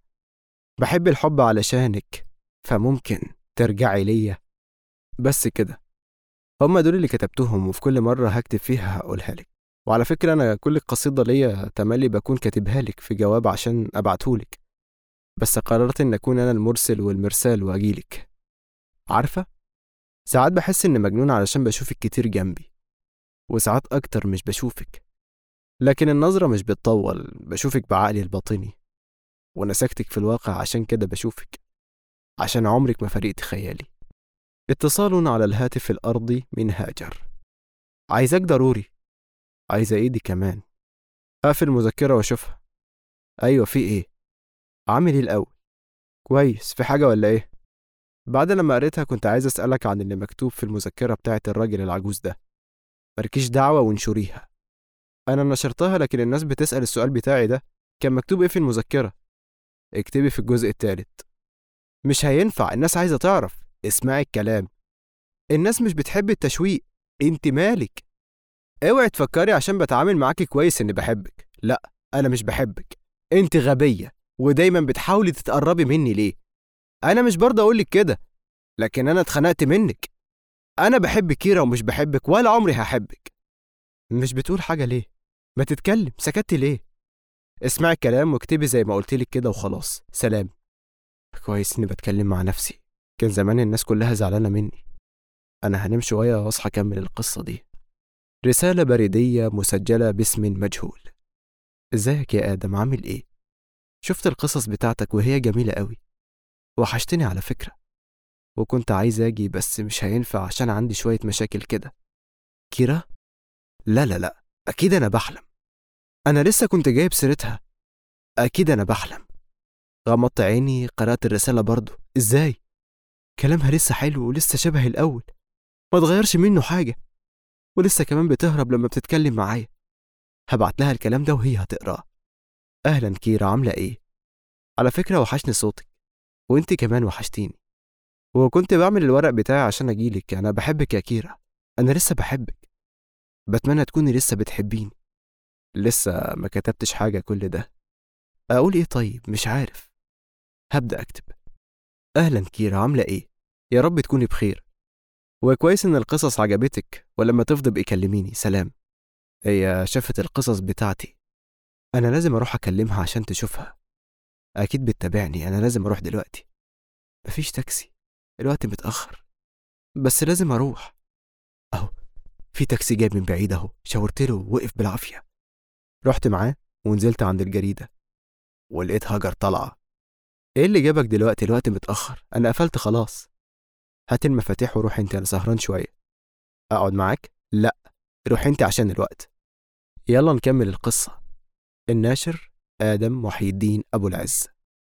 بحب الحب علشانك فممكن ترجعي ليا. بس كده. هم دول اللي كتبتهم، وفي كل مرة هكتب فيها هقولها لك. وعلى فكرة أنا كل قصيدة ليا تملي بكون كاتبها لك في جواب عشان أبعتهولك، بس قررت إن أكون أنا المرسل والمرسال وأجيلك. عارفة، ساعات بحس إني مجنون علشان بشوفك كتير جنبي، وساعات أكتر مش بشوفك، لكن النظرة مش بتطول، بشوفك بعقلي الباطني، ونسكتك في الواقع عشان كده بشوفك، عشان عمرك ما فرقت خيالي. اتصال على الهاتف الأرضي من هاجر. عايزاك ضروري، عايزة إيدي كمان. أقفل المذكرة وأشوفها. أيوة، في إيه؟ عامل إيه الأول؟ كويس، في حاجة ولا إيه؟ بعد لما قريتها كنت عايز أسألك عن اللي مكتوب في المذكرة بتاعت الراجل العجوز ده. مالكيش دعوة وانشريها. أنا نشرتها، لكن الناس بتسأل السؤال بتاعي ده، كان مكتوب إيه في المذكرة؟ اكتبي في الجزء الثالث. مش هينفع، الناس عايزة تعرف. اسمعي الكلام. الناس مش بتحب التشويق. انت مالك؟ اوعي تفكري عشان بتعامل معاكي كويس اني بحبك. لا، انا مش بحبك. انت غبية، ودايما بتحاولي تتقربي مني ليه؟ انا مش برضه اقولك كده، لكن انا اتخنقت منك. انا بحب كيرا ومش بحبك، ولا عمري هحبك. مش بتقول حاجة ليه؟ ما تتكلم، سكتي ليه؟ اسمعي الكلام واكتبي زي ما قلتلك كده وخلاص. سلام. كويس اني بتكلم مع نفسي، كان زمان الناس كلها زعلانة مني. انا هنام شوية واصحى اكمل القصة دي. رسالة بريدية مسجلة باسم مجهول. ازيك يا آدم، عامل ايه؟ شفت القصص بتاعتك وهي جميلة قوي، وحشتني على فكرة، وكنت عايز اجي بس مش هينفع عشان عندي شوية مشاكل كده. كيرا؟ لا لا لا، اكيد انا بحلم. انا لسه كنت جايب سيرتها. اكيد انا بحلم. غمضت عيني، قرأت الرسالة برضو. ازاي؟ كلامها لسه حلو ولسه شبه الاول، ما اتغيرش منه حاجة، ولسه كمان بتهرب لما بتتكلم معايا. هبعت لها الكلام ده وهي هتقراه. اهلا كيرا، عاملة ايه؟ على فكرة وحشني صوتك، وانت كمان وحشتيني، وكنت بعمل الورق بتاعي عشان اجيلك. انا بحبك يا كيرا، انا لسه بحبك. بتمنى تكوني لسه بتحبيني. لسه ما كتبتش حاجة كل ده. اقول ايه طيب؟ مش عارف. هبدأ اكتب. اهلا كيرا، عاملة ايه؟ يا رب تكوني بخير، وكويس ان القصص عجبتك، ولما تفضل بقى كلميني. سلام. هي شافت القصص بتاعتي. انا لازم اروح اكلمها عشان تشوفها. اكيد بتتابعني. انا لازم اروح دلوقتي. مفيش تاكسي، الوقت متأخر، بس لازم اروح. اهو في تاكسي جاي من بعيد اهو، شاورت له ووقف بالعافية. رحت معاه ونزلت عند الجريدة، ولقيت هاجر طالعة. ايه اللي جابك دلوقتي؟ الوقت متأخر، انا قفلت خلاص. هات المفاتيح وروح انت، انا سهران شوية. اقعد معاك؟ لا، روح انت عشان الوقت. يلا نكمل القصة. الناشر آدم محي الدين أبو العز.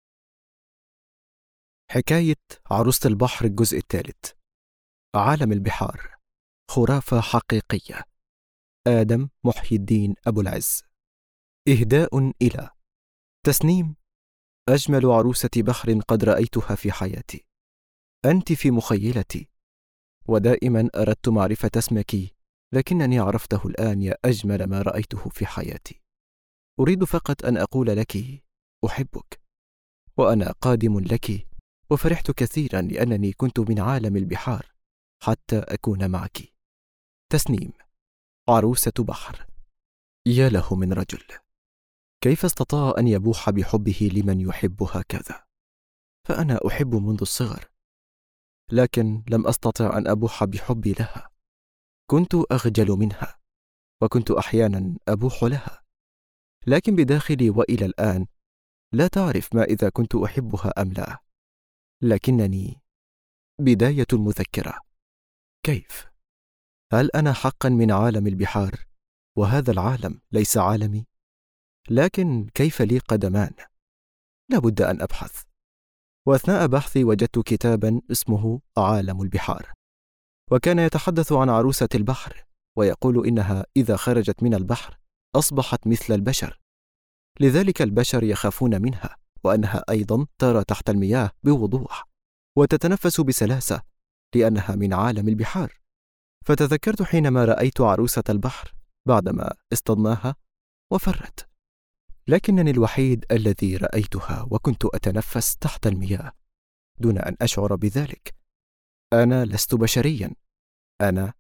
حكاية عروسة البحر، الجزء الثالث. عالم البحار، خرافة حقيقية. آدم محي الدين أبو العز. إهداء إلى تسنيم. أجمل عروسة بحر قد رأيتها في حياتي. أنت في مخيلتي، ودائما أردت معرفة اسمك، لكنني عرفته الآن يا أجمل ما رأيته في حياتي. أريد فقط أن أقول لك أحبك، وأنا قادم لك، وفرحت كثيرا لأنني كنت من عالم البحار حتى أكون معك. تسنيم. عروسة بحر. يا له من رجل، كيف استطاع أن يبوح بحبه لمن يحب هكذا؟ فأنا أحب منذ الصغر، لكن لم أستطع أن أبوح بحبي لها. كنت أخجل منها، وكنت أحيانا أبوح لها، لكن بداخلي وإلى الآن لا تعرف ما إذا كنت أحبها أم لا. لكنني بداية المذكرة. كيف؟ هل أنا حقا من عالم البحار، وهذا العالم ليس عالمي؟ لكن كيف لي قدمان؟ لابد أن أبحث. وأثناء بحثي وجدت كتابا اسمه عالم البحار، وكان يتحدث عن عروسة البحر، ويقول إنها إذا خرجت من البحر أصبحت مثل البشر، لذلك البشر يخافون منها، وأنها أيضا ترى تحت المياه بوضوح، وتتنفس بسلاسة، لأنها من عالم البحار. فتذكرت حينما رأيت عروسة البحر بعدما اصطدناها وفرت، لكنني الوحيد الذي رأيتها وكنت أتنفس تحت المياه دون أن أشعر بذلك. أنا لست بشريا، أنا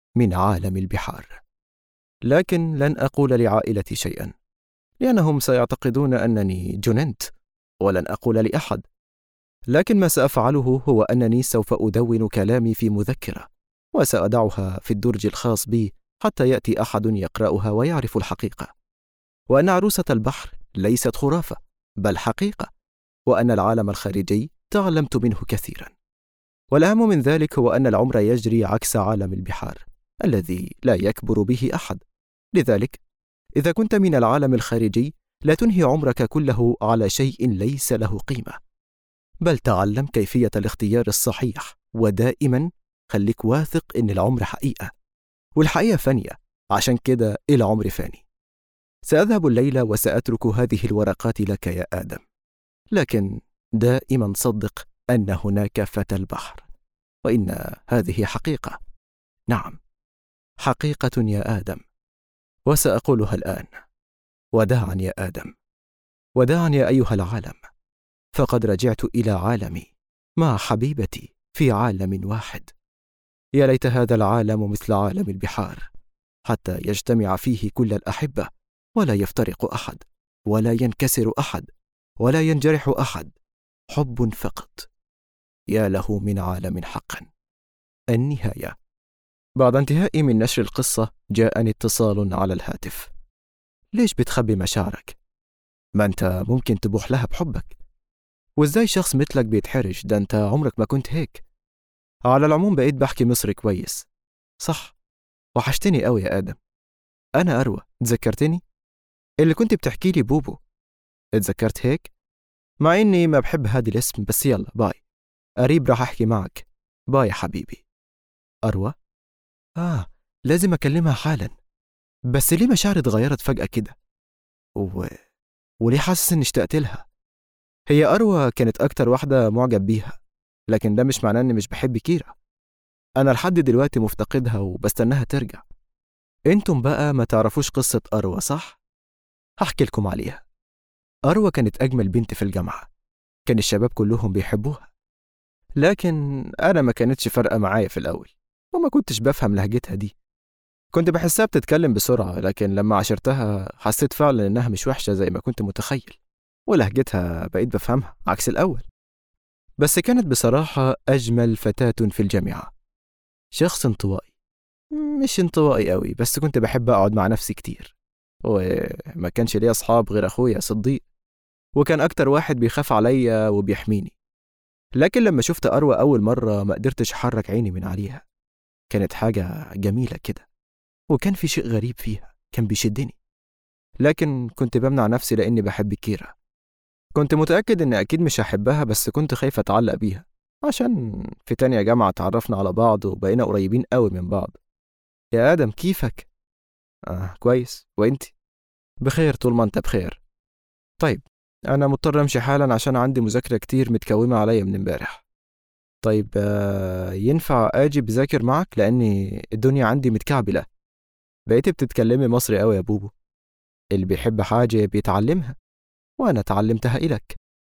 من عالم البحار. لكن لن أقول لعائلتي شيئا، لأنهم سيعتقدون أنني جننت، ولن أقول لأحد. لكن ما سأفعله هو أنني سوف أدون كلامي في مذكرة، وسأدعها في الدرج الخاص بي حتى يأتي أحد يقرأها ويعرف الحقيقة، وأن عروسة البحر ليست خرافة بل حقيقة، وأن العالم الخارجي تعلمت منه كثيرا. والأهم من ذلك هو أن العمر يجري عكس عالم البحار الذي لا يكبر به أحد. لذلك إذا كنت من العالم الخارجي لا تنهي عمرك كله على شيء ليس له قيمة، بل تعلم كيفية الاختيار الصحيح، ودائما خليك واثق إن العمر حقيقة، والحقيقة فانية، عشان كده العمر فاني. سأذهب الليلة وسأترك هذه الورقات لك يا آدم، لكن دائما صدق أن هناك فتى البحر، وإن هذه حقيقة. نعم، حقيقة يا آدم، وسأقولها الآن. وداعا يا آدم، وداعا يا أيها العالم، فقد رجعت إلى عالمي مع حبيبتي في عالم واحد. يا ليت هذا العالم مثل عالم البحار، حتى يجتمع فيه كل الأحبة، ولا يفترق أحد، ولا ينكسر أحد، ولا ينجرح أحد، حب فقط. يا له من عالم حقا. النهاية. بعد انتهائي من نشر القصة جاءني اتصال على الهاتف. ليش بتخبي مشاعرك؟ ما أنت ممكن تبوح لها بحبك. وإزاي شخص مثلك بيتحرج؟ ده أنت عمرك ما كنت هيك. على العموم بقيت بحكي مصري كويس. صح، وحشتني قوي يا آدم. أنا أروى، تذكرتني؟ اللي كنت بتحكي لي بوبو. اتذكرت هيك؟ مع إني ما بحب هذا الاسم، بس يلا باي، قريب راح أحكي معك. باي يا حبيبي. أروى؟ لازم أكلمها حالا. بس ليه مشاعري اتغيرت فجأة كده؟ وليه حاسس إني اشتقت لها؟ هي أروى كانت أكتر واحدة معجب بيها، لكن ده مش معناه إني مش بحب كيرا. أنا لحد دلوقتي مفتقدها وبستناها ترجع. انتم بقى ما تعرفوش قصة أروى، صح؟ هحكي لكم عليها. أروى كانت أجمل بنت في الجامعة، كان الشباب كلهم بيحبوها، لكن أنا ما كانتش فارقة معايا في الأول، وما كنتش بفهم لهجتها دي. كنت بحسها بتتكلم بسرعة، لكن لما عاشرتها حسيت فعلا إنها مش وحشة زي ما كنت متخيل، ولهجتها بقيت بفهمها عكس الأول. بس كانت بصراحة أجمل فتاة في الجامعة. شخص انطوائي، مش انطوائي قوي، بس كنت بحب أقعد مع نفسي كتير، وما كانش ليا أصحاب غير أخويا صديق، وكان أكتر واحد بيخاف عليا وبيحميني. لكن لما شفت أروى أول مرة ما قدرتش أحرك عيني من عليها. كانت حاجة جميلة كده، وكان في شيء غريب فيها كان بيشدني، لكن كنت بمنع نفسي لأني بحب كيرا. كنت متأكد إني أكيد مش هحبها، بس كنت خايف أتعلق بيها، عشان في تانية جامعة تعرفنا على بعض وبقينا قريبين قوي من بعض. يا آدم، كيفك؟ كويس، وإنتي؟ بخير طول ما أنت بخير. طيب، أنا مضطر أمشي حالا عشان عندي مذاكرة كتير متكومة عليا من امبارح. طيب، ينفع أجي بذاكر معك؟ لأني الدنيا عندي متكعبلة. بقيتي بتتكلمي مصري قوي يا بوبو. اللي بيحب حاجة بيتعلمها، وأنا تعلمتها إلك.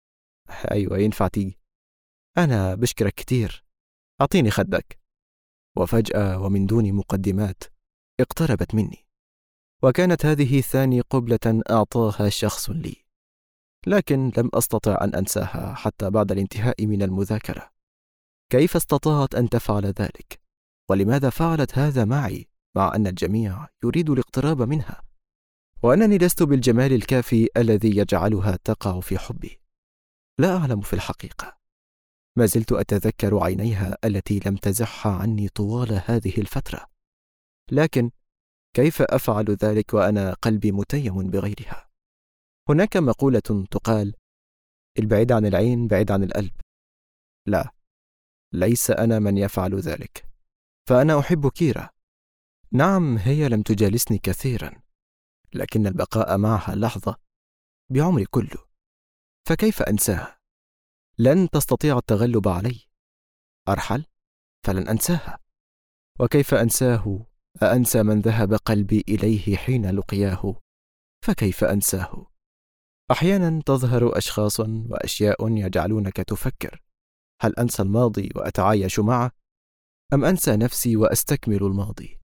أيوة، ينفع تيجي. أنا بشكرك كتير، أعطيني خدك. وفجأة ومن دون مقدمات اقتربت مني، وكانت هذه ثاني قبلة أعطاها شخص لي، لكن لم أستطع أن أنساها حتى بعد الانتهاء من المذاكرة. كيف استطاعت أن تفعل ذلك؟ ولماذا فعلت هذا معي، مع أن الجميع يريد الاقتراب منها، وأنني لست بالجمال الكافي الذي يجعلها تقع في حبي؟ لا أعلم في الحقيقة. ما زلت أتذكر عينيها التي لم تزحها عني طوال هذه الفترة، لكن كيف أفعل ذلك وأنا قلبي متيم بغيرها؟ هناك مقولة تقال: البعيد عن العين بعيد عن القلب. لا، ليس أنا من يفعل ذلك، فأنا أحب كيرا. نعم، هي لم تجالسني كثيرا، لكن البقاء معها لحظة بعمري كله، فكيف أنساها؟ لن تستطيع التغلب علي. أرحل فلن أنساها، وكيف أنساه؟ أأنسى من ذهب قلبي إليه حين لقياه؟ فكيف أنساه؟ أحيانا تظهر أشخاص وأشياء يجعلونك تفكر: هل أنسى الماضي وأتعايش معه، أم أنسى نفسي وأستكمل الماضي؟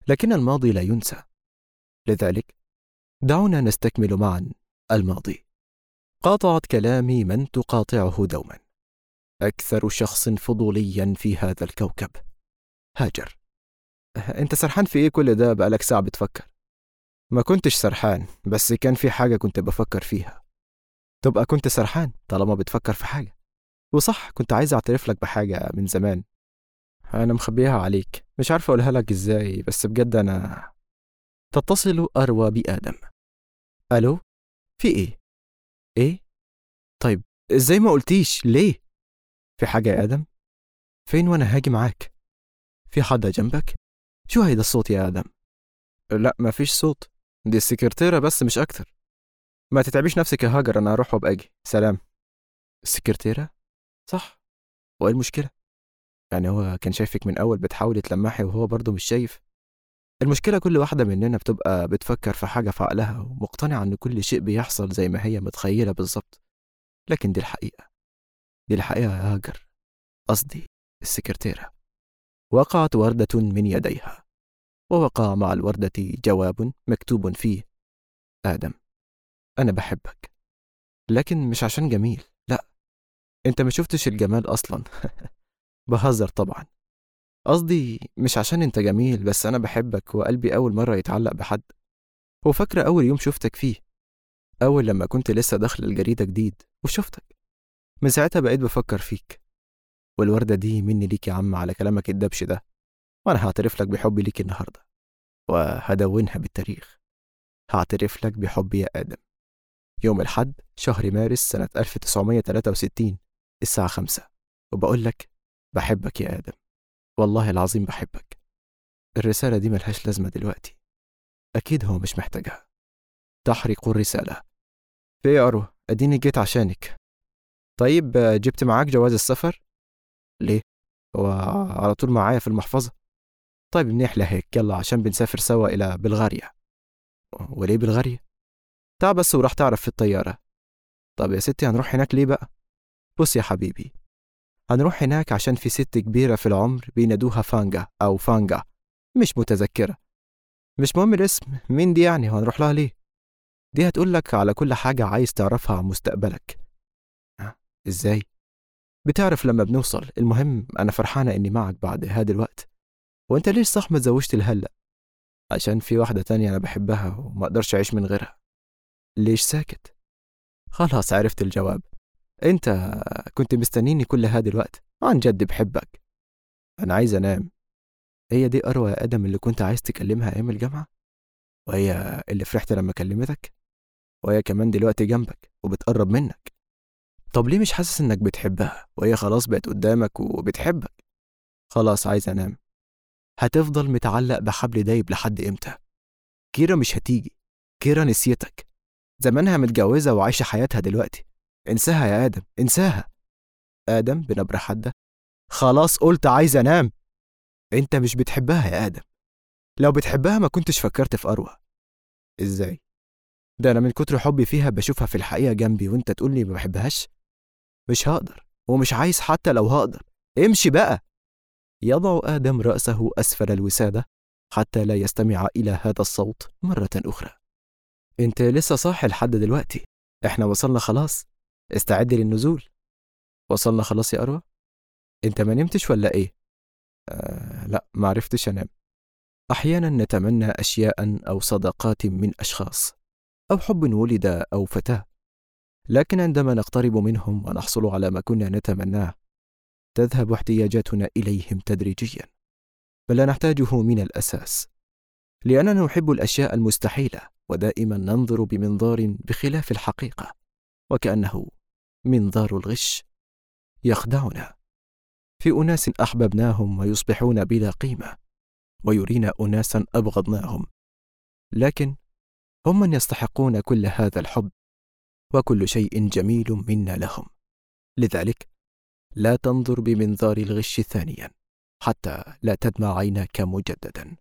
لكن الماضي لا ينسى، لذلك دعونا نستكمل معا الماضي. قاطعت كلامي من تقاطعه دوما، أكثر شخص فضوليا في هذا الكوكب، هاجر. أنت سرحان في إيه كل ده؟ بقالك ساعة بتفكر. ما كنتش سرحان، بس كان في حاجة كنت بفكر فيها. تبقى كنت سرحان طالما بتفكر في حاجة. وصح، كنت عايز أعترف لك بحاجة من زمان، أنا مخبيها عليك، مش عارف أقولها لك إزاي، بس بجد أنا. تتصل أروى بآدم. ألو، في إيه؟ إيه؟ طيب إزاي ما قلتيش ليه؟ في حاجة يا آدم؟ فين وأنا هاجي معاك؟ في حد جنبك؟ شو هيدا الصوت يا آدم؟ لا مفيش صوت، دي السكرتيرة بس مش أكتر. ما تتعبيش نفسك يا هاجر، أنا هروح وبأجي، سلام. السكرتيرة؟ صح، وإيه المشكلة؟ يعني هو كان شايفك من أول بتحاولي تلمحي وهو برضه مش شايف؟ المشكلة كل واحدة مننا بتبقى بتفكر في حاجة في عقلها ومقتنعة إن كل شيء بيحصل زي ما هي متخيلة بالظبط، لكن دي الحقيقة. دي الحقيقة يا هاجر، قصدي السكرتيرة. وقعت وردة من يديها، ووقع مع الوردة جواب مكتوب فيه: آدم، أنا بحبك، لكن مش عشان جميل، لا، أنت ما شفتش الجمال أصلا. بهزر طبعا، قصدي مش عشان أنت جميل، بس أنا بحبك وقلبي أول مرة يتعلق بحد. وفاكرة أول يوم شفتك فيه، أول لما كنت لسه داخل الجريدة جديد وشفتك، من ساعتها بقيت بفكر فيك. والوردة دي مني ليك يا عم على كلامك الدبش ده، وأنا هعترف لك بحبي ليك النهاردة، وهدونها بالتاريخ. هعترف لك بحبي يا آدم، يوم الحد شهر مارس سنة 1963 الساعة 5، وبقول لك بحبك يا آدم، والله العظيم بحبك. الرسالة دي ملهاش لازمة دلوقتي، أكيد هو مش محتاجها. تحرق الرسالة. في إيه يا أروى؟ أديني جيت عشانك. طيب جبت معاك جواز السفر؟ ليه؟ هو على طول معايا في المحفظة. طيب منيح هيك، يلا عشان بنسافر سوا إلى بلغاريا. وليه بلغاريا؟ تعب بس وراح تعرف في الطيارة. طب يا ستي هنروح هناك ليه بقى؟ بص يا حبيبي، هنروح هناك عشان في ست كبيرة في العمر بينادوها فانجا أو فانجا، مش متذكرة، مش مهم الاسم، مين دي يعني؟ هنروح لها ليه؟ دي هتقول لك على كل حاجة عايز تعرفها عن مستقبلك. إزاي؟ بتعرف لما بنوصل. المهم أنا فرحانة إني معك بعد هذا الوقت. وأنت ليش صح ما تزوجت الهلأ؟ عشان في واحدة تانية أنا بحبها وما أقدرش أعيش من غيرها. ليش ساكت؟ خلاص عرفت الجواب. أنت كنت مستنيني كل هذا الوقت، عن جد بحبك. أنا عايز أنام. هي دي أروى يا آدم اللي كنت عايز تكلمها أيام الجامعة؟ وهي اللي فرحت لما كلمتك؟ وهي كمان دلوقتي جنبك وبتقرب منك؟ طب ليه مش حاسس إنك بتحبها وهي خلاص بقت قدامك وبتحبك؟ خلاص عايز أنام. هتفضل متعلق بحبل دايب لحد إمتى؟ كيرا مش هتيجي، كيرا نسيتك، زمانها متجوزة وعايشة حياتها دلوقتي. انساها يا آدم، انساها. آدم بنبرة حادة: خلاص قلت عايز أنام. أنت مش بتحبها يا آدم، لو بتحبها ما كنتش فكرت في أروى. إزاي؟ ده أنا من كتر حبي فيها بشوفها في الحقيقة جنبي وأنت تقولي ما بحبهاش؟ مش هقدر ومش عايز حتى لو هقدر. امشي بقى. يضع آدم رأسه أسفل الوسادة حتى لا يستمع إلى هذا الصوت مرة أخرى. أنت لسه صاحي لحد دلوقتي، إحنا وصلنا خلاص، استعد للنزول. وصلنا خلاص يا أروى؟ أنت ما نمتش ولا إيه؟ لا، ما عرفتش أنام. أحيانا نتمنى أشياء أو صداقات من أشخاص أو حب ولد أو فتاة، لكن عندما نقترب منهم ونحصل على ما كنا نتمناه تذهب احتياجاتنا إليهم تدريجيا، بل لا نحتاجه من الأساس، لأننا نحب الأشياء المستحيلة ودائما ننظر بمنظار بخلاف الحقيقة، وكأنه منظار الغش يخدعنا في أناس أحببناهم ويصبحون بلا قيمة، ويرينا أناسا أبغضناهم، لكن هم من يستحقون كل هذا الحب وكل شيء جميل منا لهم. لذلك لا تنظر بمنظار الغش ثانيا حتى لا تدمع عيناك مجددا.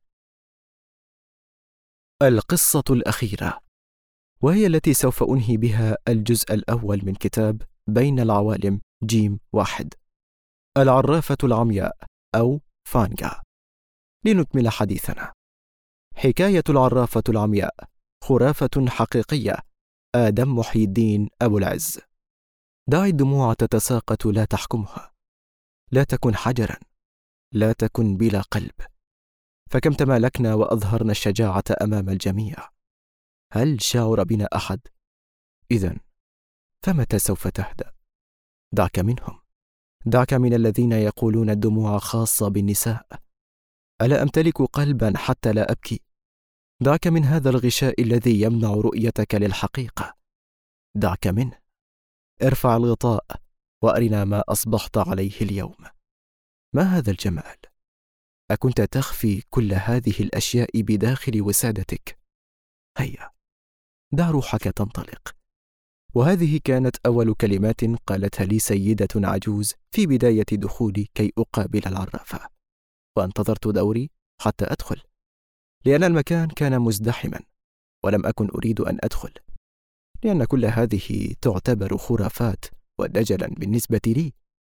القصة الأخيرة، وهي التي سوف أنهي بها الجزء الأول من كتاب بين العوالم جيم 1، العرافة العمياء أو فانجا. لنكمل حديثنا. حكاية العرافة العمياء، خرافة حقيقية. آدم محي الدين أبو العز. دع الدموع تتساقط، لا تحكمها. لا تكن حجرا، لا تكن بلا قلب. فكم تمالكنا وأظهرنا الشجاعة أمام الجميع. هل شعر بنا أحد؟ إذن فمتى سوف تهدأ؟ دعك منهم، دعك من الذين يقولون الدموع خاصة بالنساء. ألا أمتلك قلبا حتى لا أبكي؟ دعك من هذا الغشاء الذي يمنع رؤيتك للحقيقة. دعك منه. ارفع الغطاء وأرنا ما أصبحت عليه اليوم. ما هذا الجمال؟ أكنت تخفي كل هذه الأشياء بداخل وسادتك؟ هيا، دع روحك تنطلق. وهذه كانت أول كلمات قالتها لي سيدة عجوز في بداية دخولي كي أقابل العرافة. وانتظرت دوري حتى أدخل، لأن المكان كان مزدحما، ولم أكن أريد أن أدخل، لأن كل هذه تعتبر خرافات ودجلا بالنسبة لي.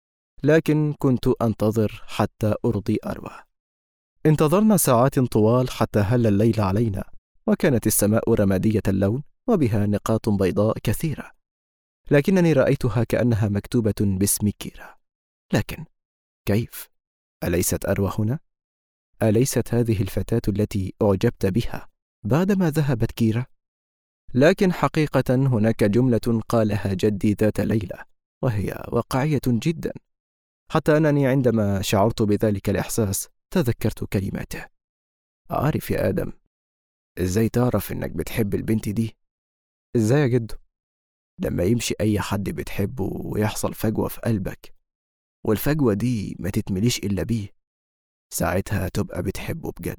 لكن كنت أنتظر حتى أرضي أروى. انتظرنا ساعات طوال حتى هل الليل علينا، وكانت السماء رمادية اللون وبها نقاط بيضاء كثيرة، لكنني رأيتها كأنها مكتوبة باسم كيرا. لكن كيف؟ أليست أروى هنا؟ أليست هذه الفتاة التي أعجبت بها بعدما ذهبت كيرا؟ لكن حقيقة هناك جملة قالها جدي ذات ليلة، وهي واقعية جدا، حتى أنني عندما شعرت بذلك الإحساس تذكرت كلماته. عارف يا آدم، إزاي تعرف إنك بتحب البنت دي؟ إزاي يا جدو؟ لما يمشي أي حد بتحبه ويحصل فجوة في قلبك، والفجوة دي ما تتمليش إلا بيه، ساعتها تبقى بتحبه بجد.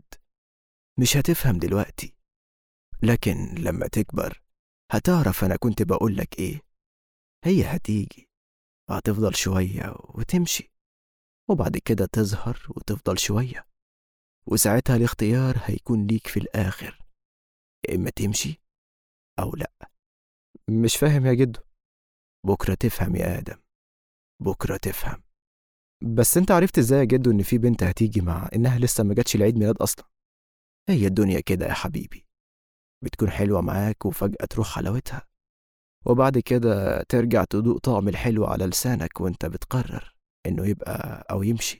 مش هتفهم دلوقتي، لكن لما تكبر هتعرف أنا كنت بقولك إيه. هي هتيجي وهتفضل شوية وتمشي، وبعد كده تظهر وتفضل شوية، وساعتها الاختيار هيكون ليك في الآخر، يا إما تمشي أو لأ. مش فاهم يا جدو. بكرة تفهم يا آدم، بكرة تفهم. بس انت عرفت ازاي يا جدو ان في بنت هتيجي مع انها لسه ما جاتش العيد ميلاد اصلا؟ هي الدنيا كده يا حبيبي، بتكون حلوة معاك وفجأة تروح حلاوتها، وبعد كده ترجع تدوق طعم الحلو على لسانك وانت بتقرر انه يبقى او يمشي.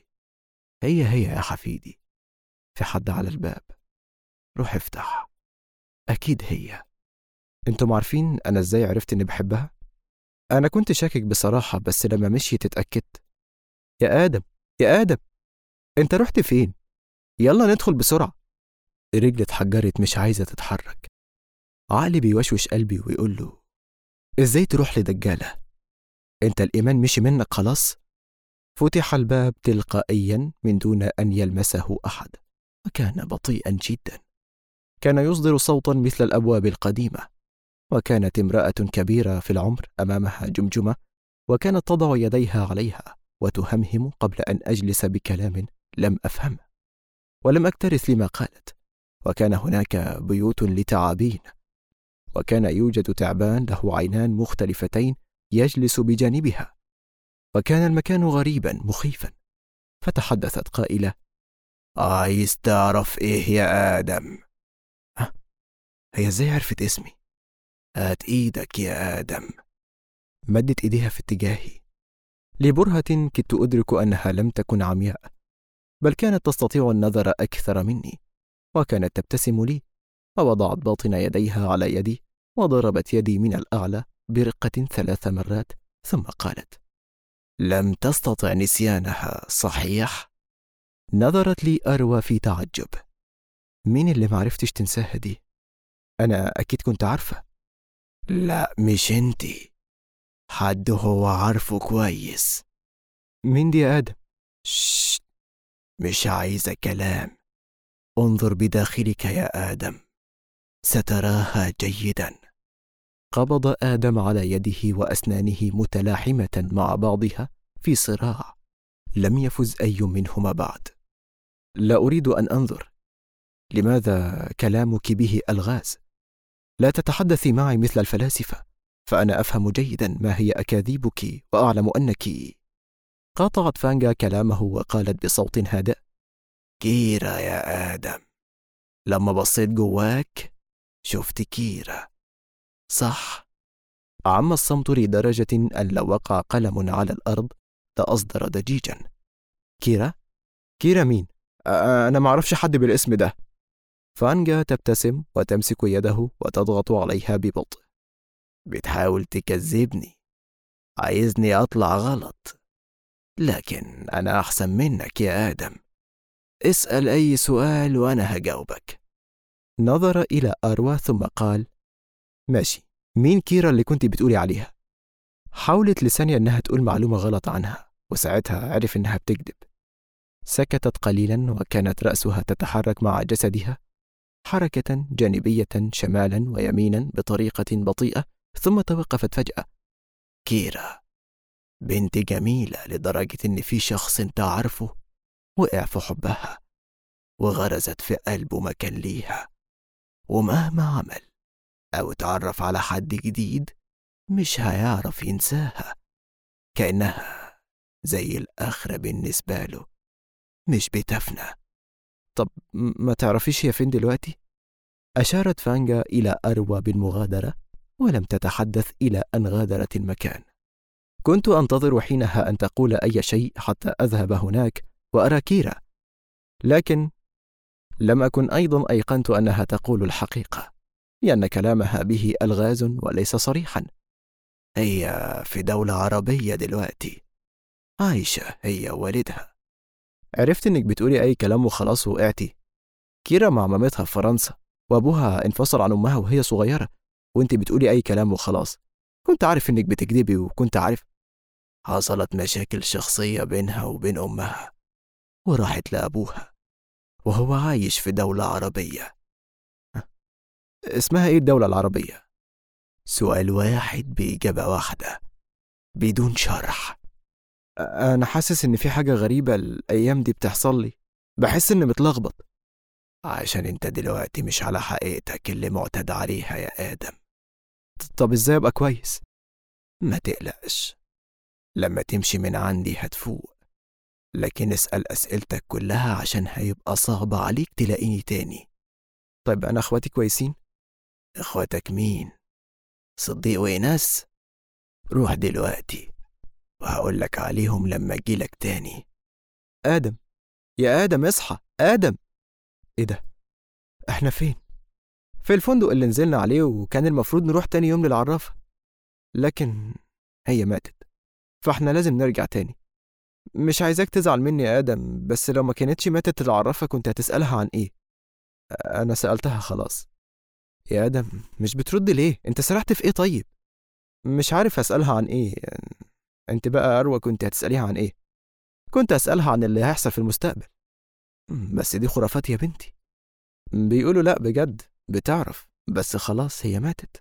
هي يا حفيدي، في حد على الباب، روح افتح، اكيد هي. انتم عارفين انا ازاي عرفت اني بحبها؟ انا كنت شاكك بصراحة، بس لما مشيت اتأكدت. يا آدم، يا آدم، انت رحت فين؟ يلا ندخل بسرعة. رجلي اتحجرت مش عايزة تتحرك. عقلي بيوشوش قلبي ويقول له ازاي تروح لدجالة؟ انت الإيمان مشي منك خلاص؟ فتح الباب تلقائيا من دون أن يلمسه أحد، وكان بطيئا جدا. كان يصدر صوتا مثل الأبواب القديمة، وكانت امرأة كبيرة في العمر أمامها جمجمة، وكانت تضع يديها عليها وتهمهم قبل أن أجلس بكلام لم أفهمه ولم أكترث لما قالت. وكان هناك بيوت لتعابين، وكان يوجد تعبان له عينان مختلفتين يجلس بجانبها، وكان المكان غريبا مخيفا. فتحدثت قائلة: عايز تعرف إيه يا آدم؟ هي إزاي عرفت اسمي؟ هات إيدك يا آدم. مدت إيديها في اتجاهي. لبرهة كدت أدرك أنها لم تكن عمياء، بل كانت تستطيع النظر أكثر مني، وكانت تبتسم لي، ووضعت باطن يديها على يدي وضربت يدي من الأعلى برقة 3 مرات، ثم قالت: لم تستطع نسيانها صحيح؟ نظرت لي أروى في تعجب. مين اللي معرفتش تنساها دي؟ أنا أكيد كنت عارفة. لا مش انتي، حد هو عارفه كويس. مين دي يا آدم؟ ششت، مش عايزة كلام. انظر بداخلك يا آدم، ستراها جيدا. قبض آدم على يده وأسنانه متلاحمة مع بعضها في صراع لم يفز أي منهما بعد. لا أريد أن أنظر. لماذا كلامك به ألغاز؟ لا تتحدثي معي مثل الفلاسفة، فأنا أفهم جيدا ما هي أكاذيبك وأعلم أنك. قاطعت فانجا كلامه وقالت بصوت هادئ: كيرا يا آدم، لما بصيت جواك شفت كيرا، صح؟ عم الصمت لدرجة أن لو وقع قلم على الأرض لأصدر ضجيجا. كيرا؟ كيرا مين؟ أنا معرفش حد بالاسم ده. فانجا تبتسم وتمسك يده وتضغط عليها ببطء. بتحاول تكذبني، عايزني أطلع غلط، لكن أنا أحسن منك يا آدم. اسأل أي سؤال وأنا هجاوبك. نظر إلى أروى ثم قال: ماشي، مين كيرا اللي كنت بتقولي عليها؟ حاولت لثانية إنها تقول معلومة غلط عنها، وساعتها عرف إنها بتكذب. سكتت قليلا وكانت رأسها تتحرك مع جسدها حركة جانبية شمالا ويمينا بطريقة بطيئة، ثم توقفت فجأة. كيرا بنت جميلة لدرجة إن في شخص أنت عارفه وقع في حبها وغرزت في قلبه مكان ليها، ومهما عمل أو اتعرف على حد جديد مش هيعرف ينساها، كأنها زي الآخرة بالنسبة له، مش بتفنى. طب ما تعرفيش هي فين دلوقتي؟ أشارت فانجا إلى أروى بالمغادرة، ولم تتحدث إلى أن غادرت المكان. كنت أنتظر حينها أن تقول أي شيء حتى أذهب هناك وأرى كيرا، لكن لم أكن أيضا أيقنت أنها تقول الحقيقة، لأن كلامها به ألغاز وليس صريحا. هي في دولة عربية دلوقتي، عايشة هي ووالدها. عرفت إنك بتقولي أي كلام وخلاص وقعتي. كيرا مع مامتها في فرنسا، وأبوها انفصل عن أمها وهي صغيرة، وإنت بتقولي أي كلام وخلاص. كنت عارف إنك بتكذبي، وكنت عارف. حصلت مشاكل شخصية بينها وبين أمها، وراحت لأبوها، وهو عايش في دولة عربية. اسمها إيه الدولة العربية؟ سؤال واحد بإجابة واحدة بدون شرح. أنا حاسس إن في حاجة غريبة الأيام دي بتحصل لي، بحس إني متلخبط. عشان أنت دلوقتي مش على حقيقتك اللي معتاد عليها يا آدم. طب إزاي أبقى كويس؟ ما تقلقش، لما تمشي من عندي هتفوق، لكن اسأل أسئلتك كلها عشان هيبقى صعب عليك تلاقيني تاني. طيب أنا أخواتي كويسين؟ إخواتك مين؟ صديق وإناس؟ روح دلوقتي وهقولك عليهم لما أجيلك تاني. آدم، يا آدم اصحى، آدم! إيه ده؟ إحنا فين؟ في الفندق اللي نزلنا عليه، وكان المفروض نروح تاني يوم للعرافة، لكن هي ماتت، فإحنا لازم نرجع تاني. مش عايزاك تزعل مني يا آدم، بس لو ما كانتش ماتت العرافة كنت هتسألها عن إيه؟ أنا سألتها خلاص. يا آدم مش بترد ليه؟ أنت سرحت في إيه طيب؟ مش عارف أسألها عن إيه. أنت بقى أروى كنت هتسأليها عن إيه؟ كنت أسألها عن اللي هيحصل في المستقبل. بس دي خرافات يا بنتي. بيقولوا لأ بجد بتعرف، بس خلاص هي ماتت.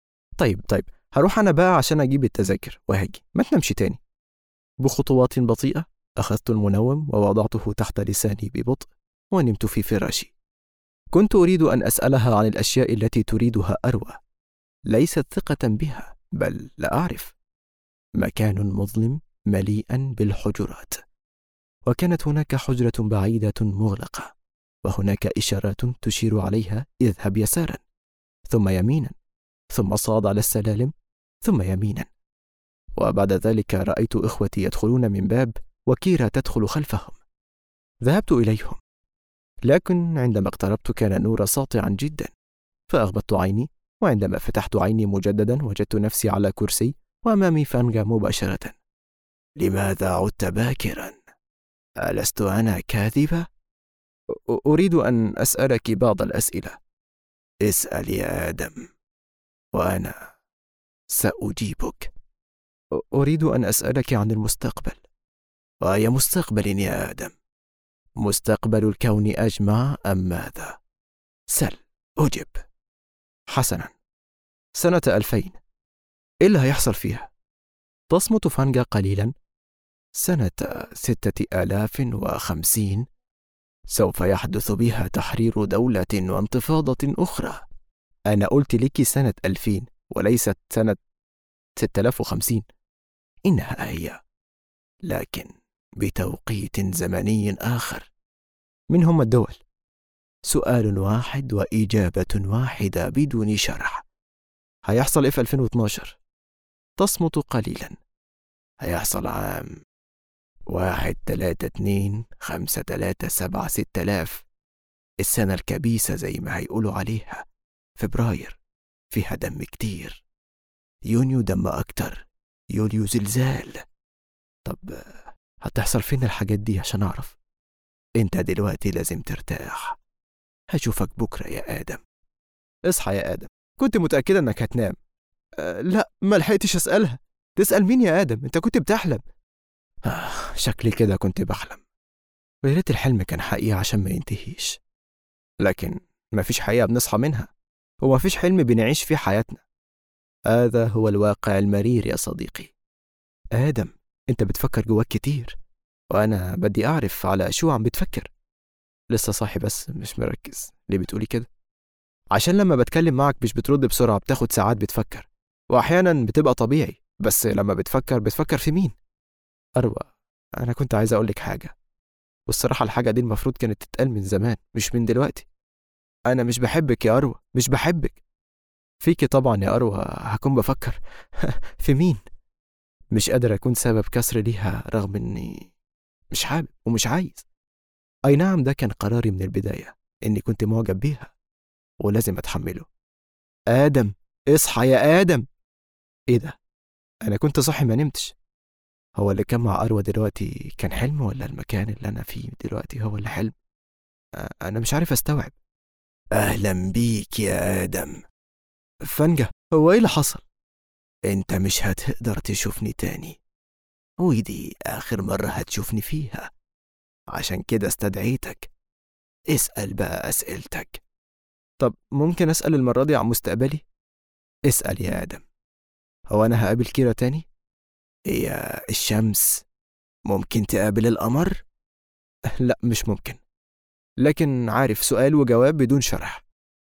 طيب هروح أنا بقى عشان أجيب التذاكر وهاجي، ما تنامش تاني. بخطوات بطيئة أخذت المنوم ووضعته تحت لساني ببطء، ونمت في فراشي. كنت أريد أن أسألها عن الأشياء التي تريدها أروى، ليست ثقة بها، بل لا أعرف. مكان مظلم مليئا بالحجرات، وكانت هناك حجرة بعيدة مغلقة، وهناك إشارات تشير عليها: اذهب يسارا، ثم يمينا، ثم صعد على السلالم، ثم يمينا. وبعد ذلك رأيت إخوتي يدخلون من باب، وكيرا تدخل خلفهم. ذهبت إليهم، لكن عندما اقتربت كان النور ساطعا جدا، فأغمضت عيني، وعندما فتحت عيني مجددا وجدت نفسي على كرسي وأمامي فانجا مباشرة. لماذا عدت باكرا؟ ألست أنا كاذبة؟ أريد أن أسألك بعض الأسئلة. اسأل يا آدم وأنا سأجيبك. أريد أن أسألك عن المستقبل. وأي مستقبل يا آدم؟ مستقبل الكون أجمع أم ماذا؟ سل، أجب. حسنا، سنة 2000 إيه اللي هيحصل فيها؟ تصمت فانجا قليلا. سنة 6050 سوف يحدث بها تحرير دولة وانتفاضة أخرى. أنا قلت لك سنة 2000 وليست سنة 6050. إنها هي، لكن بتوقيت زمني آخر. من هم الدول؟ سؤال واحد وإجابة واحدة بدون شرح. هيحصل إيه في 2012؟ تصمت قليلا. هيحصل عام 1/3/2/5/3/7/6000، السنة الكبيسة زي ما هيقولوا عليها. فبراير فيها دم كتير، يونيو دم أكتر، يوليو زلزال. طب هتحصل فين الحاجات دي عشان أعرف؟ انت دلوقتي لازم ترتاح. هشوفك بكرة يا آدم. اصحى يا آدم، كنت متأكدة انك هتنام. لا، ما لحقتش أسألها. تسأل مين يا آدم؟ انت كنت بتحلم. شكلي كده كنت بحلم، ويا ريت الحلم كان حقيقة عشان ما ينتهيش. لكن ما فيش حقيقة بنصحى منها، وما فيش حلم بنعيش فيه حياتنا. هذا هو الواقع المرير يا صديقي. آدم، انت بتفكر جواك كتير، وأنا بدي أعرف على شو عم بتفكر. لسه صاحي بس مش مركز. ليه بتقولي كده؟ عشان لما بتكلم معك مش بترد بسرعة، بتاخد ساعات بتفكر، وأحيانا بتبقى طبيعي، بس لما بتفكر في مين؟ أروى، أنا كنت عايز أقولك حاجة، والصراحة الحاجة دي المفروض كانت تتقال من زمان مش من دلوقتي. أنا مش بحبك يا أروى، مش بحبك. فيكي طبعا يا أروى هكون بفكر. في مين؟ مش قادر أكون سبب كسر ليها رغم إني مش حابب ومش عايز. أي نعم، ده كان قراري من البداية، إني كنت معجب بيها ولازم أتحمله. آدم، اصحى يا آدم. إيه ده؟ أنا كنت صاحي ما نمتش. هو اللي كان مع أروى دلوقتي كان حلم، ولا المكان اللي أنا فيه دلوقتي هو اللي حلم؟ أنا مش عارف أستوعب. أهلا بيك يا آدم. فنجة، هو إيه اللي حصل؟ أنت مش هتقدر تشوفني تاني، ودي آخر مرة هتشوفني فيها، عشان كده استدعيتك. اسأل بقى أسئلتك. طب ممكن أسأل المرة دي عن مستقبلي؟ اسأل يا آدم. هو أنا هقابل كيرا تاني؟ هي الشمس ممكن تقابل القمر؟ لا مش ممكن. لكن عارف، سؤال وجواب بدون شرح.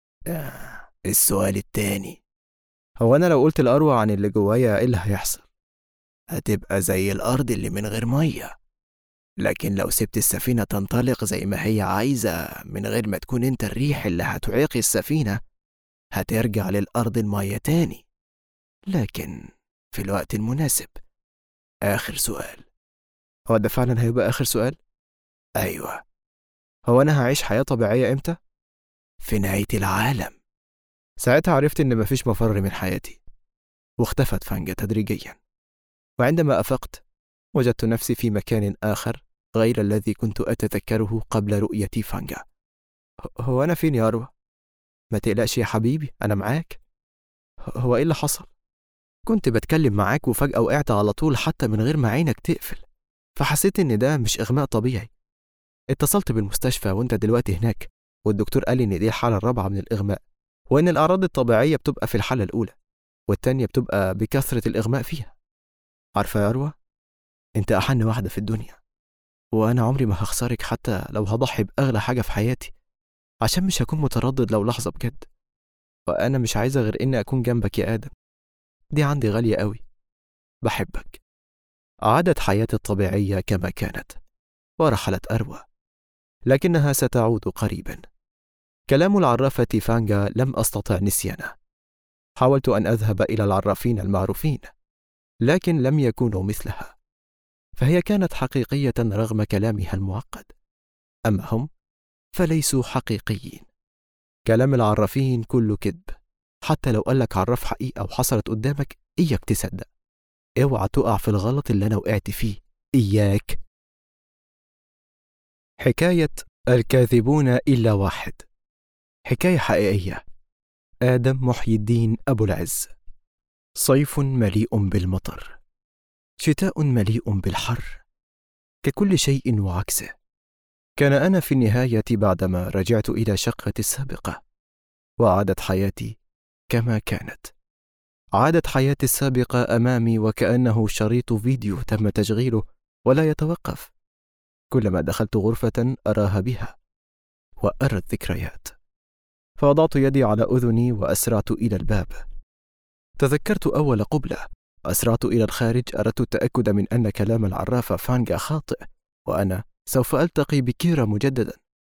السؤال التاني، هو أنا لو قلت لأروى عن اللي جوايا إيه اللي هيحصل؟ هتبقى زي الأرض اللي من غير مية، لكن لو سبت السفينة تنطلق زي ما هي عايزة من غير ما تكون انت الريح اللي هتعيق السفينة، هترجع للأرض المية تاني، لكن في الوقت المناسب. آخر سؤال. هو ده فعلا هيبقى آخر سؤال؟ أيوة. هو أنا هعيش حياة طبيعية إمتى؟ في نهاية العالم. ساعتها عرفت إن مفيش مفر من حياتي، واختفت فانجا تدريجيا. وعندما أفقت وجدت نفسي في مكان آخر غير الذي كنت أتذكره قبل رؤيتي فانجا. هو أنا فين يا أروى؟ ما تقلقش يا حبيبي، أنا معاك. هو إيه اللي حصل؟ كنت بتكلم معاك وفجأة وقعت على طول حتى من غير ما عينك تقفل، فحسيت إن ده مش إغماء طبيعي. اتصلت بالمستشفى وأنت دلوقتي هناك، والدكتور قال لي إن دي الحالة الرابعة من الإغماء، وإن الأعراض الطبيعية بتبقى في الحالة الأولى، والتانية بتبقى بكثرة الإغماء فيها. عارفة يا أروى، أنت أحن واحدة في الدنيا، وأنا عمري ما هخسرك حتى لو هضحي بأغلى حاجة في حياتي، عشان مش هكون متردد لو لحظة بجد. وأنا مش عايزة غير إني أكون جنبك يا آدم، دي عندي غالية قوي. بحبك. عادت حياتي الطبيعية كما كانت، ورحلت أروى، لكنها ستعود قريبا. كلام العرافة فانجا لم أستطع نسيانه. حاولت أن أذهب إلى العرافين المعروفين، لكن لم يكونوا مثلها، فهي كانت حقيقية رغم كلامها المعقد. أما هم فليسوا حقيقيين. كلام العرافين كله كذب، حتى لو قالك عراف حقيقة وحصلت قدامك إياك تصدق. اوعى تقع في الغلط اللي أنا وقعت فيه، إياك. حكاية الكاذبون إلا واحد، حكاية حقيقية. آدم محي الدين أبو العز. صيف مليء بالمطر، شتاء مليء بالحر، ككل شيء وعكسه. كان أنا في النهاية بعدما رجعت إلى شقتي السابقة، وعادت حياتي كما كانت. عادت حياتي السابقة أمامي وكأنه شريط فيديو تم تشغيله ولا يتوقف. كلما دخلت غرفة أراها بها وأرى الذكريات. فوضعت يدي على أذني وأسرعت إلى الباب. تذكرت أول قبلة. أسرعت إلى الخارج، أردت التأكد من أن كلام العرافة فانجا خاطئ، وأنا سوف ألتقي بكيرا مجددا.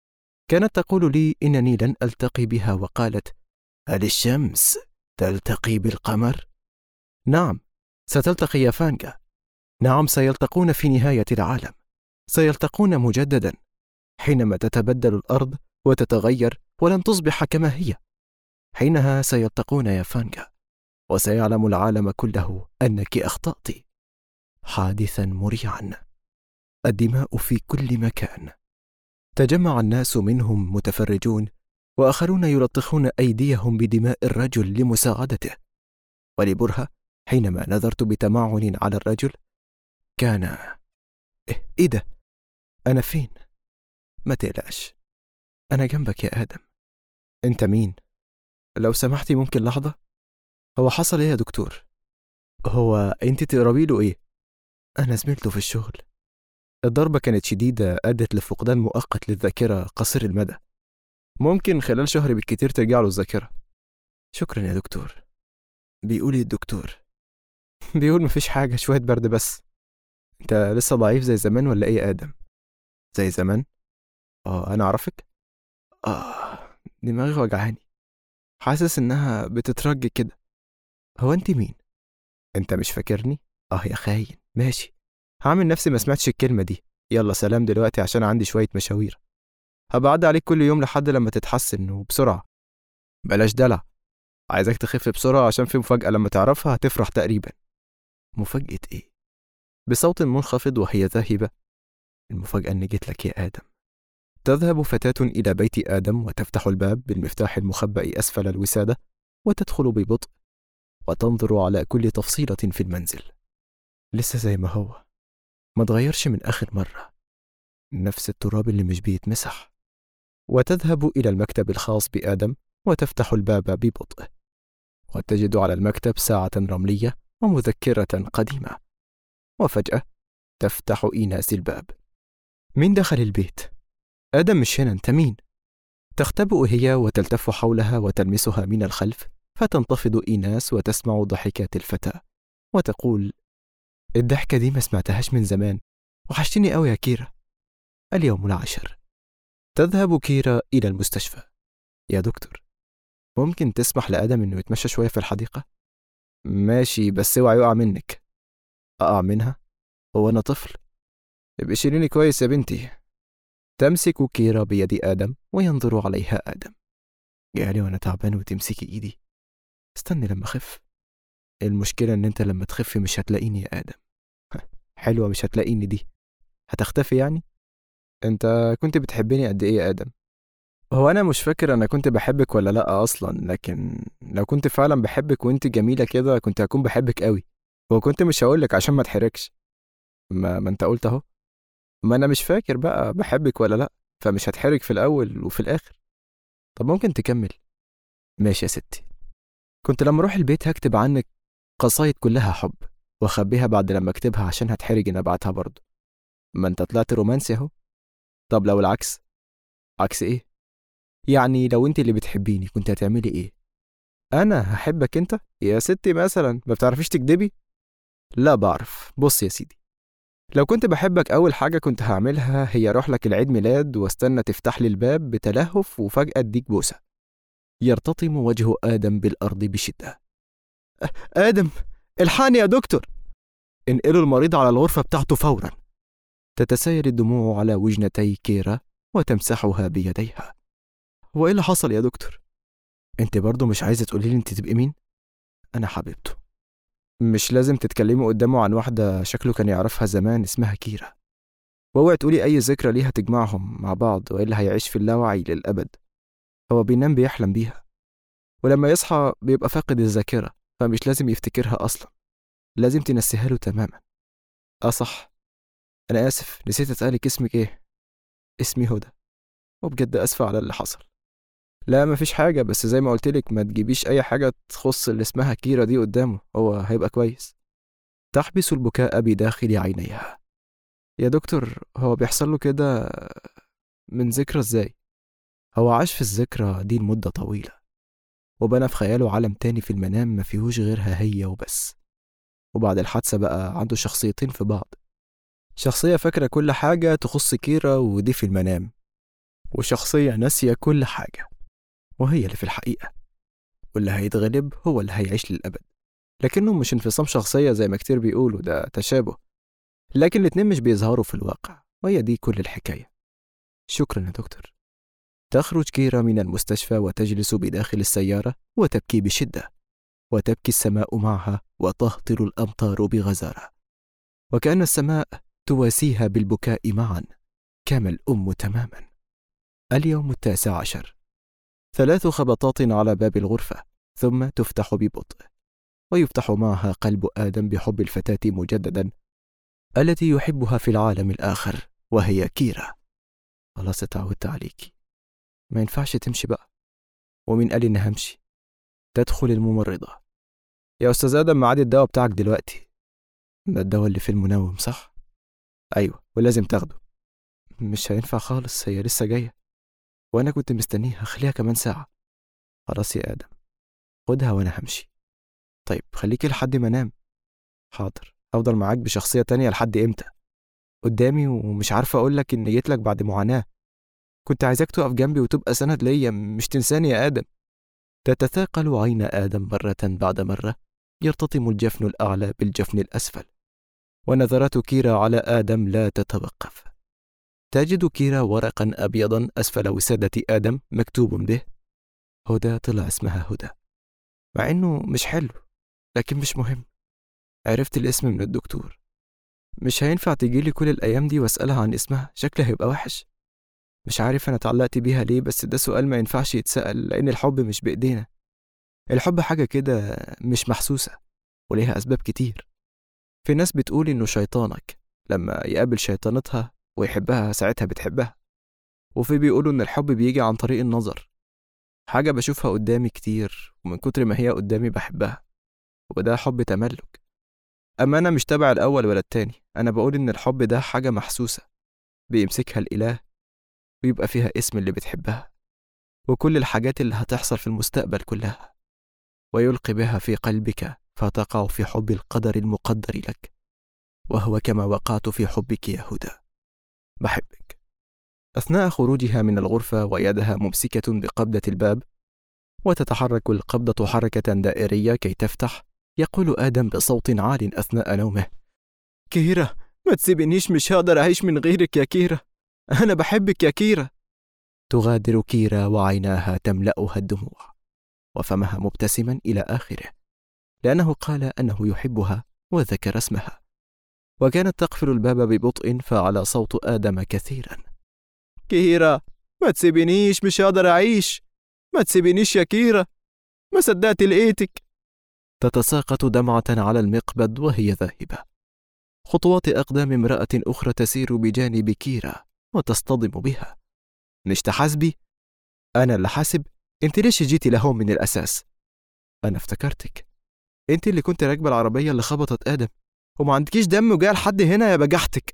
كانت تقول لي إنني لن ألتقي بها، وقالت: هل الشمس تلتقي بالقمر؟ نعم، ستلتقي يا فانجا. نعم، سيلتقون في نهاية العالم، سيلتقون مجددا حينما تتبدل الأرض وتتغير ولن تصبح كما هي. حينها سيلتقون يا فانجا، وسيعلم العالم كله أنك أخطأت. حادثا مريعا، الدماء في كل مكان. تجمع الناس منهم متفرجون، وآخرون يلطخون أيديهم بدماء الرجل لمساعدته. ولبرهة، حينما نظرت بتمعن على الرجل، كان إيه ده؟ أنا فين؟ ما تقلقش، أنا جنبك يا آدم. أنت مين؟ لو سمحتي ممكن لحظة؟ هو حصل إيه يا دكتور؟ هو أنت تقربي له إيه؟ أنا زميلته في الشغل. الضربة كانت شديدة، أدت لفقدان مؤقت للذاكرة قصير المدى. ممكن خلال شهر بالكتير ترجع له الذاكرة. شكرا يا دكتور. بيقول إيه الدكتور؟ بيقول مفيش حاجة، شوية برد بس. أنت لسه ضعيف زي زمان ولا إيه يا آدم؟ زي زمان؟ أنا أعرفك؟ دماغي وجعاني، حاسس إنها بتترج كده. هو أنت مين؟ أنت مش فاكرني؟ يا خاين، ماشي، هعمل نفسي ما سمعتش الكلمة دي. يلا سلام دلوقتي عشان عندي شوية مشاوير. هبعد عليك كل يوم لحد لما تتحسن، وبسرعة. بلاش دلع، عايزك تخف بسرعة عشان في مفاجأة لما تعرفها هتفرح تقريبا. مفاجأة إيه؟ بصوت منخفض وهي ذاهبة: المفاجأة إني جيت لك يا آدم. تذهب فتاة إلى بيت آدم وتفتح الباب بالمفتاح المخبأ أسفل الوسادة، وتدخل ببطء وتنظر على كل تفصيلة في المنزل. لسه زي ما هو، ما تغيرش من آخر مرة، نفس التراب اللي مش بيتمسح. وتذهب إلى المكتب الخاص بآدم وتفتح الباب ببطء، وتجد على المكتب ساعة رملية ومذكرة قديمة. وفجأة تفتح إيناس الباب. مين دخل البيت؟ آدم مش هنا، أنت مين؟ تختبئ هي وتلتف حولها وتلمسها من الخلف، فتنتفض إيناس وتسمع ضحكات الفتى وتقول: الضحكة دي ما سمعتهاش من زمان، وحشتني قوي يا كيرا. اليوم العاشر. تذهب كيرا إلى المستشفى. يا دكتور، ممكن تسمح لآدم إنه يتمشى شوية في الحديقة؟ ماشي، بس اوعى يقع منك. أقع منها؟ هو أنا طفل؟ ابقي شيليني كويس يا بنتي. تمسك كيرا بيد آدم وينظر عليها آدم. جالي وأنا تعبان وتمسكي إيدي؟ استني لما أخف. المشكلة إن أنت لما تخفي مش هتلاقيني يا آدم. حلوة، مش هتلاقيني دي هتختفي يعني؟ أنت كنت بتحبني قد إيه يا آدم؟ هو أنا مش فاكر أنا كنت بحبك ولا لأ أصلا، لكن لو كنت فعلا بحبك وأنت جميلة كده كنت هكون بحبك قوي، وكنت مش هقولك عشان ما تحركش. ما أنت قلت أهو. ما أنا مش فاكر بقى بحبك ولا لأ، فمش هتحرك في الأول وفي الآخر. طب ممكن تكمل؟ ماشي يا ستي. كنت لما أروح البيت هكتب عنك قصايد كلها حب، وأخبيها بعد لما أكتبها عشان هتحرج إن أبعتها برضه. ما أنت طلعت رومانسي أهو. طب لو العكس؟ عكس إيه؟ يعني لو أنت اللي بتحبيني كنت هتعملي إيه؟ أنا هحبك أنت؟ يا ستي مثلا ما بتعرفيش تكدبي؟ لا بعرف. بص يا سيدي، لو كنت بحبك أول حاجة كنت هعملها هي أروح لك العيد ميلاد واستنى تفتح لي الباب بتلهف وفجأة أديك بوسة. يرتطم وجه آدم بالأرض بشدة. آدم، الحقني يا دكتور، انقلوا المريض على الغرفة بتاعته فورا. تتسايل الدموع على وجنتي كيرا وتمسحها بيديها. هو إيه اللي حصل يا دكتور؟ أنت برضو مش عايزة تقولي لي أنت تبقي مين؟ أنا حبيبته. مش لازم تتكلمي قدامه عن واحدة شكله كان يعرفها زمان اسمها كيرا، واوعي تقولي أي ذكرى ليها تجمعهم مع بعض، وإلا هيعيش في اللاوعي للأبد. هو بينام بيحلم بيها، ولما يصحى بيبقى فاقد الذاكرة، فمش لازم يفتكرها أصلا، لازم تنسيها له تماما. صح، أنا آسف، نسيت أسألك اسمك إيه؟ اسمي هدى، وبجد آسفة على اللي حصل. لا مفيش حاجة، بس زي ما قلتلك ما تجيبيش أي حاجة تخص اللي اسمها كيرا دي قدامه، هو هيبقى كويس. تحبس البكاء بداخل عينيها. يا دكتور، هو بيحصل له كده من ذكرى إزاي؟ هو عاش في الذكرى دي لمدة طويلة، وبنى في خياله عالم تاني في المنام ما فيهوش غيرها هي وبس. وبعد الحادثة بقى عنده شخصيتين في بعض، شخصية فاكرة كل حاجة تخص كيرا ودي في المنام، وشخصية ناسية كل حاجة، وهي اللي في الحقيقة، واللي هيتغلب هو اللي هيعيش للأبد. لكنه مش انفصام شخصية زي ما كتير بيقولوا، ده تشابه، لكن الاتنين مش بيظهروا في الواقع، وهي دي كل الحكاية. شكرا يا دكتور. تخرج كيرا من المستشفى وتجلس بداخل السيارة وتبكي بشدة، وتبكي السماء معها، وتهطل الأمطار بغزارة، وكأن السماء تواسيها بالبكاء معا كما الأم تماما. اليوم 19، 3 خبطات على باب الغرفة، ثم تفتح ببطء، ويفتح معها قلب آدم بحب الفتاة مجددا التي يحبها في العالم الآخر، وهي كيرا. خلاص اتعودت عليكي، ما ينفعش تمشي بقى. ومين قال إنها همشي؟ تدخل الممرضة. يا أستاذ آدم، ميعاد الدواء بتاعك دلوقتي. ده الدواء اللي في المنوم صح؟ أيوة، ولازم تاخده. مش هينفع خالص، هي لسه جاية وأنا كنت مستنيها، خليها كمان ساعة. خلاص يا آدم، خدها وأنا همشي. طيب خليكي لحد ما أنام. حاضر، أفضل معاك بشخصية تانية لحد إمتى؟ قدامي ومش عارفة أقولك إن جيتلك بعد معاناة. كنت عايزاك تقف جنبي وتبقى سند ليا، مش تنساني يا آدم. تتثاقل عين آدم مرة بعد مرة، يرتطم الجفن الأعلى بالجفن الأسفل، ونظرات كيرا على آدم لا تتوقف. تجد كيرا ورقا أبيضا أسفل وسادة آدم مكتوب به هدى. طلع اسمها هدى، مع إنه مش حلو، لكن مش مهم. عرفت الاسم من الدكتور. مش هينفع تجيلي كل الأيام دي وأسألها عن اسمها، شكلها هيبقى وحش. مش عارف أنا اتعلقت بيها ليه، بس ده سؤال ما ينفعش يتسأل، لأن الحب مش بإيدينا. الحب حاجة كده مش محسوسة، وليها أسباب كتير. في ناس بتقول إنه شيطانك لما يقابل شيطانتها ويحبها ساعتها بتحبها، وفي بيقولوا إن الحب بيجي عن طريق النظر. حاجة بشوفها قدامي كتير، ومن كتر ما هي قدامي بحبها، وده حب تملك. أما أنا مش تبع الأول ولا التاني، أنا بقول إن الحب ده حاجة محسوسة بيمسكها الإله، ويبقى فيها اسم اللي بتحبها وكل الحاجات اللي هتحصل في المستقبل كلها، ويلقي بها في قلبك، فتقع في حب القدر المقدر لك، وهو كما وقعت في حبك يا هدى. بحبك. أثناء خروجها من الغرفة ويدها ممسكة بقبضة الباب، وتتحرك القبضة حركة دائرية كي تفتح، يقول آدم بصوت عال أثناء نومه: كيرا، ما تسيبنيش، مش هقدر أعيش من غيرك يا كيرا، أنا بحبك يا كيرا. تغادر كيرا وعيناها تملأها الدموع، وفمها مبتسما إلى آخره، لأنه قال أنه يحبها وذكر اسمها. وكانت تقفل الباب ببطء، فعلى صوت آدم كثيرا: كيرا، ما تسيبنيش، مش هقدر أعيش، ما تسيبنيش يا كيرا، ما صدقت لقيتك. تتساقط دمعة على المقبض وهي ذاهبة. خطوات أقدام امرأة أخرى تسير بجانب كيرا وتصطدم بها. مش تحاسبي؟ أنا اللي حاسب. أنت ليش جيتي لهون من الأساس؟ أنا افتكرتك، أنت اللي كنت راكبة العربية اللي خبطت آدم، وما عندكيش دم وجاي لحد هنا يا بجحتك.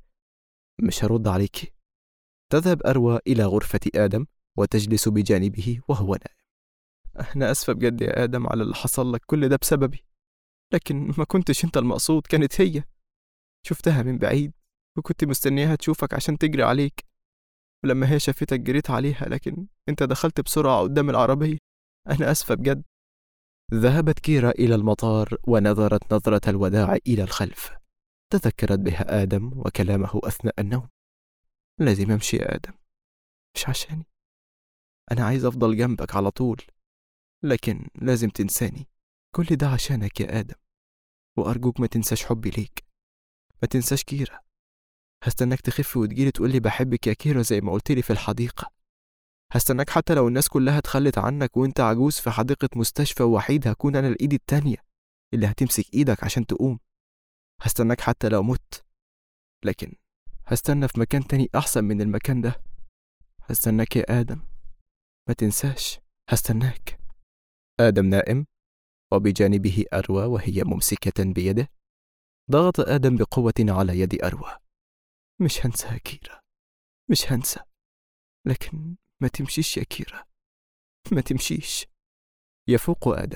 مش هرد عليكي. تذهب أروى إلى غرفة آدم وتجلس بجانبه وهو نائم. أنا أسفة بجد يا آدم على اللي حصل لك، كل ده بسببي، لكن ما كنتش أنت المقصود، كانت هي. شفتها من بعيد وكنت مستنياها تشوفك عشان تجري عليك، ولما هي شافتك جريت عليها، لكن أنت دخلت بسرعة قدام العربية. أنا أسفة بجد. ذهبت كيرا إلى المطار ونظرت نظرة الوداع إلى الخلف. تذكرت بها آدم وكلامه أثناء النوم: لازم أمشي يا آدم، مش عشاني، أنا عايز أفضل جنبك على طول، لكن لازم تنساني. كل ده عشانك يا آدم، وأرجوك ما تنساش حبي ليك، ما تنساش كيرا. هستناك تخف وتجيلي تقولي بحبك يا كيرا زي ما قلتلي في الحديقة. هستناك حتى لو الناس كلها اتخلت عنك وانت عجوز في حديقة مستشفى وحيد، هكون أنا الإيد التانية اللي هتمسك إيدك عشان تقوم. هستناك حتى لو مت، لكن هستنى في مكان تاني أحسن من المكان ده. هستناك يا آدم، ما تنساش، هستناك. آدم نائم، وبجانبه أروى وهي ممسكة بيده. ضغط آدم بقوة على يد أروى. مش هنسى يا كيرا، مش هنسى، لكن ما تمشيش يا كيرا، ما تمشيش. يفوق آدم.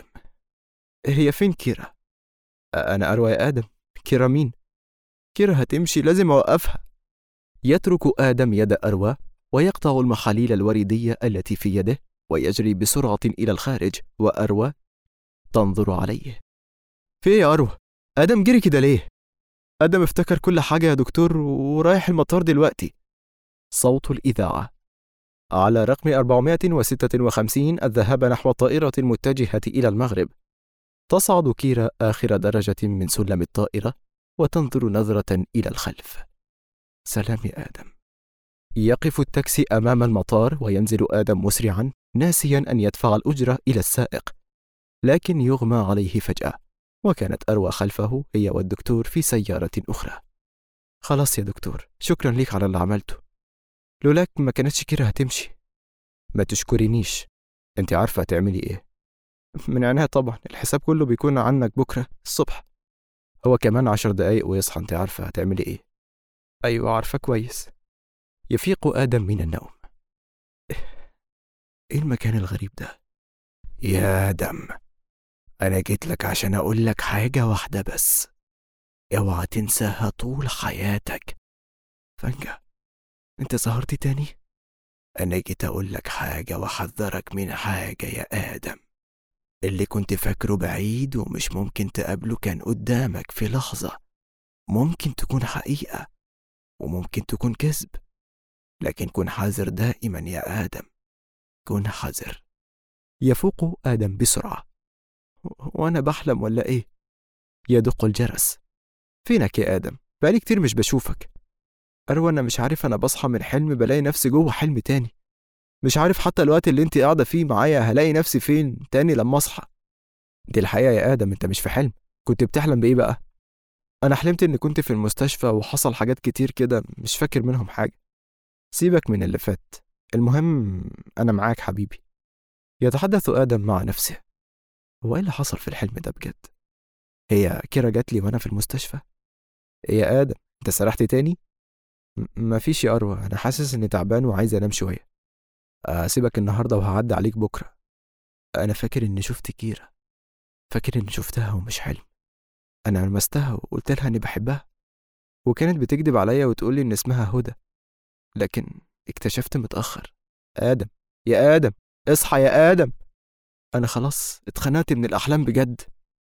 هي فين كيرا؟ أنا أروى يا آدم. كيرا مين؟ كيرا هتمشي، لازم أوقفها. يترك آدم يد أروى ويقطع المحاليل الوريدية التي في يده ويجري بسرعة إلى الخارج، وأروى تنظر عليه. في إيه يا أروى؟ آدم جري كده ليه؟ آدم افتكر كل حاجة يا دكتور ورايح المطار دلوقتي. صوت الإذاعة: على رقم 456 الذهاب نحو الطائرة المتجهة إلى المغرب. تصعد كيرا آخر درجة من سلم الطائرة وتنظر نظرة إلى الخلف. سلام يا آدم. يقف التاكسي أمام المطار وينزل آدم مسرعا ناسيا أن يدفع الأجرة إلى السائق، لكن يغمى عليه فجأة، وكانت أروى خلفه هي والدكتور في سيارة أخرى. خلاص يا دكتور، شكرا ليك على اللي عملته، لولاك ما كانتش كيرا هتمشي. ما تشكرينيش، انت عارفة هتعملي ايه. من عينها طبعا، الحساب كله بيكون عنك بكرة الصبح. هو كمان 10 دقايق ويصحى، انت عارفة هتعملي ايه. ايوه عارفة كويس. يفيق آدم من النوم. ايه المكان الغريب ده؟ يا آدم، انا جيت لك عشان اقول لك حاجة واحدة بس، اوعى تنساها طول حياتك. فنجة، انت سهرتي تاني؟ انا جيت اقول لك حاجة واحذرك من حاجة يا آدم. اللي كنت فاكره بعيد ومش ممكن تقابله كان قدامك في لحظة. ممكن تكون حقيقة وممكن تكون كذب، لكن كن حذر دائما يا آدم، كن حذر. يفوق آدم بسرعة. وأنا بحلم ولا إيه؟ يدق الجرس. فينك يا آدم؟ بقالي كتير مش بشوفك. أروى أنا مش عارف، أنا بصحى من حلم بلاقي نفسي جوه حلم تاني. مش عارف حتى الوقت اللي انت قاعدة فيه معايا هلاقي نفسي فين تاني لما أصحى. دي الحقيقة يا آدم، انت مش في حلم. كنت بتحلم بإيه بقى؟ أنا حلمت إني كنت في المستشفى وحصل حاجات كتير كده مش فاكر منهم حاجة. سيبك من اللي فات، المهم أنا معاك حبيبي. يتحدث آدم مع نفسه. هو إيه اللي حصل في الحلم ده بجد؟ هي كيرا جات لي وأنا في المستشفى؟ إيه يا آدم، أنت سرحت تاني؟ مفيش يا أروى، أنا حاسس إني تعبان وعايز أنام شوية. أسيبك النهاردة وهعدي عليك بكرة. أنا فاكر إني شفت كيرا، فاكر إني شفتها ومش حلم. أنا لمستها وقلت لها إني بحبها، وكانت بتكذب عليا وتقولي إن اسمها هدى، لكن اكتشفت متأخر. آدم يا آدم، اصحى يا آدم، أنا خلاص اتخنقت من الأحلام بجد.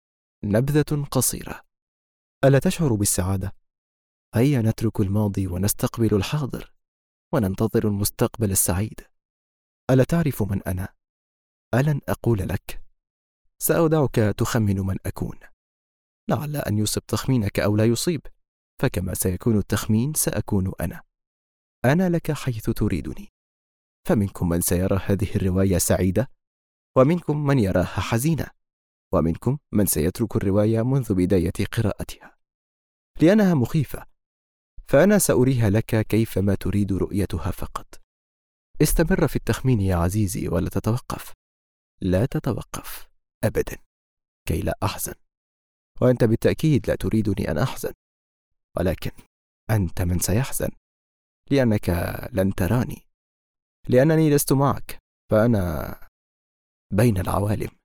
نبذة قصيرة. ألا تشعر بالسعادة؟ هيا نترك الماضي ونستقبل الحاضر وننتظر المستقبل السعيد. ألا تعرف من أنا؟ ألن أقول لك. سأدعك تخمن من أكون، لعل أن يصب تخمينك أو لا يصيب، فكما سيكون التخمين سأكون أنا. أنا لك حيث تريدني. فمنكم من سيرى هذه الرواية سعيدة، ومنكم من يراها حزينة، ومنكم من سيترك الرواية منذ بداية قراءتها لأنها مخيفة، فأنا سأريها لك كيفما تريد رؤيتها فقط. استمر في التخمين يا عزيزي ولا تتوقف، لا تتوقف أبدا كي لا أحزن، وأنت بالتأكيد لا تريدني أن أحزن، ولكن أنت من سيحزن لأنك لن تراني، لأنني لست معك، فأنا بين العوالم.